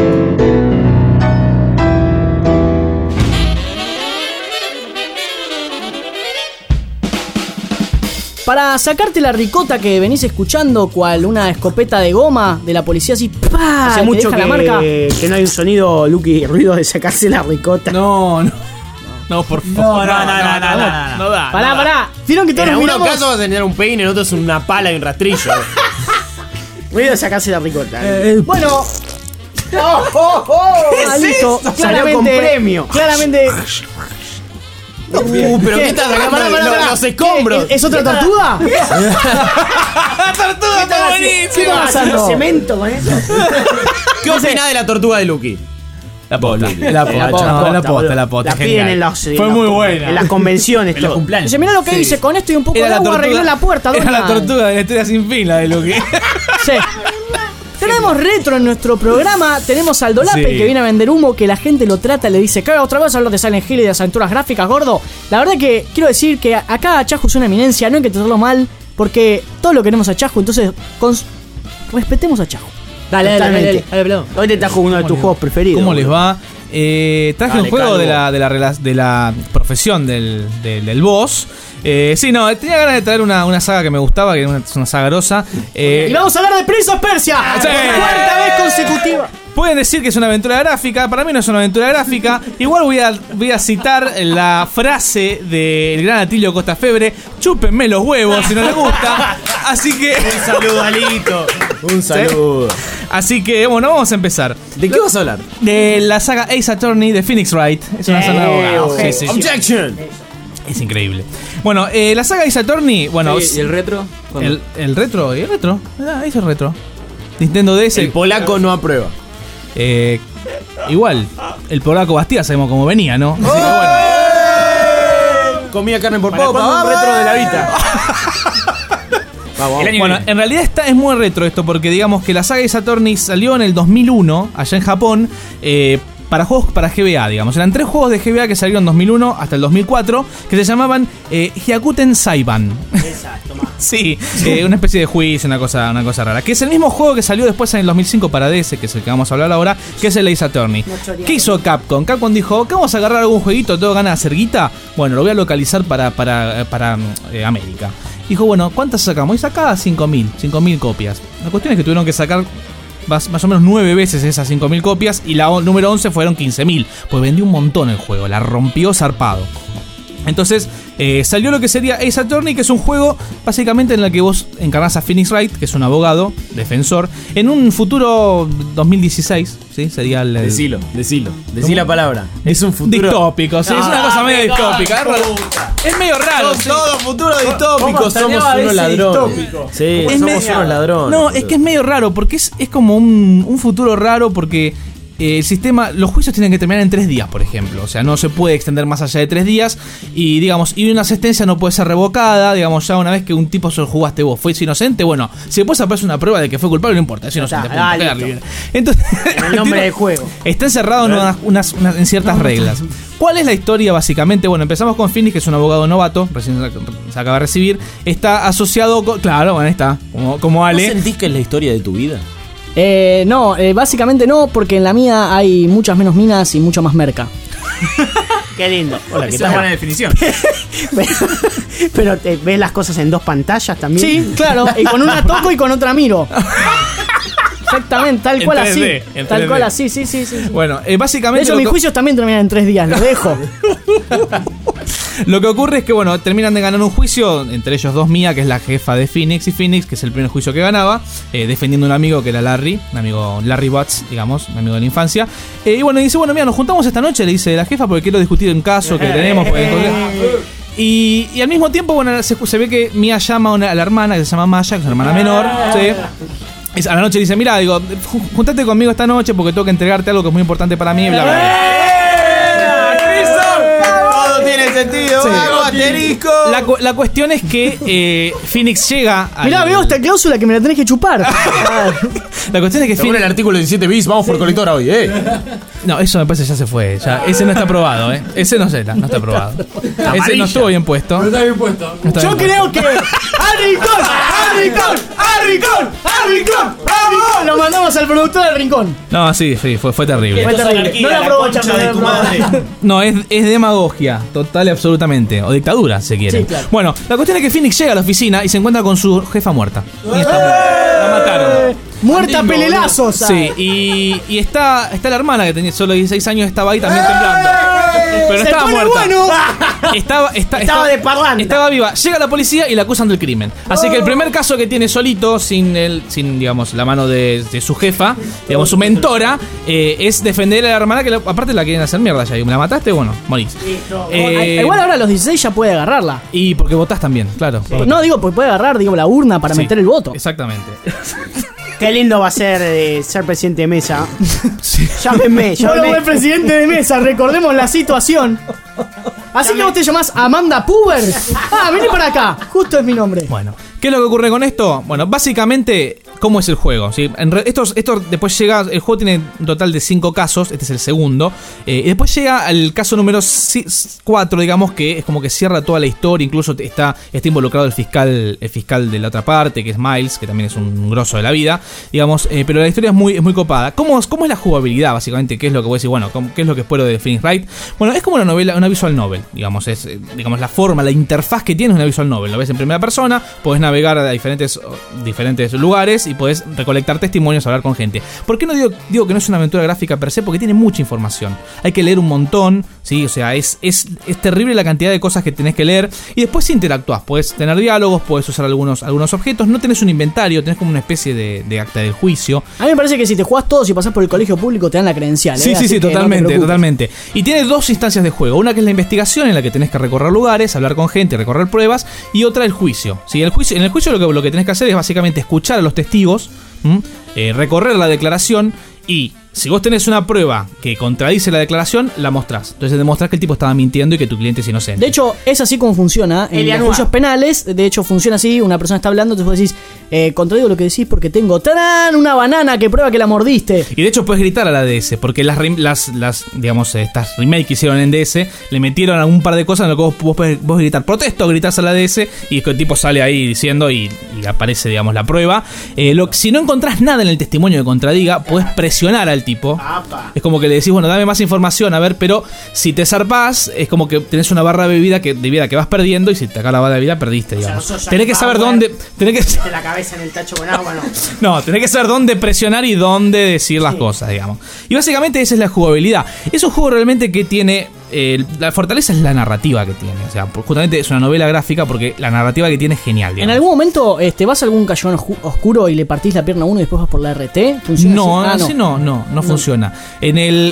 S3: Para sacarte la ricota que venís escuchando, cual una escopeta de goma de la policía así, ¡pah!
S6: Hace
S3: Te
S6: mucho
S3: deja
S6: que,
S3: la marca.
S6: que no hay un sonido, Lucky, ruido de sacarse la ricota.
S2: No, no. No, por favor.
S3: No, no, no, no, no, no,
S2: no da.
S3: Pará,
S2: no da.
S3: pará. ¿Vieron que todos
S5: En
S3: nos
S5: algunos
S3: miramos?
S5: casos vas a tener un peine, en otros una pala y un rastrillo.
S6: Ruido de sacarse la ricota.
S3: Eh, bueno. ¡Oh, oh, oh! Ah, listo.
S6: Salió con premio.
S3: Claramente.
S5: Uh, pero ¿qué estás sacando?
S3: Pará, pará,
S5: Los-
S3: pará.
S5: los escombros.
S3: ¿Qué? ¿Es otra
S5: ¿Qué tal?
S3: tortuga?
S2: ¡La tortuga está
S3: ¿Qué está
S2: buenísima!
S3: pasando?
S6: Cemento con eso.
S5: ¿Qué opinás de la tortuga de Lucky?
S2: La posta. La
S3: La
S2: posta,
S3: posta,
S2: la
S3: boludo.
S2: posta, la posta.
S6: La piden
S2: genial.
S6: en los,
S2: Fue
S6: en
S2: muy
S6: los-
S2: buena.
S6: En las convenciones,
S9: En los
S6: todo.
S9: cumpleaños.
S3: Dice, mirá lo que
S2: Sí.
S3: hice, con esto y un poco
S2: Era
S3: de
S2: la
S3: agua
S2: tortuga-
S3: arreglé la puerta, doña.
S2: Era la tortuga de la historia sin fin, la de Lucky.
S3: Sí. Tenemos retro en nuestro programa. Tenemos al Dolape
S2: Sí.
S3: que viene a vender humo, que la gente lo trata, le dice, ¿qué otra vez hablar de Silent Hill y de las aventuras gráficas, gordo? La verdad que quiero decir que acá Chajo es una eminencia, no hay que tratarlo mal, porque todos lo queremos a Chajo, entonces cons- respetemos a Chajo.
S6: Dale, dale, dale,
S3: Totalmente.
S6: dale, dale, Hoy te trajo uno de tus juegos preferidos.
S2: ¿Cómo les va? Eh, traje
S5: Dale,
S2: un juego
S5: calvo.
S2: de la, de, la, rela- de la profesión del, del, del boss. Eh, sí, no, tenía ganas de traer una, una saga que me gustaba, que es una, es una saga grosa. Eh,
S3: Y vamos a hablar de Prince of Persia.
S2: Sí.
S3: Cuarta vez consecutiva.
S2: Pueden decir que es una aventura gráfica, para mí no es una aventura gráfica. Igual voy a, voy a citar la frase del gran Atilio Costa Febre: chúpenme los huevos si no les gusta. Así que.
S5: Un saludo, Alito. Un saludo.
S2: Así que, bueno, vamos a empezar.
S5: ¿De qué vas a hablar?
S2: De la saga Ace Attorney de Phoenix Wright. Es una
S6: Sí,
S2: saga de abogados.
S6: ok.
S2: Sí, sí, sí.
S5: Objection.
S2: Es increíble. Bueno, eh, la saga Ace Attorney, bueno,
S8: ¿Y el retro? ¿Cuándo?
S2: el, el retro, el retro, ah, ahí es el retro. Nintendo D S.
S5: El polaco no aprueba.
S2: Eh, igual, el polaco Bastía sabemos cómo venía, ¿no? Así que bueno.
S5: Comía carne por
S7: ¿Para
S5: popa.
S7: cuándo un
S5: vamos.
S7: retro de la Vita?
S5: Vamos.
S9: El año
S2: Bueno,
S9: que viene.
S2: en realidad está, es muy retro esto, porque digamos que la saga Ace Attorney salió en el dos mil uno, allá en Japón, eh, para juegos para G B A, digamos. Eran tres juegos de G B A que salieron en dos mil uno hasta el dos mil cuatro, que se llamaban eh, Hyakuten Saiban.
S6: Exacto, más.
S2: Sí, eh, una especie de juicio, una cosa, una cosa rara. Que es el mismo juego que salió después en el dos mil cinco para D S, que es el que vamos a hablar ahora, que es el Ace Attorney. ¿Qué hizo Capcom? Capcom dijo, ¿qué vamos a agarrar algún jueguito? ¿Tengo ganas de hacer guita? Bueno, lo voy a localizar para, para, para eh, América. Dijo, bueno, ¿cuántas sacamos? Y sacaba cinco mil, cinco mil copias. La cuestión es que tuvieron que sacar más, más o menos nueve veces esas cinco mil copias, y la o- número once fueron quince mil. Pues vendió un montón el juego, la rompió zarpado. Entonces eh, salió lo que sería Ace Attorney, que es un juego básicamente en el que vos encarnás a Phoenix Wright, que es un abogado, defensor, en un futuro dos mil dieciséis, ¿sí? Sería el... el-
S5: Decilo, decilo. Decí la palabra. Es un futuro.
S2: distópico, sí, es una cosa medio distópica. Es, raro. Es medio raro.
S5: Son
S2: sí.
S5: todos futuros distópicos.
S6: ¿Cómo
S5: Somos
S6: extrañaba
S5: unos
S6: ese
S5: ladrones.
S6: distópico?
S5: Sí,
S2: Es
S5: somos
S2: medio-
S5: unos ladrones.
S2: No, es que es medio raro, porque es, es como un, un futuro raro, porque eh, el sistema, los juicios tienen que terminar en tres días, por ejemplo. O sea, no se puede extender más allá de tres días. Y digamos, y una sentencia no puede ser revocada. Digamos, ya una vez que un tipo se lo jugaste vos, fue inocente, bueno, si después aparece una prueba de que fue culpable, no importa, es inocente.
S6: está,
S2: punto,
S6: ah,
S2: queda
S6: listo.
S2: libre. Entonces,
S6: En el nombre del juego.
S2: está encerrado en, unas, unas- unas- en ciertas reglas. ¿Cuál es la historia básicamente? Bueno, empezamos con Phoenix, que es un abogado novato, recién se se acaba de recibir. Está asociado con... Claro, bueno, ahí está, como, como
S5: ¿No
S2: Ale.
S5: sentís que es la historia de tu vida?
S3: Eh, no, eh, básicamente no, porque en la mía hay muchas menos minas y mucho más merca.
S6: Qué lindo.
S5: Hola, ¿qué
S9: Esa es buena
S5: tal?
S9: definición.
S6: Pero te ves las cosas en dos pantallas también.
S3: Sí, claro, y con una toco y con otra miro. Exactamente, tal
S2: En
S3: cual
S2: tres
S3: así.
S2: D, en
S3: Tal
S2: tres D.
S3: cual así, sí, sí, sí.
S2: Bueno, eh,
S3: De
S2: básicamente...
S3: hecho,
S2: lo
S3: mis
S2: que-
S3: juicios también terminan en tres días, lo dejo.
S2: Lo que ocurre es que, bueno, terminan de ganar un juicio, entre ellos dos Mia, que es la jefa de Phoenix, y Phoenix, que es el primer juicio que ganaba, eh, defendiendo a un amigo que era Larry, un amigo Larry Watts, digamos, un amigo de la infancia. Eh, y bueno, dice, bueno, mira, nos juntamos esta noche, le dice la jefa, porque quiero discutir un caso que tenemos. Y, y al mismo tiempo, bueno, se, se ve que Mia llama a, una, a la hermana, que se llama Maya, que es una hermana menor, ¿sí? A la noche dice, mira, digo, juntate conmigo esta noche porque tengo que entregarte algo que es muy importante para mí, bla, bla, bla.
S5: Tiene sentido,
S2: Sí.
S5: asterisco.
S2: La, cu- la cuestión es que eh, Phoenix llega al-
S3: Mirá, veo esta cláusula que me la tenés que chupar.
S2: La cuestión es que
S5: Según
S2: Phoenix...
S5: el artículo diecisiete bis, vamos por colectora hoy, eh.
S2: No, eso me parece ya se fue. Ya, ese no está aprobado, ¿eh? Ese no, sé, no está aprobado. Ese
S5: Amarilla.
S2: no estuvo bien puesto.
S8: No está bien puesto.
S2: No está
S3: Yo
S2: bien
S3: creo que. ¡Al rincón! ¡Al rincón! ¡Al rincón! ¡Al rincón! ¡Vamos! Lo mandamos al productor del rincón.
S2: puesto. No, sí, sí, fue, fue terrible.
S3: Fue terrible. No la aprovechamos de tu madre.
S2: No, es, es demagogia, total y absolutamente. O dictadura, si quieren.
S3: Sí, claro.
S2: Bueno, la cuestión es que Phoenix llega a la oficina y se encuentra con su jefa muerta. Y está muerta. La mataron.
S3: Muerta a pelelazos.
S2: Sí, y, y está, está la hermana que tenía solo dieciséis años, estaba ahí también temblando. Pero no
S3: Se
S2: estaba
S3: pone
S2: muerta.
S3: bueno.
S2: Estaba, está-
S3: Estaba
S2: estaba-
S3: de parranda.
S2: Estaba viva. Llega la policía y la acusan del crimen. Así que el primer caso que tiene solito, sin el, sin digamos la mano de, de su jefa, digamos su mentora, eh, es defender a la hermana que la- aparte la quieren hacer mierda ya. Y me la mataste, bueno, morís. Eh,
S3: Igual ahora a los dieciséis ya puede agarrarla.
S2: Y porque votás también, claro.
S3: No, digo, pues puede agarrar, digo, la urna para
S2: Sí.
S3: meter el voto.
S2: Exactamente.
S6: Qué lindo va a ser eh, ser presidente de mesa. Llámenme,
S3: Yo
S6: llámenme.
S3: el presidente de mesa, recordemos la situación. Así que vos te llamás Amanda Puber. Ah, vení para acá. Justo es mi nombre.
S2: Bueno, ¿qué es lo que ocurre con esto? Bueno, básicamente, ¿cómo es el juego? ¿Sí? En re- estos, esto después llega, el juego tiene un total de cinco casos, este es el segundo, eh, y después llega al caso número cuatro, digamos, que es como que cierra toda la historia, incluso está, está involucrado el fiscal, el fiscal de la otra parte, que es Miles, que también es un grosso de la vida, digamos, eh, pero la historia es muy, es muy copada. ¿Cómo, es- ¿Cómo es la jugabilidad, básicamente? ¿Qué es lo que voy a decir? Bueno, ¿cómo- ¿qué es lo que espero de Phoenix Wright? Bueno, es como una novela, una visual novel, digamos, es, eh, digamos, la forma, la interfaz que tiene es una visual novel. Lo ves en primera persona, podés navegar a diferentes, diferentes lugares y podés recolectar testimonios, hablar con gente. ¿Por qué no digo, digo que no es una aventura gráfica per se? Porque tiene mucha información. Hay que leer un montón, ¿sí? O sea, es, es, es terrible la cantidad de cosas que tenés que leer. Y después interactuás, podés tener diálogos, podés usar algunos, algunos objetos. No tenés un inventario, tenés como una especie de, de acta del juicio.
S3: A mí me parece que si te jugás todo, si pasás por el colegio público, te dan la credencial.
S2: Sí,
S3: ¿eh?
S2: sí,
S3: Así
S2: sí,
S3: que no te
S2: totalmente,
S3: preocupes.
S2: totalmente. Y tiene dos instancias de juego. Una que es la investigación, en la que tenés que recorrer lugares, hablar con gente, recorrer pruebas. Y otra el juicio. ¿Sí? El juicio en el juicio lo que, lo que tenés que hacer es básicamente escuchar a los testigos, ¿m? Eh, recorrer la declaración y... Si vos tenés una prueba que contradice la declaración, la mostrás. Entonces demostrás que el tipo estaba mintiendo y que tu cliente es inocente.
S3: De hecho, es así como funciona. En
S6: Elianua.
S3: los juicios penales, de hecho, funciona así. Una persona está hablando, entonces vos decís, eh, contradigo lo que decís porque tengo ¡tarán! Una banana que prueba que la mordiste.
S2: Y de hecho puedes gritar a la D S, porque las, rem- las, las digamos, estas remakes que hicieron en D S, le metieron algún par de cosas en lo que vos, vos podés vos gritar protesto, gritás a la D S y el tipo sale ahí diciendo y, y aparece, digamos, la prueba. Eh, lo, si no encontrás nada en el testimonio que contradiga, podés presionar al tipo. Es como que le decís, bueno, dame más información, a ver, pero si te zarpás, es como que tenés una barra de vida que, de vida que vas perdiendo y si te acaba la barra de vida, perdiste, digamos.
S6: O sea, no sos
S2: tenés que
S6: Jack
S2: saber
S6: Bauer,
S2: dónde... Tenés que,
S6: Mete la cabeza en el tacho con agua, no.
S2: no, tenés que saber dónde presionar y dónde decir las cosas, digamos. Y básicamente esa es la jugabilidad. Es un juego realmente que tiene... eh, la fortaleza es la narrativa que tiene. O sea, justamente es una novela gráfica porque la narrativa que tiene es genial,
S3: En
S2: digamos.
S3: algún momento, este, vas a algún callejón oscu- oscuro y le partís la pierna a uno y después vas por la R T. ¿Funciona
S2: No,
S3: así? Ah,
S2: así no, no, no funciona. En el...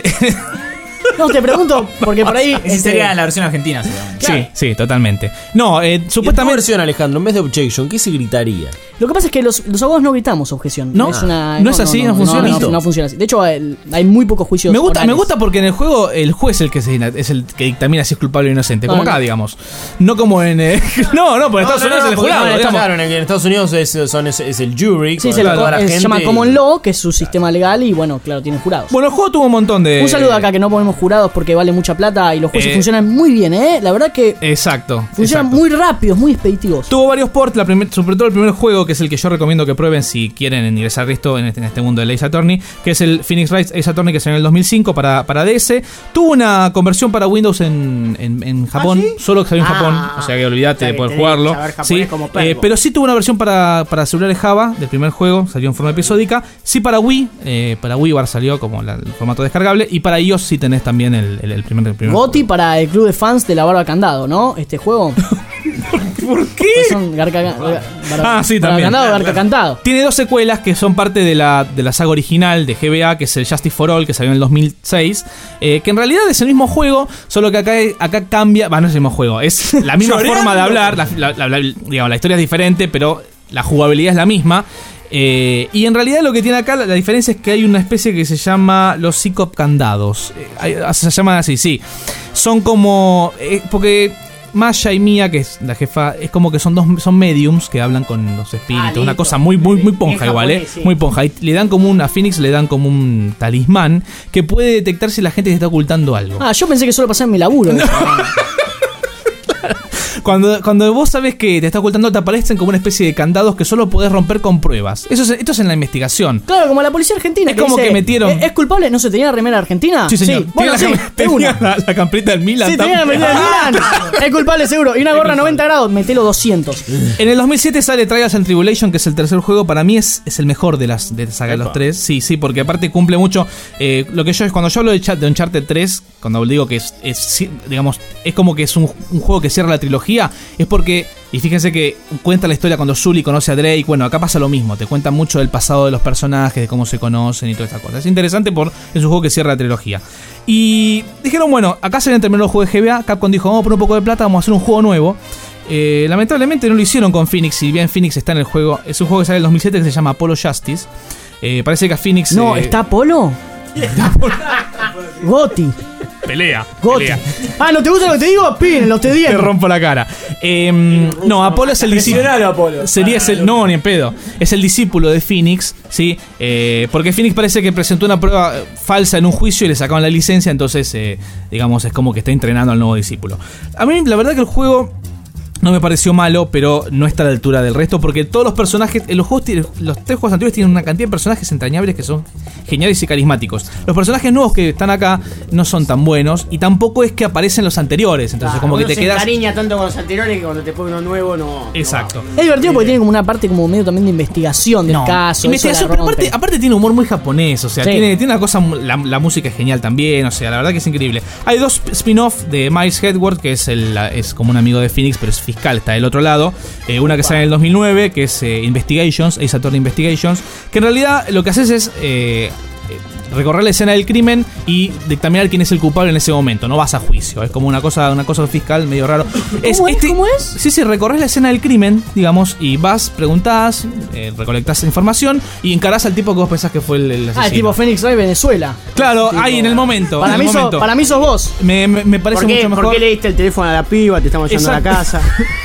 S3: No, te pregunto, porque por ahí.
S9: Esa
S3: este,
S9: sería la versión argentina, seguramente.
S2: Sí, sí, totalmente. No, eh,
S5: ¿Y en tu
S2: supuestamente...
S5: versión, Alejandro, en vez de objection, qué se gritaría?
S3: Lo que pasa es que los, los abogados no gritamos objeción.
S2: No,
S3: es una,
S2: no es así, no funciona.
S3: No, no funciona así. De hecho, el- hay muy pocos juicios.
S2: Me gusta, me
S3: orales.
S2: gusta porque en el juego el juez es el que se, es el que dictamina si es culpable o inocente, como
S3: Ah,
S2: acá,
S3: no.
S2: digamos. No como en eh, no, no, por Estados
S5: No, no,
S2: Unidos
S5: no,
S2: es el
S5: porque,
S2: jurado,
S5: no,
S2: digamos.
S5: claro, en, en Estados Unidos es, son, es, es el jury.
S3: Sí,
S5: con
S3: se, lo-
S5: toda la
S3: eh, se
S5: gente
S3: llama
S5: y-
S3: Common Law, que es su sistema legal, y bueno, claro, tiene jurados.
S2: Bueno, el juego tuvo un montón de...
S3: Un saludo acá que no ponemos jurados porque vale mucha plata y los jueces
S2: Eh,
S3: funcionan muy bien, ¿eh? La verdad que
S2: Exacto.
S3: funcionan
S2: exacto.
S3: muy rápidos, muy expeditivos.
S2: Tuvo varios ports, la primer- sobre todo el primer juego, que es el que yo recomiendo que prueben si quieren ingresar esto en este, en este mundo del Ace Attorney, que es el Phoenix Wright Ace Attorney, que salió en el dos mil cinco para, para D S. Tuvo una conversión para Windows en, en, en Japón, solo que salió en
S6: Ah,
S2: Japón, o sea que olvídate
S6: o sea
S2: de
S6: que
S2: poder
S6: tenés que
S2: jugarlo.
S6: saber japonés
S2: Sí,
S6: como perro.
S2: eh, pero sí tuvo una versión para, para celulares Java del primer juego, salió en forma episódica. Sí para Wii, eh, para Wii bar salió como la- el formato descargable, y para iOS sí tenés también también el, el, el primer, el primer
S3: Goti para el club de fans de la Barba Candado, ¿no? Este juego.
S2: ¿Por qué?
S3: Son garca, gar, barba,
S2: ah, sí,
S3: barba
S2: también.
S3: Candado, Garca Cantado.
S2: Tiene dos secuelas que son parte de la, de la saga original de G B A, que es el Justice for All, que salió en el dos mil seis. Eh, que en realidad es el mismo juego, solo que acá, acá cambia. Bueno, no es el mismo juego, es la misma forma de hablar. La, la, la, la, digamos, la historia es diferente, pero la jugabilidad es la misma. Eh, y en realidad lo que tiene acá, la, la diferencia es que hay una especie que se llama los Psychop Candados. Eh, se llaman así, sí. Son como. Eh, porque. Masha y Mia, que es la jefa, es como que son dos son mediums que hablan con los espíritus. Ah, una cosa muy muy muy ponja igual, ¿eh? Sí. Muy ponja. Y le dan como un, a Phoenix le dan como un talismán que puede detectar si la gente se está ocultando algo.
S3: Ah, yo pensé que solo pasaba en mi laburo. No.
S2: Cuando, cuando vos sabés que te está ocultando, te aparecen como una especie de candados que solo podés romper con pruebas. Eso es, esto es en la investigación.
S3: Claro, como la policía argentina.
S2: Es que como dice, que metieron.
S3: ¿Es, ¿Es culpable? ¿No se tenía remera argentina?
S2: Sí, señor.
S3: Sí. Bueno,
S2: ¿Tiene
S3: sí,
S2: la, tenía la, la camperita del Milan?
S3: Sí, tenía la camperita del Milan. Es culpable, seguro. Y una gorra noventa grados, metelo doscientos.
S2: En el dos mil siete sale Trials and Tribulation, que es el tercer juego. Para mí es, es el mejor de las de saga de los tres. Sí, sí, porque aparte cumple mucho. Eh, lo que yo es cuando yo hablo de, chat, de Uncharted tres, cuando digo que es, es digamos, es como que es un, un juego que cierra la trilogía, es porque. Y fíjense que cuenta la historia cuando Sully conoce a Drake. Bueno, acá pasa lo mismo. Te cuenta mucho del pasado de los personajes, de cómo se conocen y toda esta cosa. Es interesante porque es un juego que cierra la trilogía. Y dijeron, bueno, acá se habían terminado los juegos de G B A. Capcom dijo, vamos a poner un poco de plata, vamos a hacer un juego nuevo. Eh, lamentablemente no lo hicieron con Phoenix. Si bien Phoenix está en el juego, es un juego que sale en el dos mil siete que se llama Apollo Justice. Eh, parece que a Phoenix...
S3: No,
S2: eh,
S3: ¿está Apolo? Goti.
S2: Pelea,
S3: Goti.
S2: pelea.
S3: Ah, ¿no te gusta lo que te digo? Pin, lo te digo.
S2: Te rompo la cara. Eh, no, Apolo es el discípulo. Sería el, no, ni en pedo. Es el discípulo de Phoenix, ¿sí? Eh, porque Phoenix parece que presentó una prueba falsa en un juicio y le sacaron la licencia. Entonces, eh, digamos, es como que está entrenando al nuevo discípulo. A mí, la verdad que el juego no me pareció malo, pero no está a la altura del resto, porque todos los personajes, en los juegos, los tres juegos anteriores tienen una cantidad de personajes entrañables que son geniales y carismáticos. Los personajes nuevos que están acá no son tan buenos, y tampoco es que aparecen los anteriores, entonces ah, como que te
S6: se
S2: quedas...
S6: se encariña tanto con los anteriores que cuando te pone uno nuevo no...
S2: Exacto.
S6: No
S3: es divertido porque tiene como una parte como medio también de investigación del
S2: no.
S3: caso.
S2: Investigación, pero aparte, aparte tiene humor muy japonés, o sea, sí. tiene, tiene una cosa, la, la música es genial también, o sea, la verdad que es increíble. Hay dos spin-off de Miles Edward, que es, el, es como un amigo de Phoenix, pero es fiscal, está del otro lado. Eh, una que sale en el dos mil nueve, que es eh, Investigations, Ace Attorney Investigations, que en realidad lo que haces es eh, recorrer la escena del crimen y dictaminar quién es el culpable en ese momento. No vas a juicio, es como una cosa, una cosa fiscal medio raro.
S3: ¿Cómo
S2: es,
S3: es?
S2: Este,
S3: ¿Cómo es?
S2: Sí, sí, recorres la escena del crimen, digamos, y vas, preguntás, eh, recolectás información y encarás al tipo que vos pensás que fue el, el asesino.
S3: Ah, el tipo Phoenix Wright Venezuela.
S2: Claro,
S3: tipo,
S2: ahí en el momento.
S3: Para,
S2: en
S3: mí,
S2: el momento.
S3: So, para mí sos vos.
S2: Me, me, me parece
S6: ¿Por qué,
S2: mucho mejor.
S6: ¿Por qué le diste el teléfono a la piba? Te estamos llevando a la casa.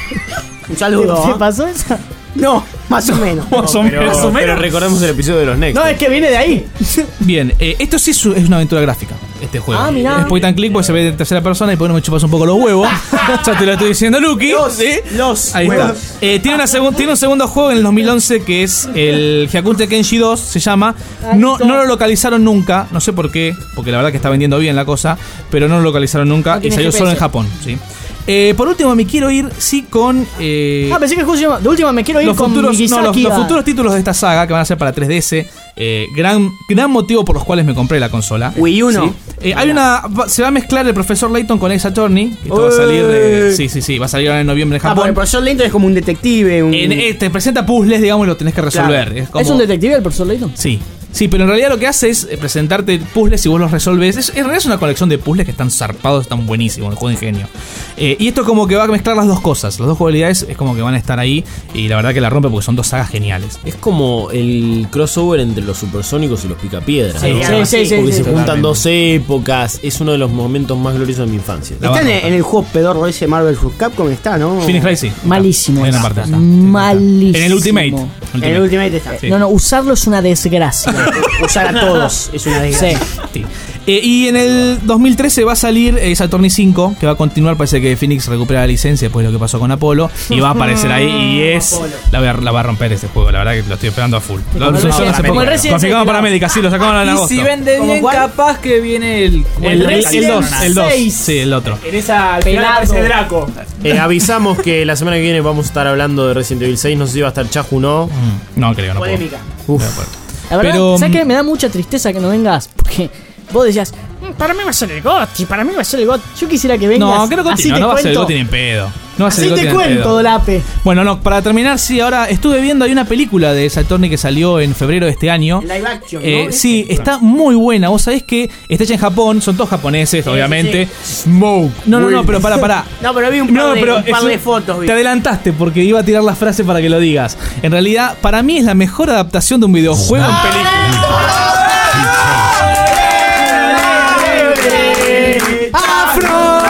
S6: Un saludo.
S3: ¿Qué pasó eso?
S6: No, más o menos.
S2: Más o
S5: Pero,
S2: menos.
S5: pero recordemos el episodio de los Next.
S3: No, es que viene de ahí.
S2: Bien, eh, esto sí es, es una aventura gráfica, este juego.
S3: Ah, mirá.
S2: Es point and click porque se ve en tercera persona y por no me chupas un poco los huevos. Ya te lo estoy diciendo, Lucky.
S6: Los,
S2: ¿sí?
S6: los
S2: Ahí
S6: huevos.
S2: está. Eh, tiene, una segun, tiene un segundo juego en el dos mil once que es el Hyakuntei Kenshi dos, se llama. No, no lo localizaron nunca, no sé por qué, porque la verdad que está vendiendo bien la cosa, pero no lo localizaron nunca
S3: no
S2: y salió
S3: G P S.
S2: solo en Japón, ¿sí? Eh, por último, me quiero ir, sí, con... Eh,
S3: ah, pensé que el juego se llama... De última me quiero ir
S2: los
S3: con
S2: futuros,
S3: Miyazaki.
S2: no, los, los futuros títulos de esta saga que van a ser para tres D S. Eh, gran, gran motivo por los cuales me compré la consola.
S6: Wii U no.
S2: ¿Sí? Eh, hay una... Se va a mezclar el profesor Layton con Ace Attorney. Que esto va a salir... Eh, sí, sí, sí. Va a salir ahora en noviembre en
S6: Ah,
S2: Japón.
S6: porque el profesor Layton es como un detective. Un...
S2: En, eh, te presenta puzzles, digamos, y lo tenés que resolver.
S6: Claro.
S2: Es, como,
S3: ¿Es un detective el profesor Layton?
S2: Sí. Sí, pero en realidad lo que hace es presentarte puzzles y vos los resolves. Es, en realidad es una colección de puzzles que están zarpados, están buenísimos, el juego de ingenio. Eh, y esto como que va a mezclar las dos cosas. Las dos jugabilidades es como que van a estar ahí. Y la verdad que la rompe porque son dos sagas geniales.
S5: Es como el crossover entre los supersónicos y los picapiedras.
S3: Sí,
S5: ¿no?
S3: sí, sí, sí,
S5: Porque
S3: sí,
S5: se
S3: sí,
S5: juntan
S2: totalmente.
S5: dos épocas. Es uno de los momentos más gloriosos de mi infancia.
S6: Está en el, en el juego pedorro ese Marvel vs Capcom, está, ¿no?
S2: Phoenix Wright sí.
S3: Malísimo.
S2: Hay una parte. Está.
S3: Malísimo.
S2: En el Ultimate.
S6: En el Ultimate está.
S2: Sí.
S3: No, no, usarlo es una desgracia.
S6: Usar a todos es una desgracia.
S2: Sí. Eh, y en el dos mil trece va a salir Ace Attorney cinco, que va a continuar. Parece que Phoenix recupera la licencia después de lo que pasó con Apolo. Y va a aparecer ahí. Y es. La, voy a, la va a romper este juego. La verdad que lo estoy esperando a full. Lo
S3: Como
S2: anunciaron hace poco. Confirmado para América, sí, lo sacaron en
S9: Y
S2: agosto.
S9: si vende bien, capaz que viene el
S2: El
S3: Resident
S2: dos, el dos.
S3: seis.
S2: Sí, el otro.
S6: En esa
S3: Pelado.
S6: ese Draco.
S5: Eh, avisamos que la semana que viene vamos a estar hablando de Resident Evil seis. No sé si va a estar Chaju o no.
S2: Mm, no creo, no
S6: Polémica.
S2: puedo.
S5: Uf.
S3: La verdad,
S2: Pero,
S3: ¿sabes qué? Me da mucha tristeza que no vengas. Porque vos decías, para mí va a ser el Gotti, para mí va a ser el Gotti. Yo quisiera que vengas.
S2: No, creo que
S3: así
S2: no,
S3: te
S2: no va a ser el
S3: cuento.
S2: Gotti ni en pedo. No va a ser
S3: Así
S2: el Gotti
S3: te
S2: ni en
S3: cuento,
S2: pedo.
S3: Dolape.
S2: Bueno, no, para terminar, sí, ahora estuve viendo, hay una película de Saturni que salió en febrero de este año.
S6: Live action,
S2: Eh,
S6: ¿no?
S2: sí, está muy buena. Vos sabés que está hecha en Japón, son todos japoneses,
S6: Sí,
S2: obviamente.
S6: sí,
S2: Smoke. No, no, no, pero pará, pará.
S6: No, pero vi un par, de, un par
S2: eso-
S6: de fotos. Vi.
S2: Te adelantaste porque iba a tirar la frase para que lo digas. En realidad, para mí es la mejor adaptación de un videojuego en película.
S3: ¡Afro!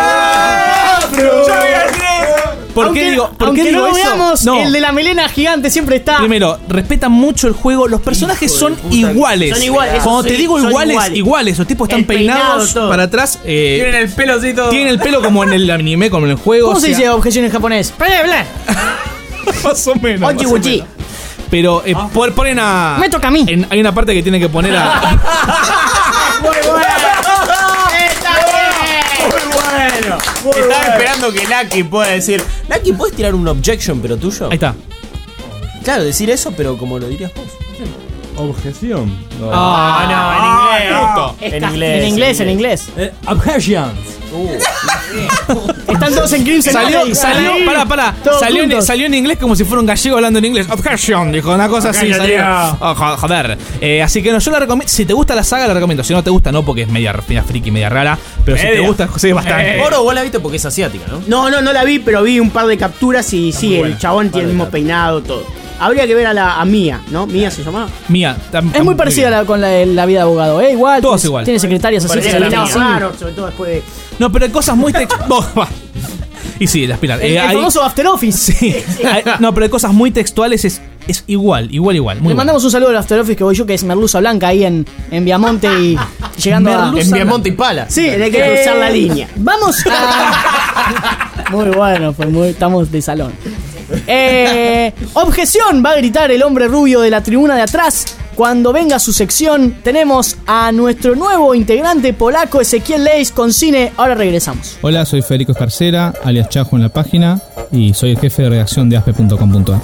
S2: ¿Por
S3: aunque,
S2: qué digo, por
S3: aunque
S2: qué digo
S3: no lo
S2: eso?
S3: veamos,
S2: No.
S3: el de la melena gigante siempre está.
S2: Primero, respetan mucho el juego. Los personajes son iguales.
S6: Son iguales, eso
S2: Cuando te
S6: sí,
S2: digo
S6: son
S2: iguales,
S6: iguales.
S2: iguales, Los tipos están
S6: El peinado,
S2: peinados
S6: todo.
S2: para atrás. eh,
S9: Tienen el pelo así todo.
S2: tienen el pelo como en el anime, como en el juego.
S3: ¿Cómo
S2: o
S3: se
S2: sea,
S3: dice objeción en japonés? Bla, bla.
S2: Más o menos.
S6: Ochi,
S2: más o
S6: uchi.
S2: menos. Pero eh, por- ponen a.
S3: Me toca a mí.
S2: en- hay una parte que tienen que poner a.
S6: Muy bueno. Está bien. Muy bueno. Muy
S5: Estaba
S6: bueno.
S5: esperando que Lucky pueda decir. Lucky, ¿puedes tirar un objection, pero tuyo?
S2: Ahí está.
S5: Claro, decir eso, pero como lo dirías vos.
S7: Objeción.
S5: Ah, no, en inglés.
S3: Está-
S5: En inglés.
S3: En inglés, en inglés.
S7: Eh, objetions.
S3: Están todos en Crimson.
S2: Salió,
S3: Alley.
S2: salió,
S3: Ahí.
S2: pará, pará.
S3: Todos
S2: Salió en,
S3: juntos.
S2: salió en inglés como si fuera un gallego hablando en inglés. Objection, dijo una cosa así.
S7: Objection,
S2: Salió.
S7: tío.
S2: Oh, jo- joder. Eh, así que no, yo la recomiendo. Si te gusta la saga, la recomiendo. Si no te gusta, no, porque es media, media friki, media rara. Pero si te
S7: Media.
S2: gusta, sí, bastante.
S5: Oro, vos la viste porque es asiática, ¿no?
S6: No, no, no la vi, pero vi un par de capturas y sí, el chabón tiene el mismo peinado, todo. Habría que ver a la a Mía, ¿no? Mía se llamaba.
S2: Mía. tam-
S3: Es muy
S2: tam-
S3: parecida a
S2: bien.
S3: la- con la, de la vida de abogado, ¿eh? Igual.
S2: Todas
S3: tiene-
S2: igual.
S3: Tiene secretarias así.
S6: Parece
S3: que
S6: que
S3: se la
S6: estaba
S3: tienen así.
S6: raro, sobre todo después de.
S2: No, pero hay cosas muy. tex- Vos, va. Y sí, las pilas.
S3: El,
S2: Eh,
S3: el
S2: hay-
S3: famoso After Office.
S2: sí. Hay- no, pero hay cosas muy textuales. Es, es igual, igual, igual. Muy
S3: Le
S2: bueno.
S3: mandamos un saludo al After Office que voy yo, que es Merluza Blanca ahí en, en Viamonte y llegando a.
S2: Merluza
S5: En Viamonte y Pala.
S3: Sí,
S6: Tenés que
S3: eh,
S6: cruzar la línea.
S3: Vamos a. Muy bueno, pues muy, estamos de salón. Eh, objeción, va a gritar el hombre rubio de la tribuna de atrás. Cuando venga su sección, tenemos a nuestro nuevo integrante polaco, Ezequiel Leis, con cine. Ahora regresamos.
S16: Hola, soy Federico Escarcera, alias Chajo en la página, y soy el jefe de redacción de aspe punto com punto a r.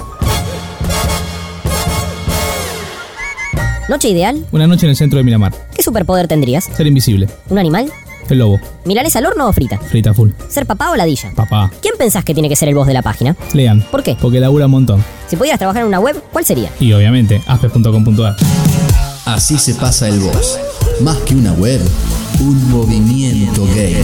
S17: Noche ideal.
S16: Una noche en el centro de Miramar.
S17: ¿Qué superpoder tendrías?
S16: Ser invisible.
S17: ¿Un animal?
S16: El lobo.
S17: ¿Milanesa al horno o frita?
S16: Frita full.
S17: ¿Ser papá o ladilla?
S16: Papá.
S17: ¿Quién pensás que tiene que ser el boss de la página?
S16: Lean.
S17: ¿Por qué?
S16: Porque labura un montón.
S17: Si pudieras trabajar en una web, ¿cuál sería?
S16: Y obviamente, aspe punto com punto a r.
S10: Así se pasa el boss. Más que una web, un movimiento gamer.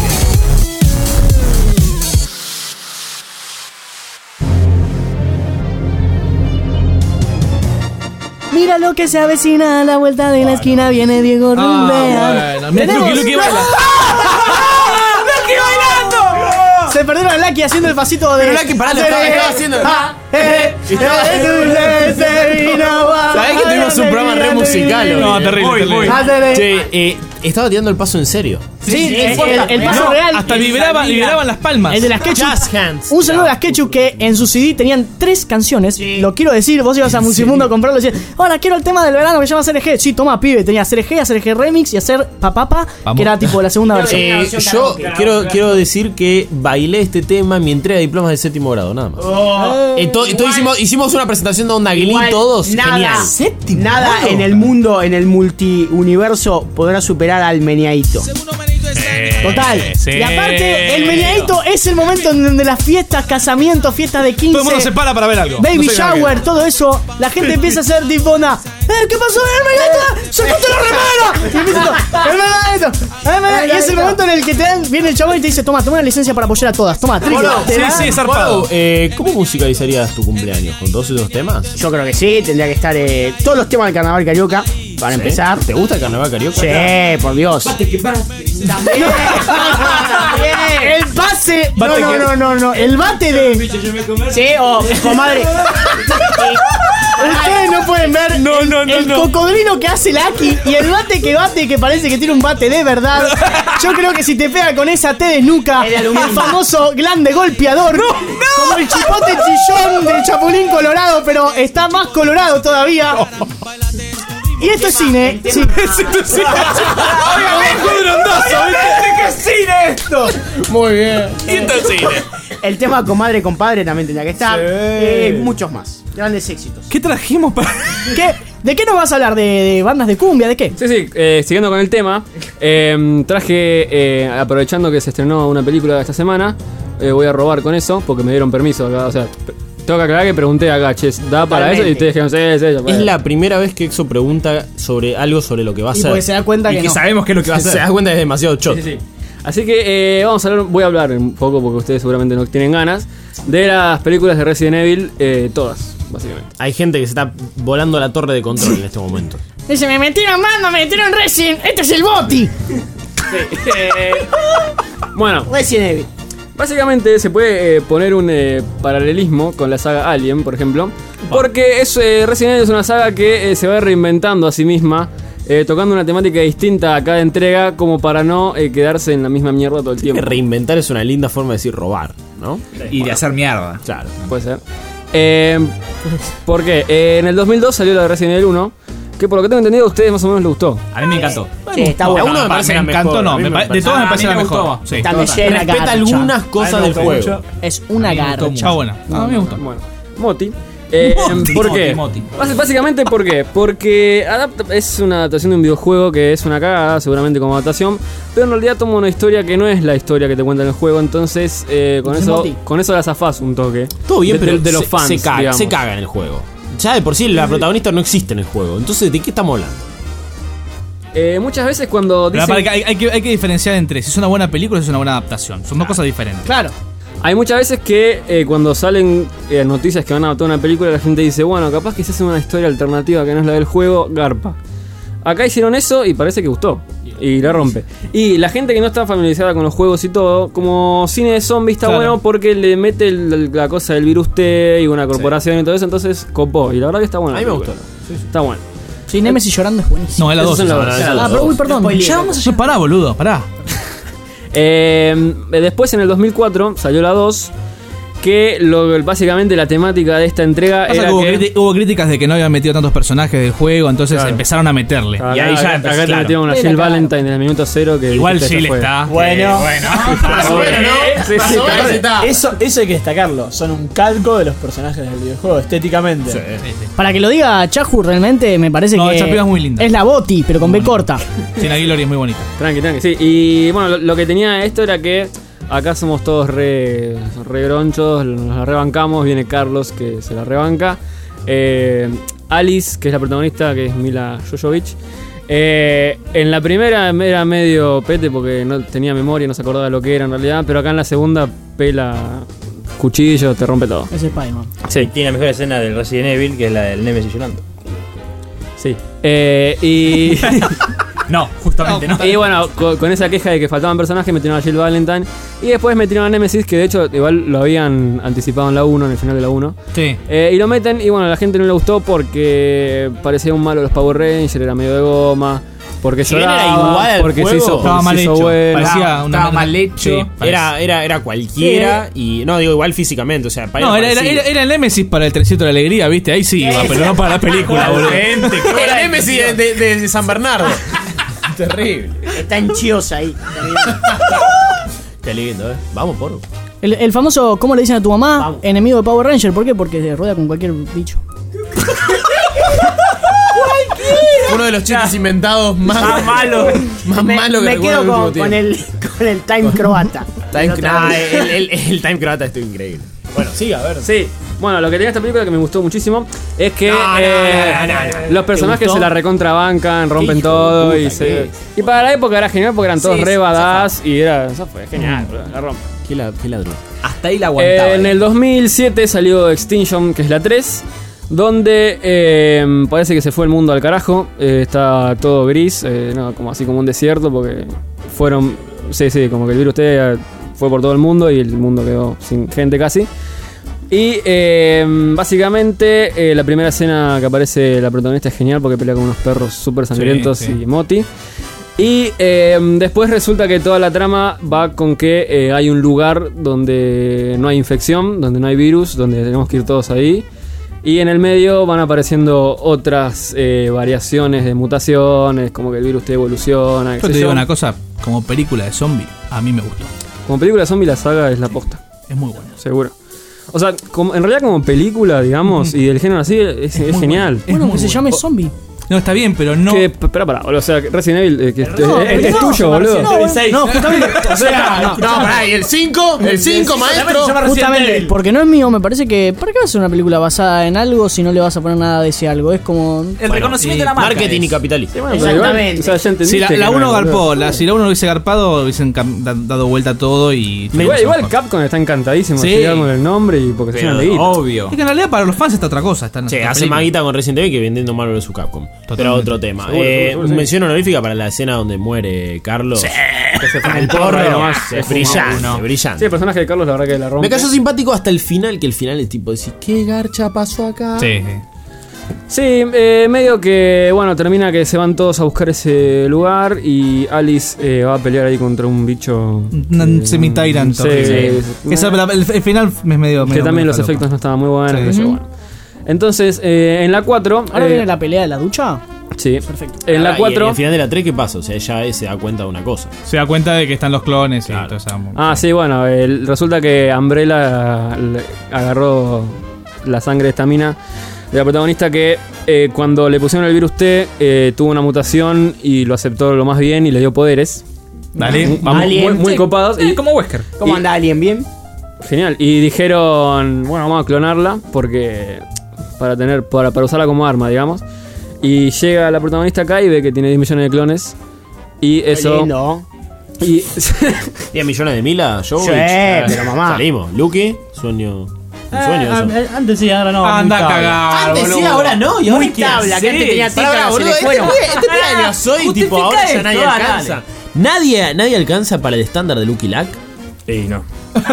S3: Mira lo que se avecina a la vuelta de la esquina. Viene Diego Rubén.
S2: Ah, bueno. Mira,
S3: Tenemos-
S2: Lucky, Lucky baila.
S3: ¡Lucky bailando! Se perdieron a Lucky haciendo el pasito de.
S5: Pero Lucky, pará, lo estaba- estaba haciendo-
S3: Ah, eh, eh,
S5: ¿Sabés que tuvimos un programa re musical hoy?
S2: No, terrible,
S5: Muy,
S2: terrible.
S5: muy. Che, eh, estaba tirando el paso en serio.
S3: Sí, el, el- el paso
S2: No,
S3: real.
S2: hasta vibraba, vibraban las palmas.
S3: El de las Ketchup.
S5: Jazz hands.
S3: Un saludo a las Ketchup que en su C D tenían tres canciones. Lo quiero decir, vos ibas a Musimundo a comprarlo y decías, ahora quiero el tema del verano que se llama C R G. Sí, toma, pibe. Tenía C R G, C R G Remix y hacer Papapa,
S2: Vamos.
S3: que era tipo la segunda versión.
S5: Eh, yo quiero, quiero decir que bailé este tema en mi entrega de diplomas de séptimo grado, nada más. Eh, to- to- hicimos, hicimos una presentación de Onda Glee
S6: Igual,
S5: todos.
S6: nada,
S5: Genial.
S6: nada en el mundo, en el multiuniverso podrá superar al meneadito.
S3: Total.
S2: sí.
S3: Y aparte, el meneadito es el momento en donde las fiestas, casamientos, fiestas de quince,
S2: Todo el mundo se para para ver algo.
S3: baby
S2: No sé qué
S3: shower, todo eso, la gente empieza a hacer tipo onda. ¡Eh, qué pasó! ¡El meneadito! ¡Sacate la remera! Y empieza todo, ¡el meneadito! ¡El meneadito! Y es el momento en el que te dan, viene el chabón y te dice, toma, toma una licencia para apoyar a todas. Toma, triqui.
S5: Boludo,
S3: Te
S5: sí,
S3: da-
S5: sí, zarpado. Eh, ¿Cómo musicalizarías tu cumpleaños? ¿Con todos esos temas?
S6: Yo creo que sí, tendría que estar eh, todos los temas del carnaval carioca. Para
S5: ¿Sí?
S6: empezar.
S5: ¿Te gusta el carnaval carioca?
S6: Sí, por Dios.
S3: El pase. No,
S2: Bate
S3: no,
S2: que-
S3: no, no, no. El bate de.
S6: Sí, o comadre.
S3: Ustedes no pueden ver
S2: No,
S3: el,
S2: no, no,
S3: el
S2: no.
S3: cocodrilo que hace Lucky y el bate que bate que parece que tiene un bate de verdad. Yo creo que si te pega con esa T de nuca, el famoso glande golpeador, como el chipote chillón del Chapulín Colorado, pero está más colorado todavía. Y esto es cine. Sí.
S2: ¿Qué cine esto?
S5: Muy bien.
S2: Y esto es cine.
S6: El tema comadre, compadre también tendría que estar. Eh, muchos más. Grandes éxitos.
S2: ¿Qué trajimos para.?
S3: ¿Qué? ¿De qué nos vas a hablar? ¿De, de bandas de cumbia? ¿De qué?
S8: Sí, sí, eh, siguiendo con el tema, eh, traje, eh, aprovechando que se estrenó una película esta semana, eh, voy a robar con eso, porque me dieron permiso acá, o sea, tengo que aclarar que pregunté acá, che, ¿da para
S5: Totalmente.
S8: eso? Y ustedes dijeron, sí, sí, ya puede.
S5: Es la primera vez que Exo pregunta sobre algo sobre lo que va a
S3: Y
S5: hacer.
S3: porque se da cuenta
S5: y
S3: que
S5: que
S3: no.
S5: sabemos que es lo que va a hacer. Se da cuenta que es demasiado shot.
S8: Sí, sí. Así que eh, vamos a hablar, voy a hablar un poco, porque ustedes seguramente no tienen ganas, de las películas de Resident Evil, eh, todas, básicamente.
S5: Hay gente que se está volando la torre de control en este momento.
S3: Dice, me metieron mando, me metieron Resident. Este es el Boti.
S8: Bueno,
S3: Resident Evil.
S8: Básicamente se puede eh, poner un eh, paralelismo con la saga Alien, por ejemplo, porque es, eh, Resident Evil es una saga que eh, se va reinventando a sí misma, eh, tocando una temática distinta a cada entrega, como para no eh, quedarse en la misma mierda todo el tiempo.
S5: Reinventar es una linda forma de decir robar, ¿no?
S9: Y de hacer mierda.
S5: Claro.
S8: Puede ser. Eh, ¿Por qué? Eh, en el dos mil dos salió la de Resident Evil uno, que por lo que tengo entendido a ustedes más o menos les gustó.
S9: A mí me encantó.
S3: Sí, está
S9: No,
S3: bueno.
S9: a uno me parece
S5: me
S9: la
S5: encantó,
S9: mejor.
S5: no,
S9: A mí
S5: me
S9: me
S5: parece-
S9: de todas
S5: a
S9: me
S5: mí
S9: parece
S5: me
S9: la
S5: gustó.
S9: mejor. Sí.
S3: Está me llena
S5: Respeta
S3: garcha.
S5: algunas cosas del juego.
S3: Es una garcha.
S2: Está buena. A mí me gustó.
S8: Bueno, Moti. Eh,
S9: Moti,
S8: ¿Por qué?
S9: Moti, Moti.
S8: Bás- Básicamente, ¿por qué? Porque adapta, es una adaptación de un videojuego que es una cagada, seguramente como adaptación, pero en realidad toma una historia que no es la historia que te cuenta en el juego, entonces eh, con,
S3: Entonces,
S8: eso,
S3: Moti.
S8: con eso la zafás un toque.
S5: Todo bien,
S8: de,
S5: pero
S8: de, de los
S5: se,
S8: fans,
S5: se caga,
S8: digamos.
S5: se caga en el juego. Ya de por sí la protagonista no existe en el juego. Entonces, ¿de qué estamos hablando?
S8: Eh, muchas veces cuando
S2: Pero
S8: dicen...
S2: para que hay, hay que, hay que diferenciar entre si es una buena película o si es una buena adaptación. Son dos cosas diferentes.
S3: Claro.
S8: Hay muchas veces que eh, cuando salen eh, noticias que van a adaptar una película, la gente dice, bueno, capaz que se hace una historia alternativa que no es la del juego, garpa. Acá hicieron eso y parece que gustó. Y la rompe. Y la gente que no está familiarizada con los juegos y todo, como cine de zombies está
S2: Claro.
S8: bueno porque le mete el- la cosa del virus T y una corporación y todo eso, entonces copó. Y la verdad que está bueno.
S5: A mí me gustó.
S8: Está bueno.
S3: Sí, Nemesis llorando es buenísimo.
S2: No, es la
S8: Esos
S2: dos.
S8: son la-
S2: esa.
S8: la- la-
S3: Ah, pero uy, perdón.
S6: Spoiler.
S3: Ya vamos a
S2: No, pará, boludo, pará.
S8: Eh, después en el dos mil cuatro salió la dos, que lo, básicamente la temática de esta entrega
S2: Pasa
S8: era
S2: que hubo,
S8: que...
S2: criti- hubo críticas de que no habían metido tantos personajes del juego, entonces
S8: Claro.
S2: empezaron a meterle.
S8: Acá,
S9: Y ahí ya
S8: acá,
S9: empezó,
S8: acá te
S9: claro.
S8: metieron una
S3: Sí,
S8: Jill
S3: la cagaron.
S8: Valentine en el minuto cero que
S2: Igual
S8: dijiste,
S2: Jill
S8: ya fue.
S2: está.
S6: Bueno.
S2: bueno.
S8: Sí, sí, sí,
S6: Aparte, Eso, eso hay que destacarlo. Son un calco de los personajes del videojuego, estéticamente.
S3: Para que lo diga Chahu, realmente me parece
S2: No,
S3: que
S2: esa piba es muy linda.
S3: es la Boti, pero con B corta.
S2: Tina Guillory es muy bonita.
S8: Tranqui, tranqui, sí. Y bueno, lo, lo que tenía esto era que acá somos todos re, re gronchos, nos la rebancamos. Viene Carlos, que se la rebanca. Eh, Alice, que es la protagonista, que es Mila Jovovich. Eh, en la primera era medio pete porque no tenía memoria, no se acordaba de lo que era en realidad. Pero acá en la segunda pela cuchillo, te rompe todo.
S3: Es Spider-Man.
S8: Sí,
S18: Tiene la mejor escena del Resident Evil, que es la del Nemesis llorando.
S8: sí. Eh, y.
S9: No, justamente no.
S8: Y bueno, con, con esa queja de que faltaban personajes, metieron a Jill Valentine. Y después metieron a Nemesis, que de hecho igual lo habían anticipado en la uno, en el final de la uno.
S2: Sí.
S8: Eh, y lo meten, y bueno, a la gente no le gustó porque parecía un malo los Power Rangers, era medio de goma. Porque
S5: Si bien era
S8: lloraba,
S5: igual al
S8: porque se
S5: juego,
S8: hizo, porque
S2: estaba
S8: se
S2: mal
S8: hizo
S2: hecho.
S8: bueno.
S2: Parecía una
S9: Estaba mal hecho.
S2: Sí, parece.
S5: Era, era, era cualquiera y. No, digo igual físicamente. O sea, para
S2: No, era, era,
S5: parecido.
S2: era, era el Nemesis para el Trescientos de la Alegría, ¿viste? Ahí sí iba, pero no para la película, boludo.
S5: El Nemesis de, de- de- de San Bernardo. Terrible.
S6: Está en Chiosa ahí.
S5: Qué lindo, ¿eh? Vamos, por.
S3: El, el famoso, ¿cómo le dicen a tu mamá? Enemigo de Power Ranger. ¿Por qué? Porque se rueda con cualquier bicho.
S5: Uno de los chistes inventados más,
S6: Más malo.
S5: Más
S6: me,
S5: malo que
S6: me
S5: recuerdo
S6: quedo
S5: en
S6: con,
S5: último
S6: con
S5: tiempo.
S6: el, con el time croata.
S5: Time,
S6: Otra
S5: nah,
S6: vez.
S5: el, el, el Time Croata estuvo increíble. Bueno, siga, a ver.
S8: Sí, bueno, lo que tenía esta película que me gustó muchísimo es que
S5: No, no,
S8: eh,
S5: no, no, no, no.
S8: los personajes
S5: ¿Te gustó?
S8: se la recontrabancan, rompen
S5: Hijo
S8: todo
S5: de
S8: y
S5: puta
S8: se.
S5: que es.
S8: Y para la época era genial porque eran todos
S5: Sí,
S8: re
S5: sí,
S8: badass y era. Eso fue genial, bro, la rompe.
S5: Qué, la, qué ladrón.
S9: Hasta ahí la aguantaba.
S8: Eh, en el dos mil siete salió Extinction, que es la tres, donde eh, parece que se fue el mundo al carajo. Eh, está todo gris, eh, no, como así como un desierto, porque fueron. Sí, sí, como que el virus T fue por todo el mundo y el mundo quedó sin gente casi. Y eh, básicamente eh, la primera escena que aparece la protagonista es genial porque pelea con unos perros súper sangrientos
S2: Sí, sí.
S8: y moti. Y eh, después resulta que toda la trama va con que eh, hay un lugar donde no hay infección, donde no hay virus, donde tenemos que ir todos ahí. Y en el medio van apareciendo otras eh, variaciones de mutaciones, como que el virus te evoluciona. qué
S2: Yo
S8: sé
S2: te digo
S8: yo.
S2: una cosa, como película de zombie, a mí me gustó.
S8: Como película zombie la saga es la posta.
S2: Es muy buena.
S8: Seguro. O sea, como, en realidad como película, digamos, y del género así, es, es genial.
S3: Bueno, que se llame Zombie.
S2: No, está bien, pero no.
S8: Que, espera, pará, boludo, o sea, Resident Evil eh, que es,
S3: No,
S8: es- es
S3: no,
S8: tuyo,
S3: no,
S8: boludo.
S3: no, no, justamente. O sea,
S5: No, pará, y el cinco, el cinco, maestro.
S3: Justamente, porque no es mío, me parece que. ¿Para qué vas a hacer una película basada en algo si no le vas a poner nada de ese algo? Es como.
S9: El reconocimiento de la marca.
S5: Marketing y
S9: es.
S5: capitalismo.
S8: Bueno, pero igual, o sea, ya entendiste
S2: Si la,
S8: que
S2: la
S8: no
S2: uno
S8: es,
S2: garpó,
S8: boludo.
S2: la, si la uno lo hubiese garpado, hubiesen cam- da- dado vuelta a todo y.
S8: Igual, igual Capcom está encantadísimo
S2: Sí.
S8: de llegarnos el nombre y porque se
S5: Pero,
S8: llaman de guita.
S9: Obvio.
S2: Es que en realidad para los fans está otra cosa. Está en
S5: Che,
S2: otra
S5: hace
S2: película.
S5: más guita con Resident Evil que vendiendo Marvel vs Capcom. Pero
S2: Totalmente.
S5: otro tema.
S8: Seguro,
S5: Eh,
S8: seguro, seguro, sí.
S5: mención honorífica para la escena donde muere Carlos.
S8: Que se fue
S5: El
S8: el porro
S5: porro
S8: y nomás.
S5: es
S8: se fue
S5: brillante,
S8: uno.
S5: brillante.
S8: Sí, el personaje de Carlos la verdad que la rompe.
S5: Me cayó simpático hasta el final, que el final es tipo decir, ¿qué garcha pasó acá?
S2: Sí, sí.
S8: Sí, eh, medio que, bueno, termina que se van todos a buscar ese lugar y Alice eh, va a pelear ahí contra un bicho.
S2: Un
S8: eh,
S2: semi-tyrant
S8: sí,
S2: horrible.
S8: sí.
S2: Esa- la- el, el final es medio.
S8: Que
S2: medio-
S8: también
S2: medio
S8: los
S2: falopa.
S8: efectos no estaban muy buenos.
S2: Sí.
S8: qué sé yo, bueno. Entonces, eh, en la cuatro.
S3: Ahora
S8: eh,
S3: viene la pelea de la ducha.
S8: Sí,
S3: Perfecto.
S8: en la
S5: Ahora, y
S8: cuatro.
S5: al final de la tres, ¿qué pasa? O sea, ella se da cuenta de una cosa.
S2: Se da cuenta de que están los clones y todo eso.
S8: Ah, sí, bueno, el- resulta que Umbrella le agarró la sangre de esta mina de la protagonista que eh, cuando le pusieron el virus T eh, tuvo una mutación y lo aceptó lo más bien y le dio poderes.
S2: Dale.
S8: Mu- Vamos, muy,
S6: Alien.
S8: muy
S6: Sí.
S8: copados. Y,
S9: Como Wesker.
S6: ¿Cómo
S8: Y-
S6: anda Alien? ¿Bien?
S8: Genial. Y dijeron, bueno, vamos a clonarla porque para tener para, para usarla como arma, digamos. Y llega la protagonista acá y ve que tiene diez millones de clones. Y eso.
S6: No.
S8: Y
S5: diez millones de Mila, yo.
S6: Sí, pero mamá.
S5: Salimos. Lucky, sueño. Un sueño eso.
S9: Eh, antes sí, ahora no.
S2: Anda
S9: muy
S2: a
S9: tabla.
S2: cagar.
S5: Antes sí,
S2: boludo.
S5: ahora no. Y ahora
S6: Muy
S5: ¿qué
S6: tabla, que
S5: haces?
S6: antes tenía
S5: Pará,
S6: tétano, se
S5: boludo,
S6: le
S5: este,
S6: fueron.
S5: este año soy tipo, ahora ya nadie
S9: esto,
S5: alcanza.
S9: dale.
S5: Nadie, nadie alcanza para el estándar de Lucky Luck.
S8: Sí, no.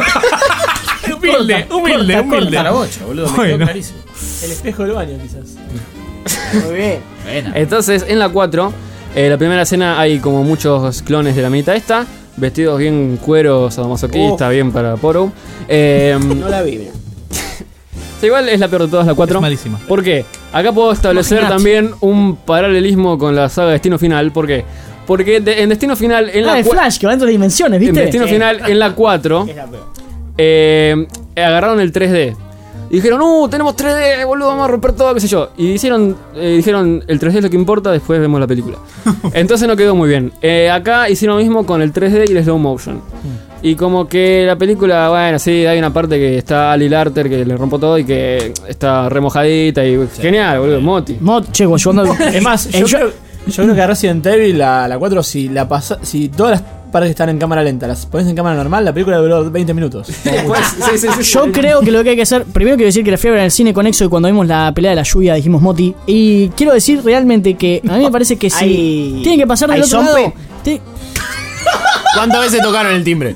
S2: Humilde, humilde, humilde.
S5: boludo, me
S2: Bueno.
S5: quedó clarísimo.
S7: El espejo del baño, quizás.
S6: Muy bien.
S9: Buena.
S8: Entonces, en la cuatro, eh, la primera escena hay como muchos clones de la mitad esta, vestidos bien cueros, sadomasoquista, bien para poro. Eh,
S6: No la vi, mira.
S8: sí, igual es la peor de todas, la cuatro.
S2: Es malísima.
S8: ¿Por qué? Acá puedo establecer
S3: Imaginate.
S8: también un paralelismo con la saga Destino Final. ¿Por qué? Porque de- en Destino Final, en
S3: Ah,
S8: la
S3: de
S8: cua-
S3: Flash, que va dentro de dimensiones,
S8: en
S3: ¿viste?
S8: Destino
S6: Sí.
S8: Final, en la cuatro,
S6: Es la peor.
S8: eh, agarraron el tres D. Y dijeron, uh, tenemos tres D, boludo, vamos a romper todo, qué sé yo. Y hicieron, eh, dijeron, el tres D es lo que importa, después vemos la película. Entonces no quedó muy bien. Eh, acá hicieron lo mismo con el tres D y el slow motion. Y como que la película, bueno, sí, hay una parte que está Ali Larter que le rompo todo y que está remojadita y genial, boludo, Moti.
S3: Mod, che, yo ando.
S7: Es más, yo, creo, yo creo que a Resident Evil, la, la cuatro, si la pasa, si todas las partes están en cámara lenta, las pones en cámara normal, la película duró veinte minutos.
S3: Yo creo que lo que hay que hacer. Primero quiero decir que la fiebre en el cine conexo y cuando vimos la pelea de la lluvia dijimos Moti. Y quiero decir realmente que a mí me parece que si
S6: Hay-
S3: tienen que pasar del
S6: hay
S3: otro
S6: zompe.
S3: lado. te-
S5: ¿Cuántas veces tocaron el timbre?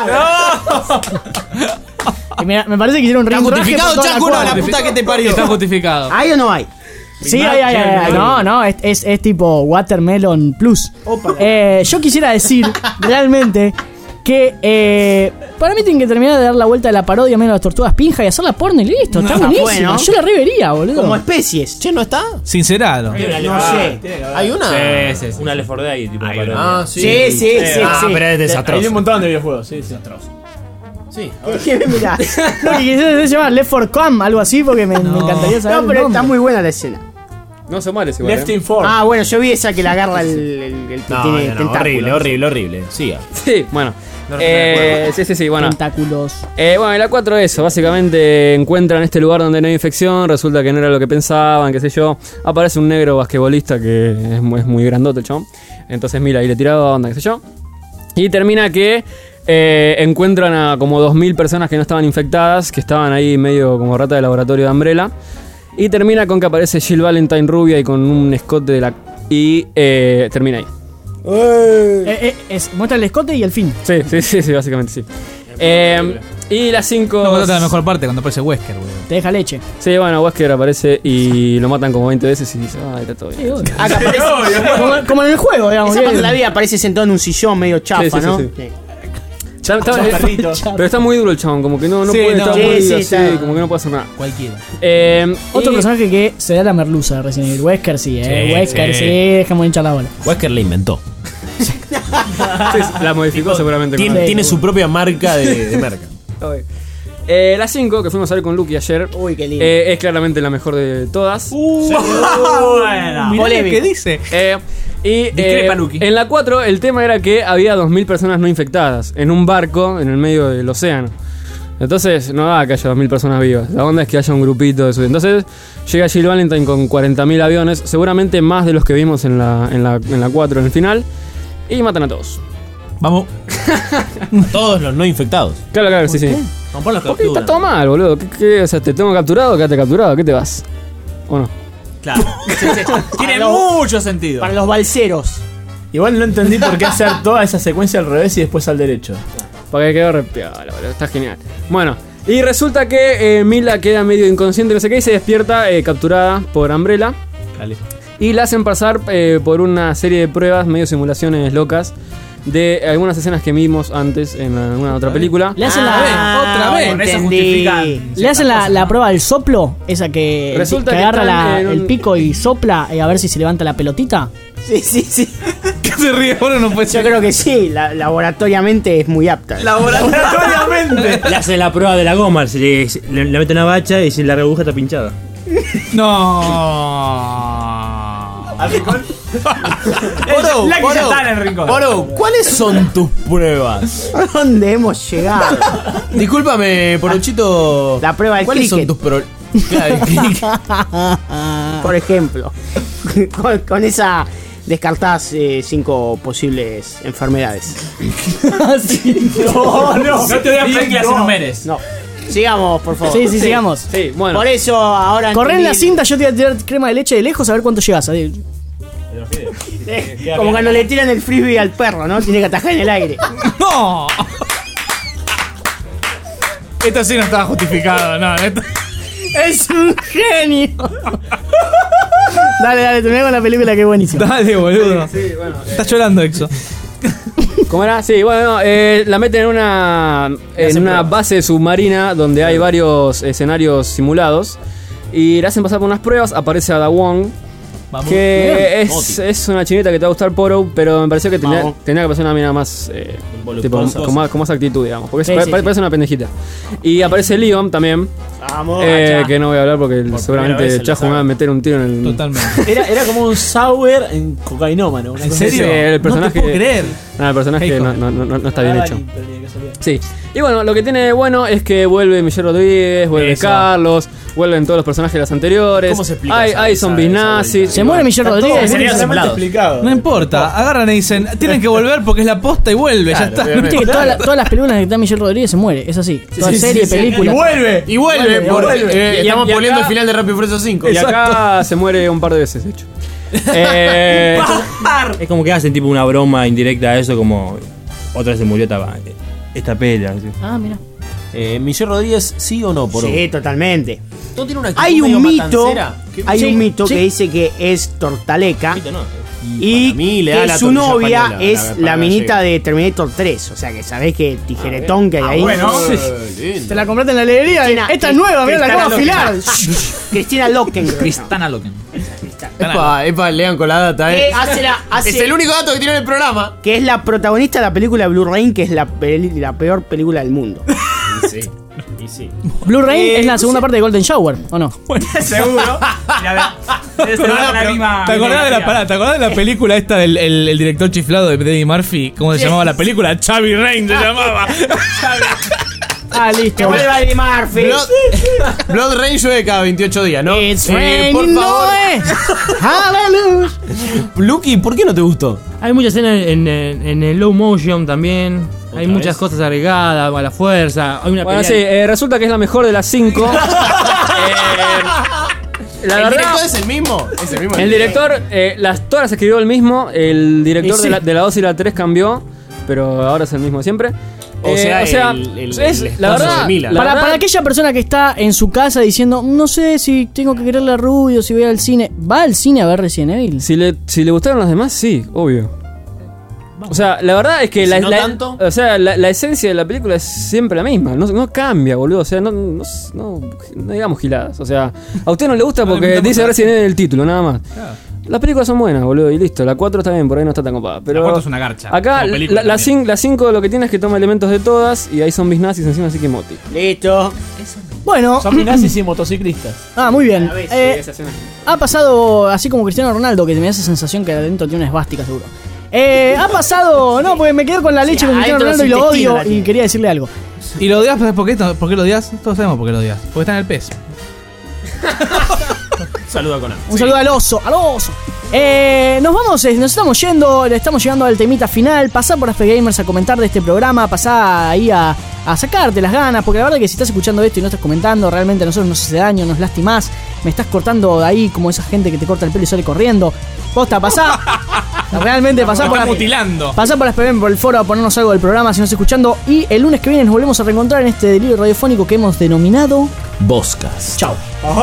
S3: y mira, me parece que hicieron un
S5: ¿Está
S3: rintraje
S5: justificado,
S3: por toda
S5: Chaco? No,
S3: cuadra.
S5: la puta que te parió.
S2: Está justificado.
S6: ¿Hay o no hay?
S3: Sí, ay, ay, ay, ay, no, no, es, es, es tipo Watermelon Plus. Eh, yo quisiera decir realmente que eh, para mí tienen que terminar de dar la vuelta de la parodia menos las tortugas pinja y hacerla porno y listo. Está
S6: No,
S3: buenísima.
S6: bueno.
S3: Yo la revería, boludo.
S6: Como especies.
S5: Che, ¿no está?
S2: Sincerado.
S6: No sé.
S5: ¿Hay una?
S18: Sí, sí, sí. Una Left four Dead tipo parodia.
S5: Ah, sí.
S6: Sí, sí, sí,
S5: Ah,
S6: sí.
S5: pero es desastroso.
S7: Hay un montón de videojuegos, sí, sí.
S5: Sí.
S6: ¿Qué me mirás?
S3: Lo que quisiera se llama Left four Cam, algo así, porque me, me encantaría saber.
S6: No,
S3: el
S6: pero
S3: nombre.
S6: está muy buena la escena.
S8: No se mal ese igual.
S7: Left
S8: eh.
S7: in four.
S6: Ah, bueno, yo vi esa que la agarra el, el, el que
S5: No,
S6: tiene
S5: no, no,
S6: tentáculos.
S5: horrible, horrible, horrible. Siga.
S8: Sí, bueno. Eh, sí, sí, sí, bueno.
S3: Tentáculos.
S8: Eh, bueno, en la cuatro eso, básicamente encuentran este lugar donde no hay infección, resulta que no era lo que pensaban, qué sé yo. Aparece un negro basquetbolista que es muy, es muy grandote el chabón. Entonces mira, y le tiraba onda, qué sé yo. Y termina que eh, encuentran a como dos mil personas que no estaban infectadas, que estaban ahí medio como rata de laboratorio de Umbrella. Y termina con que aparece Jill Valentine rubia y con un escote de la... Y eh, termina ahí.
S3: Eh, eh, es, muestra el escote y el fin.
S8: Sí, sí, sí, sí, básicamente sí. Eh, y las cinco...
S2: No, contate la mejor parte cuando aparece Wesker, boludo.
S3: Te deja leche.
S8: Sí, bueno, Wesker aparece y lo matan como veinte veces y dice, ah, está todo bien.
S6: Acá aparece,
S3: como, como en el juego, digamos.
S6: esa
S3: que-
S6: parte de la vida aparece sentado en un sillón medio chafa,
S8: Sí, sí, sí,
S6: ¿no?
S8: sí. Ya está- pero está muy duro el chabón, como que no, no
S3: Sí,
S8: puede
S3: no.
S8: estar
S3: Sí,
S8: muy
S3: sí,
S8: así,
S3: está-
S8: como que no puede hacer nada.
S2: Cualquiera.
S8: Eh,
S3: Otro
S8: y-
S3: personaje que se da la merluza de Resident Evil. Wesker sí, eh.
S5: Sí,
S3: Wesker
S5: sí.
S3: sí, dejamos hinchar la bola.
S5: Wesker la inventó.
S8: sí, la modificó seguramente.
S5: Tiene,
S8: con-
S5: tiene su propia marca de, de merca.
S8: Eh, la cinco, que fuimos a ver con Lucky ayer,
S6: Uy, qué lindo.
S8: eh, es claramente la mejor de todas.
S2: Uh,
S9: buena.
S2: mirá lo
S6: Polémico.
S2: que dice.
S8: Eh, y
S9: Discrepa,
S8: eh,
S9: Lucky.
S8: en la cuatro el tema era que había dos mil personas no infectadas en un barco en el medio del océano. Entonces no da que haya dos mil personas vivas. La onda es que haya un grupito de eso. Entonces llega Jill Valentine con cuarenta mil aviones, seguramente más de los que vimos en la, en la, en la cuatro en el final, y matan a todos.
S2: Vamos.
S5: Todos los no infectados.
S8: Claro, claro, sí, sí.
S9: Comprar los
S8: Porque está
S9: capturas.
S8: todo mal, boludo. ¿Qué, qué, o sea, te tengo capturado, quédate capturado, ¿qué te vas? ¿O no?
S9: Claro. Sí, sí. Tiene
S6: Para los-
S9: mucho sentido.
S6: Para los balseros.
S7: Igual no entendí por qué hacer toda esa secuencia al revés y después al derecho.
S8: Porque quedó re piola, boludo. Está genial. Bueno, y resulta que eh, Mila queda medio inconsciente, no sé qué, y se despierta eh, capturada por Umbrella.
S9: Dale.
S8: Y la hacen pasar eh, por una serie de pruebas, medio simulaciones locas, de algunas escenas que vimos antes en alguna otra película.
S3: Le hacen la
S6: Ah,
S3: otra vez.
S9: Con eso
S6: entendí.
S9: justifican.
S3: Le hacen la, la prueba del soplo, esa que,
S8: Resulta
S3: que
S8: que
S3: agarra
S8: están
S3: la-
S8: en un-
S3: el pico y sopla eh, a ver si se levanta la pelotita.
S6: Sí, sí, sí.
S2: ¿Qué se ríe? Bueno, no puede
S6: Yo creo que sí, la- laboratoriamente es muy apta.
S7: Laboratoriamente.
S18: Le hace la prueba de la goma, se le, se- le- le mete una bacha y si la aguja está pinchada.
S2: No.
S5: Poro,
S9: Lucky ya
S5: Poro,
S9: está en el rincón.
S5: Poro, ¿cuáles son tus pruebas?
S6: ¿A dónde hemos llegado?
S5: Discúlpame, Porochito.
S6: La prueba del
S5: ¿Cuáles son
S6: cricket.
S5: tus pro... Claro, el cricket.
S6: Por ejemplo, con, con esa descartás eh, cinco posibles enfermedades.
S7: No, no.
S9: No te voy a pedir que las enumeres.
S6: No. Sigamos, por favor.
S3: Sí, sí, sigamos.
S8: Sí, bueno.
S6: Por eso ahora.
S3: Corre en la
S6: entendí-
S3: cinta, yo te voy a tirar crema de leche de lejos a ver cuánto llegas. Ahí.
S6: Eh, como cuando le tiran el frisbee al perro, ¿no? Tiene que atajar en el aire.
S2: ¡No! Esto sí no estaba justificado, no. Esto...
S3: ¡Es un genio! Dale, dale, terminá con la película que es buenísima.
S2: Dale, boludo.
S8: Sí, bueno.
S2: Estás llorando, Exo.
S8: ¿Cómo era? Sí, bueno, eh, la meten en una, en una base submarina donde hay varios escenarios simulados. Y le hacen pasar por unas pruebas. Aparece Ada Wong,
S2: Vamos.
S8: que es, es una chinita que te va a gustar, Poro, pero me pareció que tenía,
S6: Vamos.
S8: tenía que pasar una mina más, eh, tipo,
S18: Voluptuosa.
S8: con, más, con más actitud, digamos. Porque
S3: Sí,
S8: es-
S3: sí,
S8: pare-
S3: sí.
S8: parece una pendejita. Y aparece Leon también,
S6: Vamos.
S8: eh,
S6: allá.
S8: que no voy a hablar porque
S18: primera vez
S8: seguramente
S18: en la
S8: Chajo me va a meter un tiro en el...
S2: Totalmente.
S7: Era, era como un sour en cocainómano. una
S2: ¿En
S7: cosa así.
S2: serio?
S8: Sí, el personaje-
S2: No te puedo creer.
S8: No, el personaje
S2: Keiko.
S8: no, no, no, no está bien
S7: Agarra
S8: hecho.
S7: y tenía que salir.
S8: Sí. Y bueno, lo que tiene de bueno es que vuelve Michelle Rodríguez, vuelve
S18: Eso.
S8: Carlos, vuelven todos los personajes de las anteriores.
S5: ¿Cómo se explica
S8: Hay,
S5: esa-
S8: hay
S5: esa-
S8: zombies
S5: esa
S8: nazis.
S5: vuelta?
S3: Se muere Michelle
S7: Está todo
S3: Rodríguez.
S7: muy
S9: sería
S7: simplemente
S9: sembrado.
S7: explicado.
S2: No importa, agarran y dicen, tienen que volver porque es la posta y vuelve, ya está.
S3: Viste que todas, las- todas las películas que está Michelle Rodríguez se muere, es así. Toda
S7: sí,
S3: serie,
S7: sí, sí.
S3: película.
S7: Y vuelve.
S5: Y vuelve,
S3: Vuelve,
S5: porque
S7: vuelve.
S5: eh,
S8: Y-
S5: estamos
S8: y
S5: poniendo
S8: acá-
S5: el final de Rápido y Furioso cinco.
S8: Y acá se muere un par de veces, de hecho. Eh,
S18: Es como que hacen tipo una broma indirecta a eso, como otra vez se murió esta, esta pela. así.
S3: Ah, mira.
S5: Eh, Michelle Rodríguez, ¿sí o no, Poro?
S6: Sí, totalmente.
S5: ¿No tiene una actitud
S6: Hay
S5: medio
S6: un mito,
S5: matancera? ¿Qué-
S6: hay
S3: Sí,
S6: un mito
S3: sí.
S6: que dice que es tortaleca
S5: Mito no.
S6: y
S5: para mí le da
S6: que
S5: la
S6: su
S5: tortilla
S6: novia
S5: española,
S6: es
S5: la-
S6: la,
S5: para la
S6: minita
S5: gallega.
S6: de Terminator tres. O sea que sabés que tijeretón que hay
S9: Ah,
S6: ahí.
S9: bueno.
S3: Te la compraste en la alegría.
S6: Cristina-
S3: Esta es nueva, mira la
S6: Cristina
S3: acabo de afilar.
S6: Cristina Locken.
S9: Cristana Loken.
S5: Epa, epa, lean con la data, eh.
S6: Que hace la- hace-
S5: Es el único dato que tiene en el programa.
S6: Que es la protagonista de la película Blue Rain, que es la, peli- la peor película del mundo.
S5: Y sí, y sí.
S3: Blue Rain
S2: Eh,
S3: es la segunda parte de Golden Shower, ¿o no?
S9: Seguro. Mira, debe ser
S2: No, no,
S9: la
S2: pero
S9: misma-
S2: ¿Te acordás de la pará, ¿Te acordás de la película esta del el, el director chiflado de Eddie Murphy? ¿Cómo se llamaba la película? Chavi Rain se llamaba.
S3: Ah, listo.
S6: Que vuelva Eddie Murphy.
S5: Blood, Blood Rain llueve cada veintiocho días, ¿no?
S3: It's
S5: Eh,
S3: raining,
S5: por favor.
S3: Noé. Hallelujah.
S5: Lucky, ¿por qué no te gustó?
S18: Hay muchas escenas en, en, en el low motion también. Hay muchas
S5: vez?
S18: cosas agregadas a la fuerza. Hay una
S8: bueno,
S18: pelea-
S8: sí, eh, resulta que es la mejor de las cinco. Eh, la
S5: ¿El
S8: verdad,
S5: director es el mismo? Es el mismo.
S8: el director, eh, las, todas las escribió el mismo. El director
S6: Y sí.
S8: de, la, de la dos y la tres cambió, pero ahora es el mismo siempre.
S5: O
S8: Eh,
S5: sea, el- el-
S8: es,
S5: el
S8: la
S5: esposo
S8: verdad,
S5: de Mila.
S8: la
S3: Para,
S8: verdad-
S3: para aquella persona que está en su casa diciendo, no sé si tengo que quererle a Rubio, si voy al cine. ¿Va al cine a ver Resident Evil?
S8: Si le, si le gustaron los demás, sí, obvio. O sea, la verdad es que
S5: ¿Y
S8: la,
S5: si no
S8: la-
S5: tanto?
S8: o sea, la, la esencia de la película es siempre la misma, no, no cambia, boludo. O sea, no, no, no- no digamos giladas. O sea, a usted no le gusta
S2: No le
S8: porque
S2: metamos
S8: dice
S2: nada.
S8: Resident Evil en el título, nada más. Las películas son buenas, boludo, y listo. La cuatro está bien, por ahí no está tan copada. Pero
S2: La cuatro es una garcha.
S8: Acá,
S2: Como película
S8: la
S2: también.
S8: cinco lo que tiene es que toma elementos de todas y hay zombies nazis encima, así que moti.
S6: Listo.
S3: Bueno.
S7: Son nazis y motociclistas.
S3: Ah, muy bien.
S8: Sí,
S3: Eh,
S8: esa escena.
S3: ha pasado así como Cristiano Ronaldo, que me da esa sensación que adentro tiene una esvástica seguro. Eh, ha pasado. No, porque me quedo con la leche
S6: Sí,
S3: con Cristiano
S6: adentro
S3: Ronaldo y lo
S6: los intestinos
S3: odio.
S6: la
S3: Y
S6: tiene.
S3: quería decirle algo.
S2: ¿Y lo odias? ¿Por qué, ¿Por qué lo odias? Todos sabemos por qué lo odias. Porque está en el P E S.
S5: Saluda con
S3: Un saludo al oso, al oso. Eh, nos vamos, eh, nos estamos yendo, le estamos llegando al temita final. Pasá por Aspe Gamers a comentar de este programa, pasá ahí a, a sacarte las ganas, porque la verdad que si estás escuchando esto y no estás comentando, realmente a nosotros nos hace daño, nos lastimás, me estás cortando de ahí como esa gente que te corta el pelo y sale corriendo. Posta, pasá. Realmente pasá
S2: Nos
S3: por
S2: está
S3: Aspe-
S2: mutilando.
S3: Pasá por Aspe Gamers, por el foro a ponernos algo del programa si no estás escuchando. Y el lunes que viene nos volvemos a reencontrar en este delirio radiofónico que hemos denominado
S5: Boscas.
S3: Chao.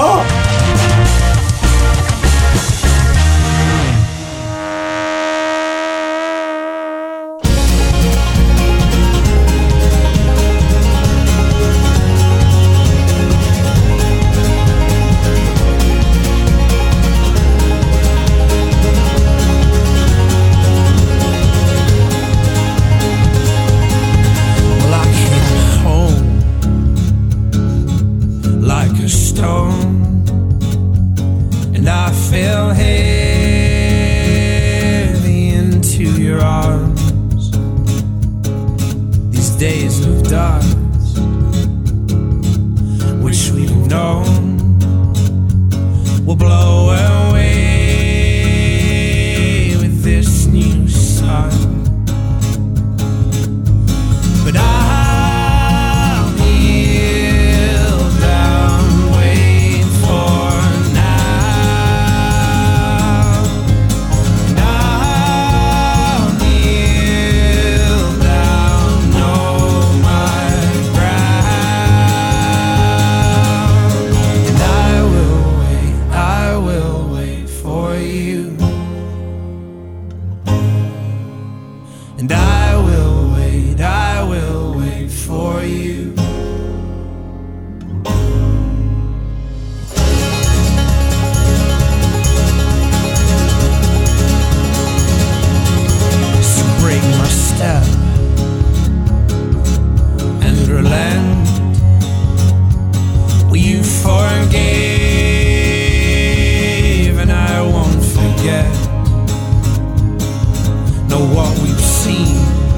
S12: Well, I came home like a stone, and I fell heavy into your arms. These days of dust, which we've known, will blow away with this new sun. But I'll kneel down, wait for now. And I'll kneel down, know my ground. And I will wait, I will wait for you. And I will wait, I will wait for you. So break my step and relent. Well, you forgave and I won't forget. Know what we've seen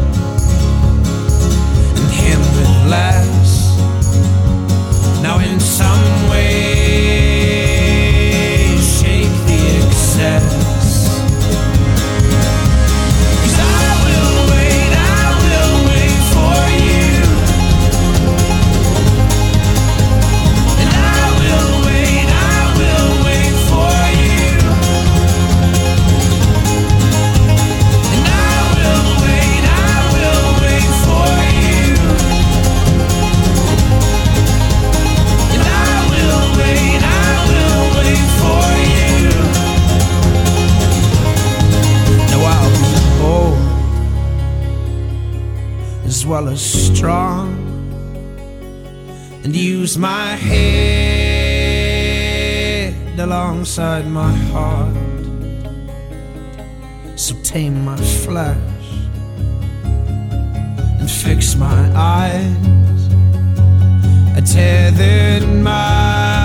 S12: and him with less. Now in some way shake the excess. 'Cause I will wait, I will wait for you. And I will wait, I will wait for you. And I will wait, I will wait for you. And I will wait, I will wait for you. Now I'll be bold as well as strong, and use my head alongside my heart. So tame my flesh and fix my eyes. I tethered my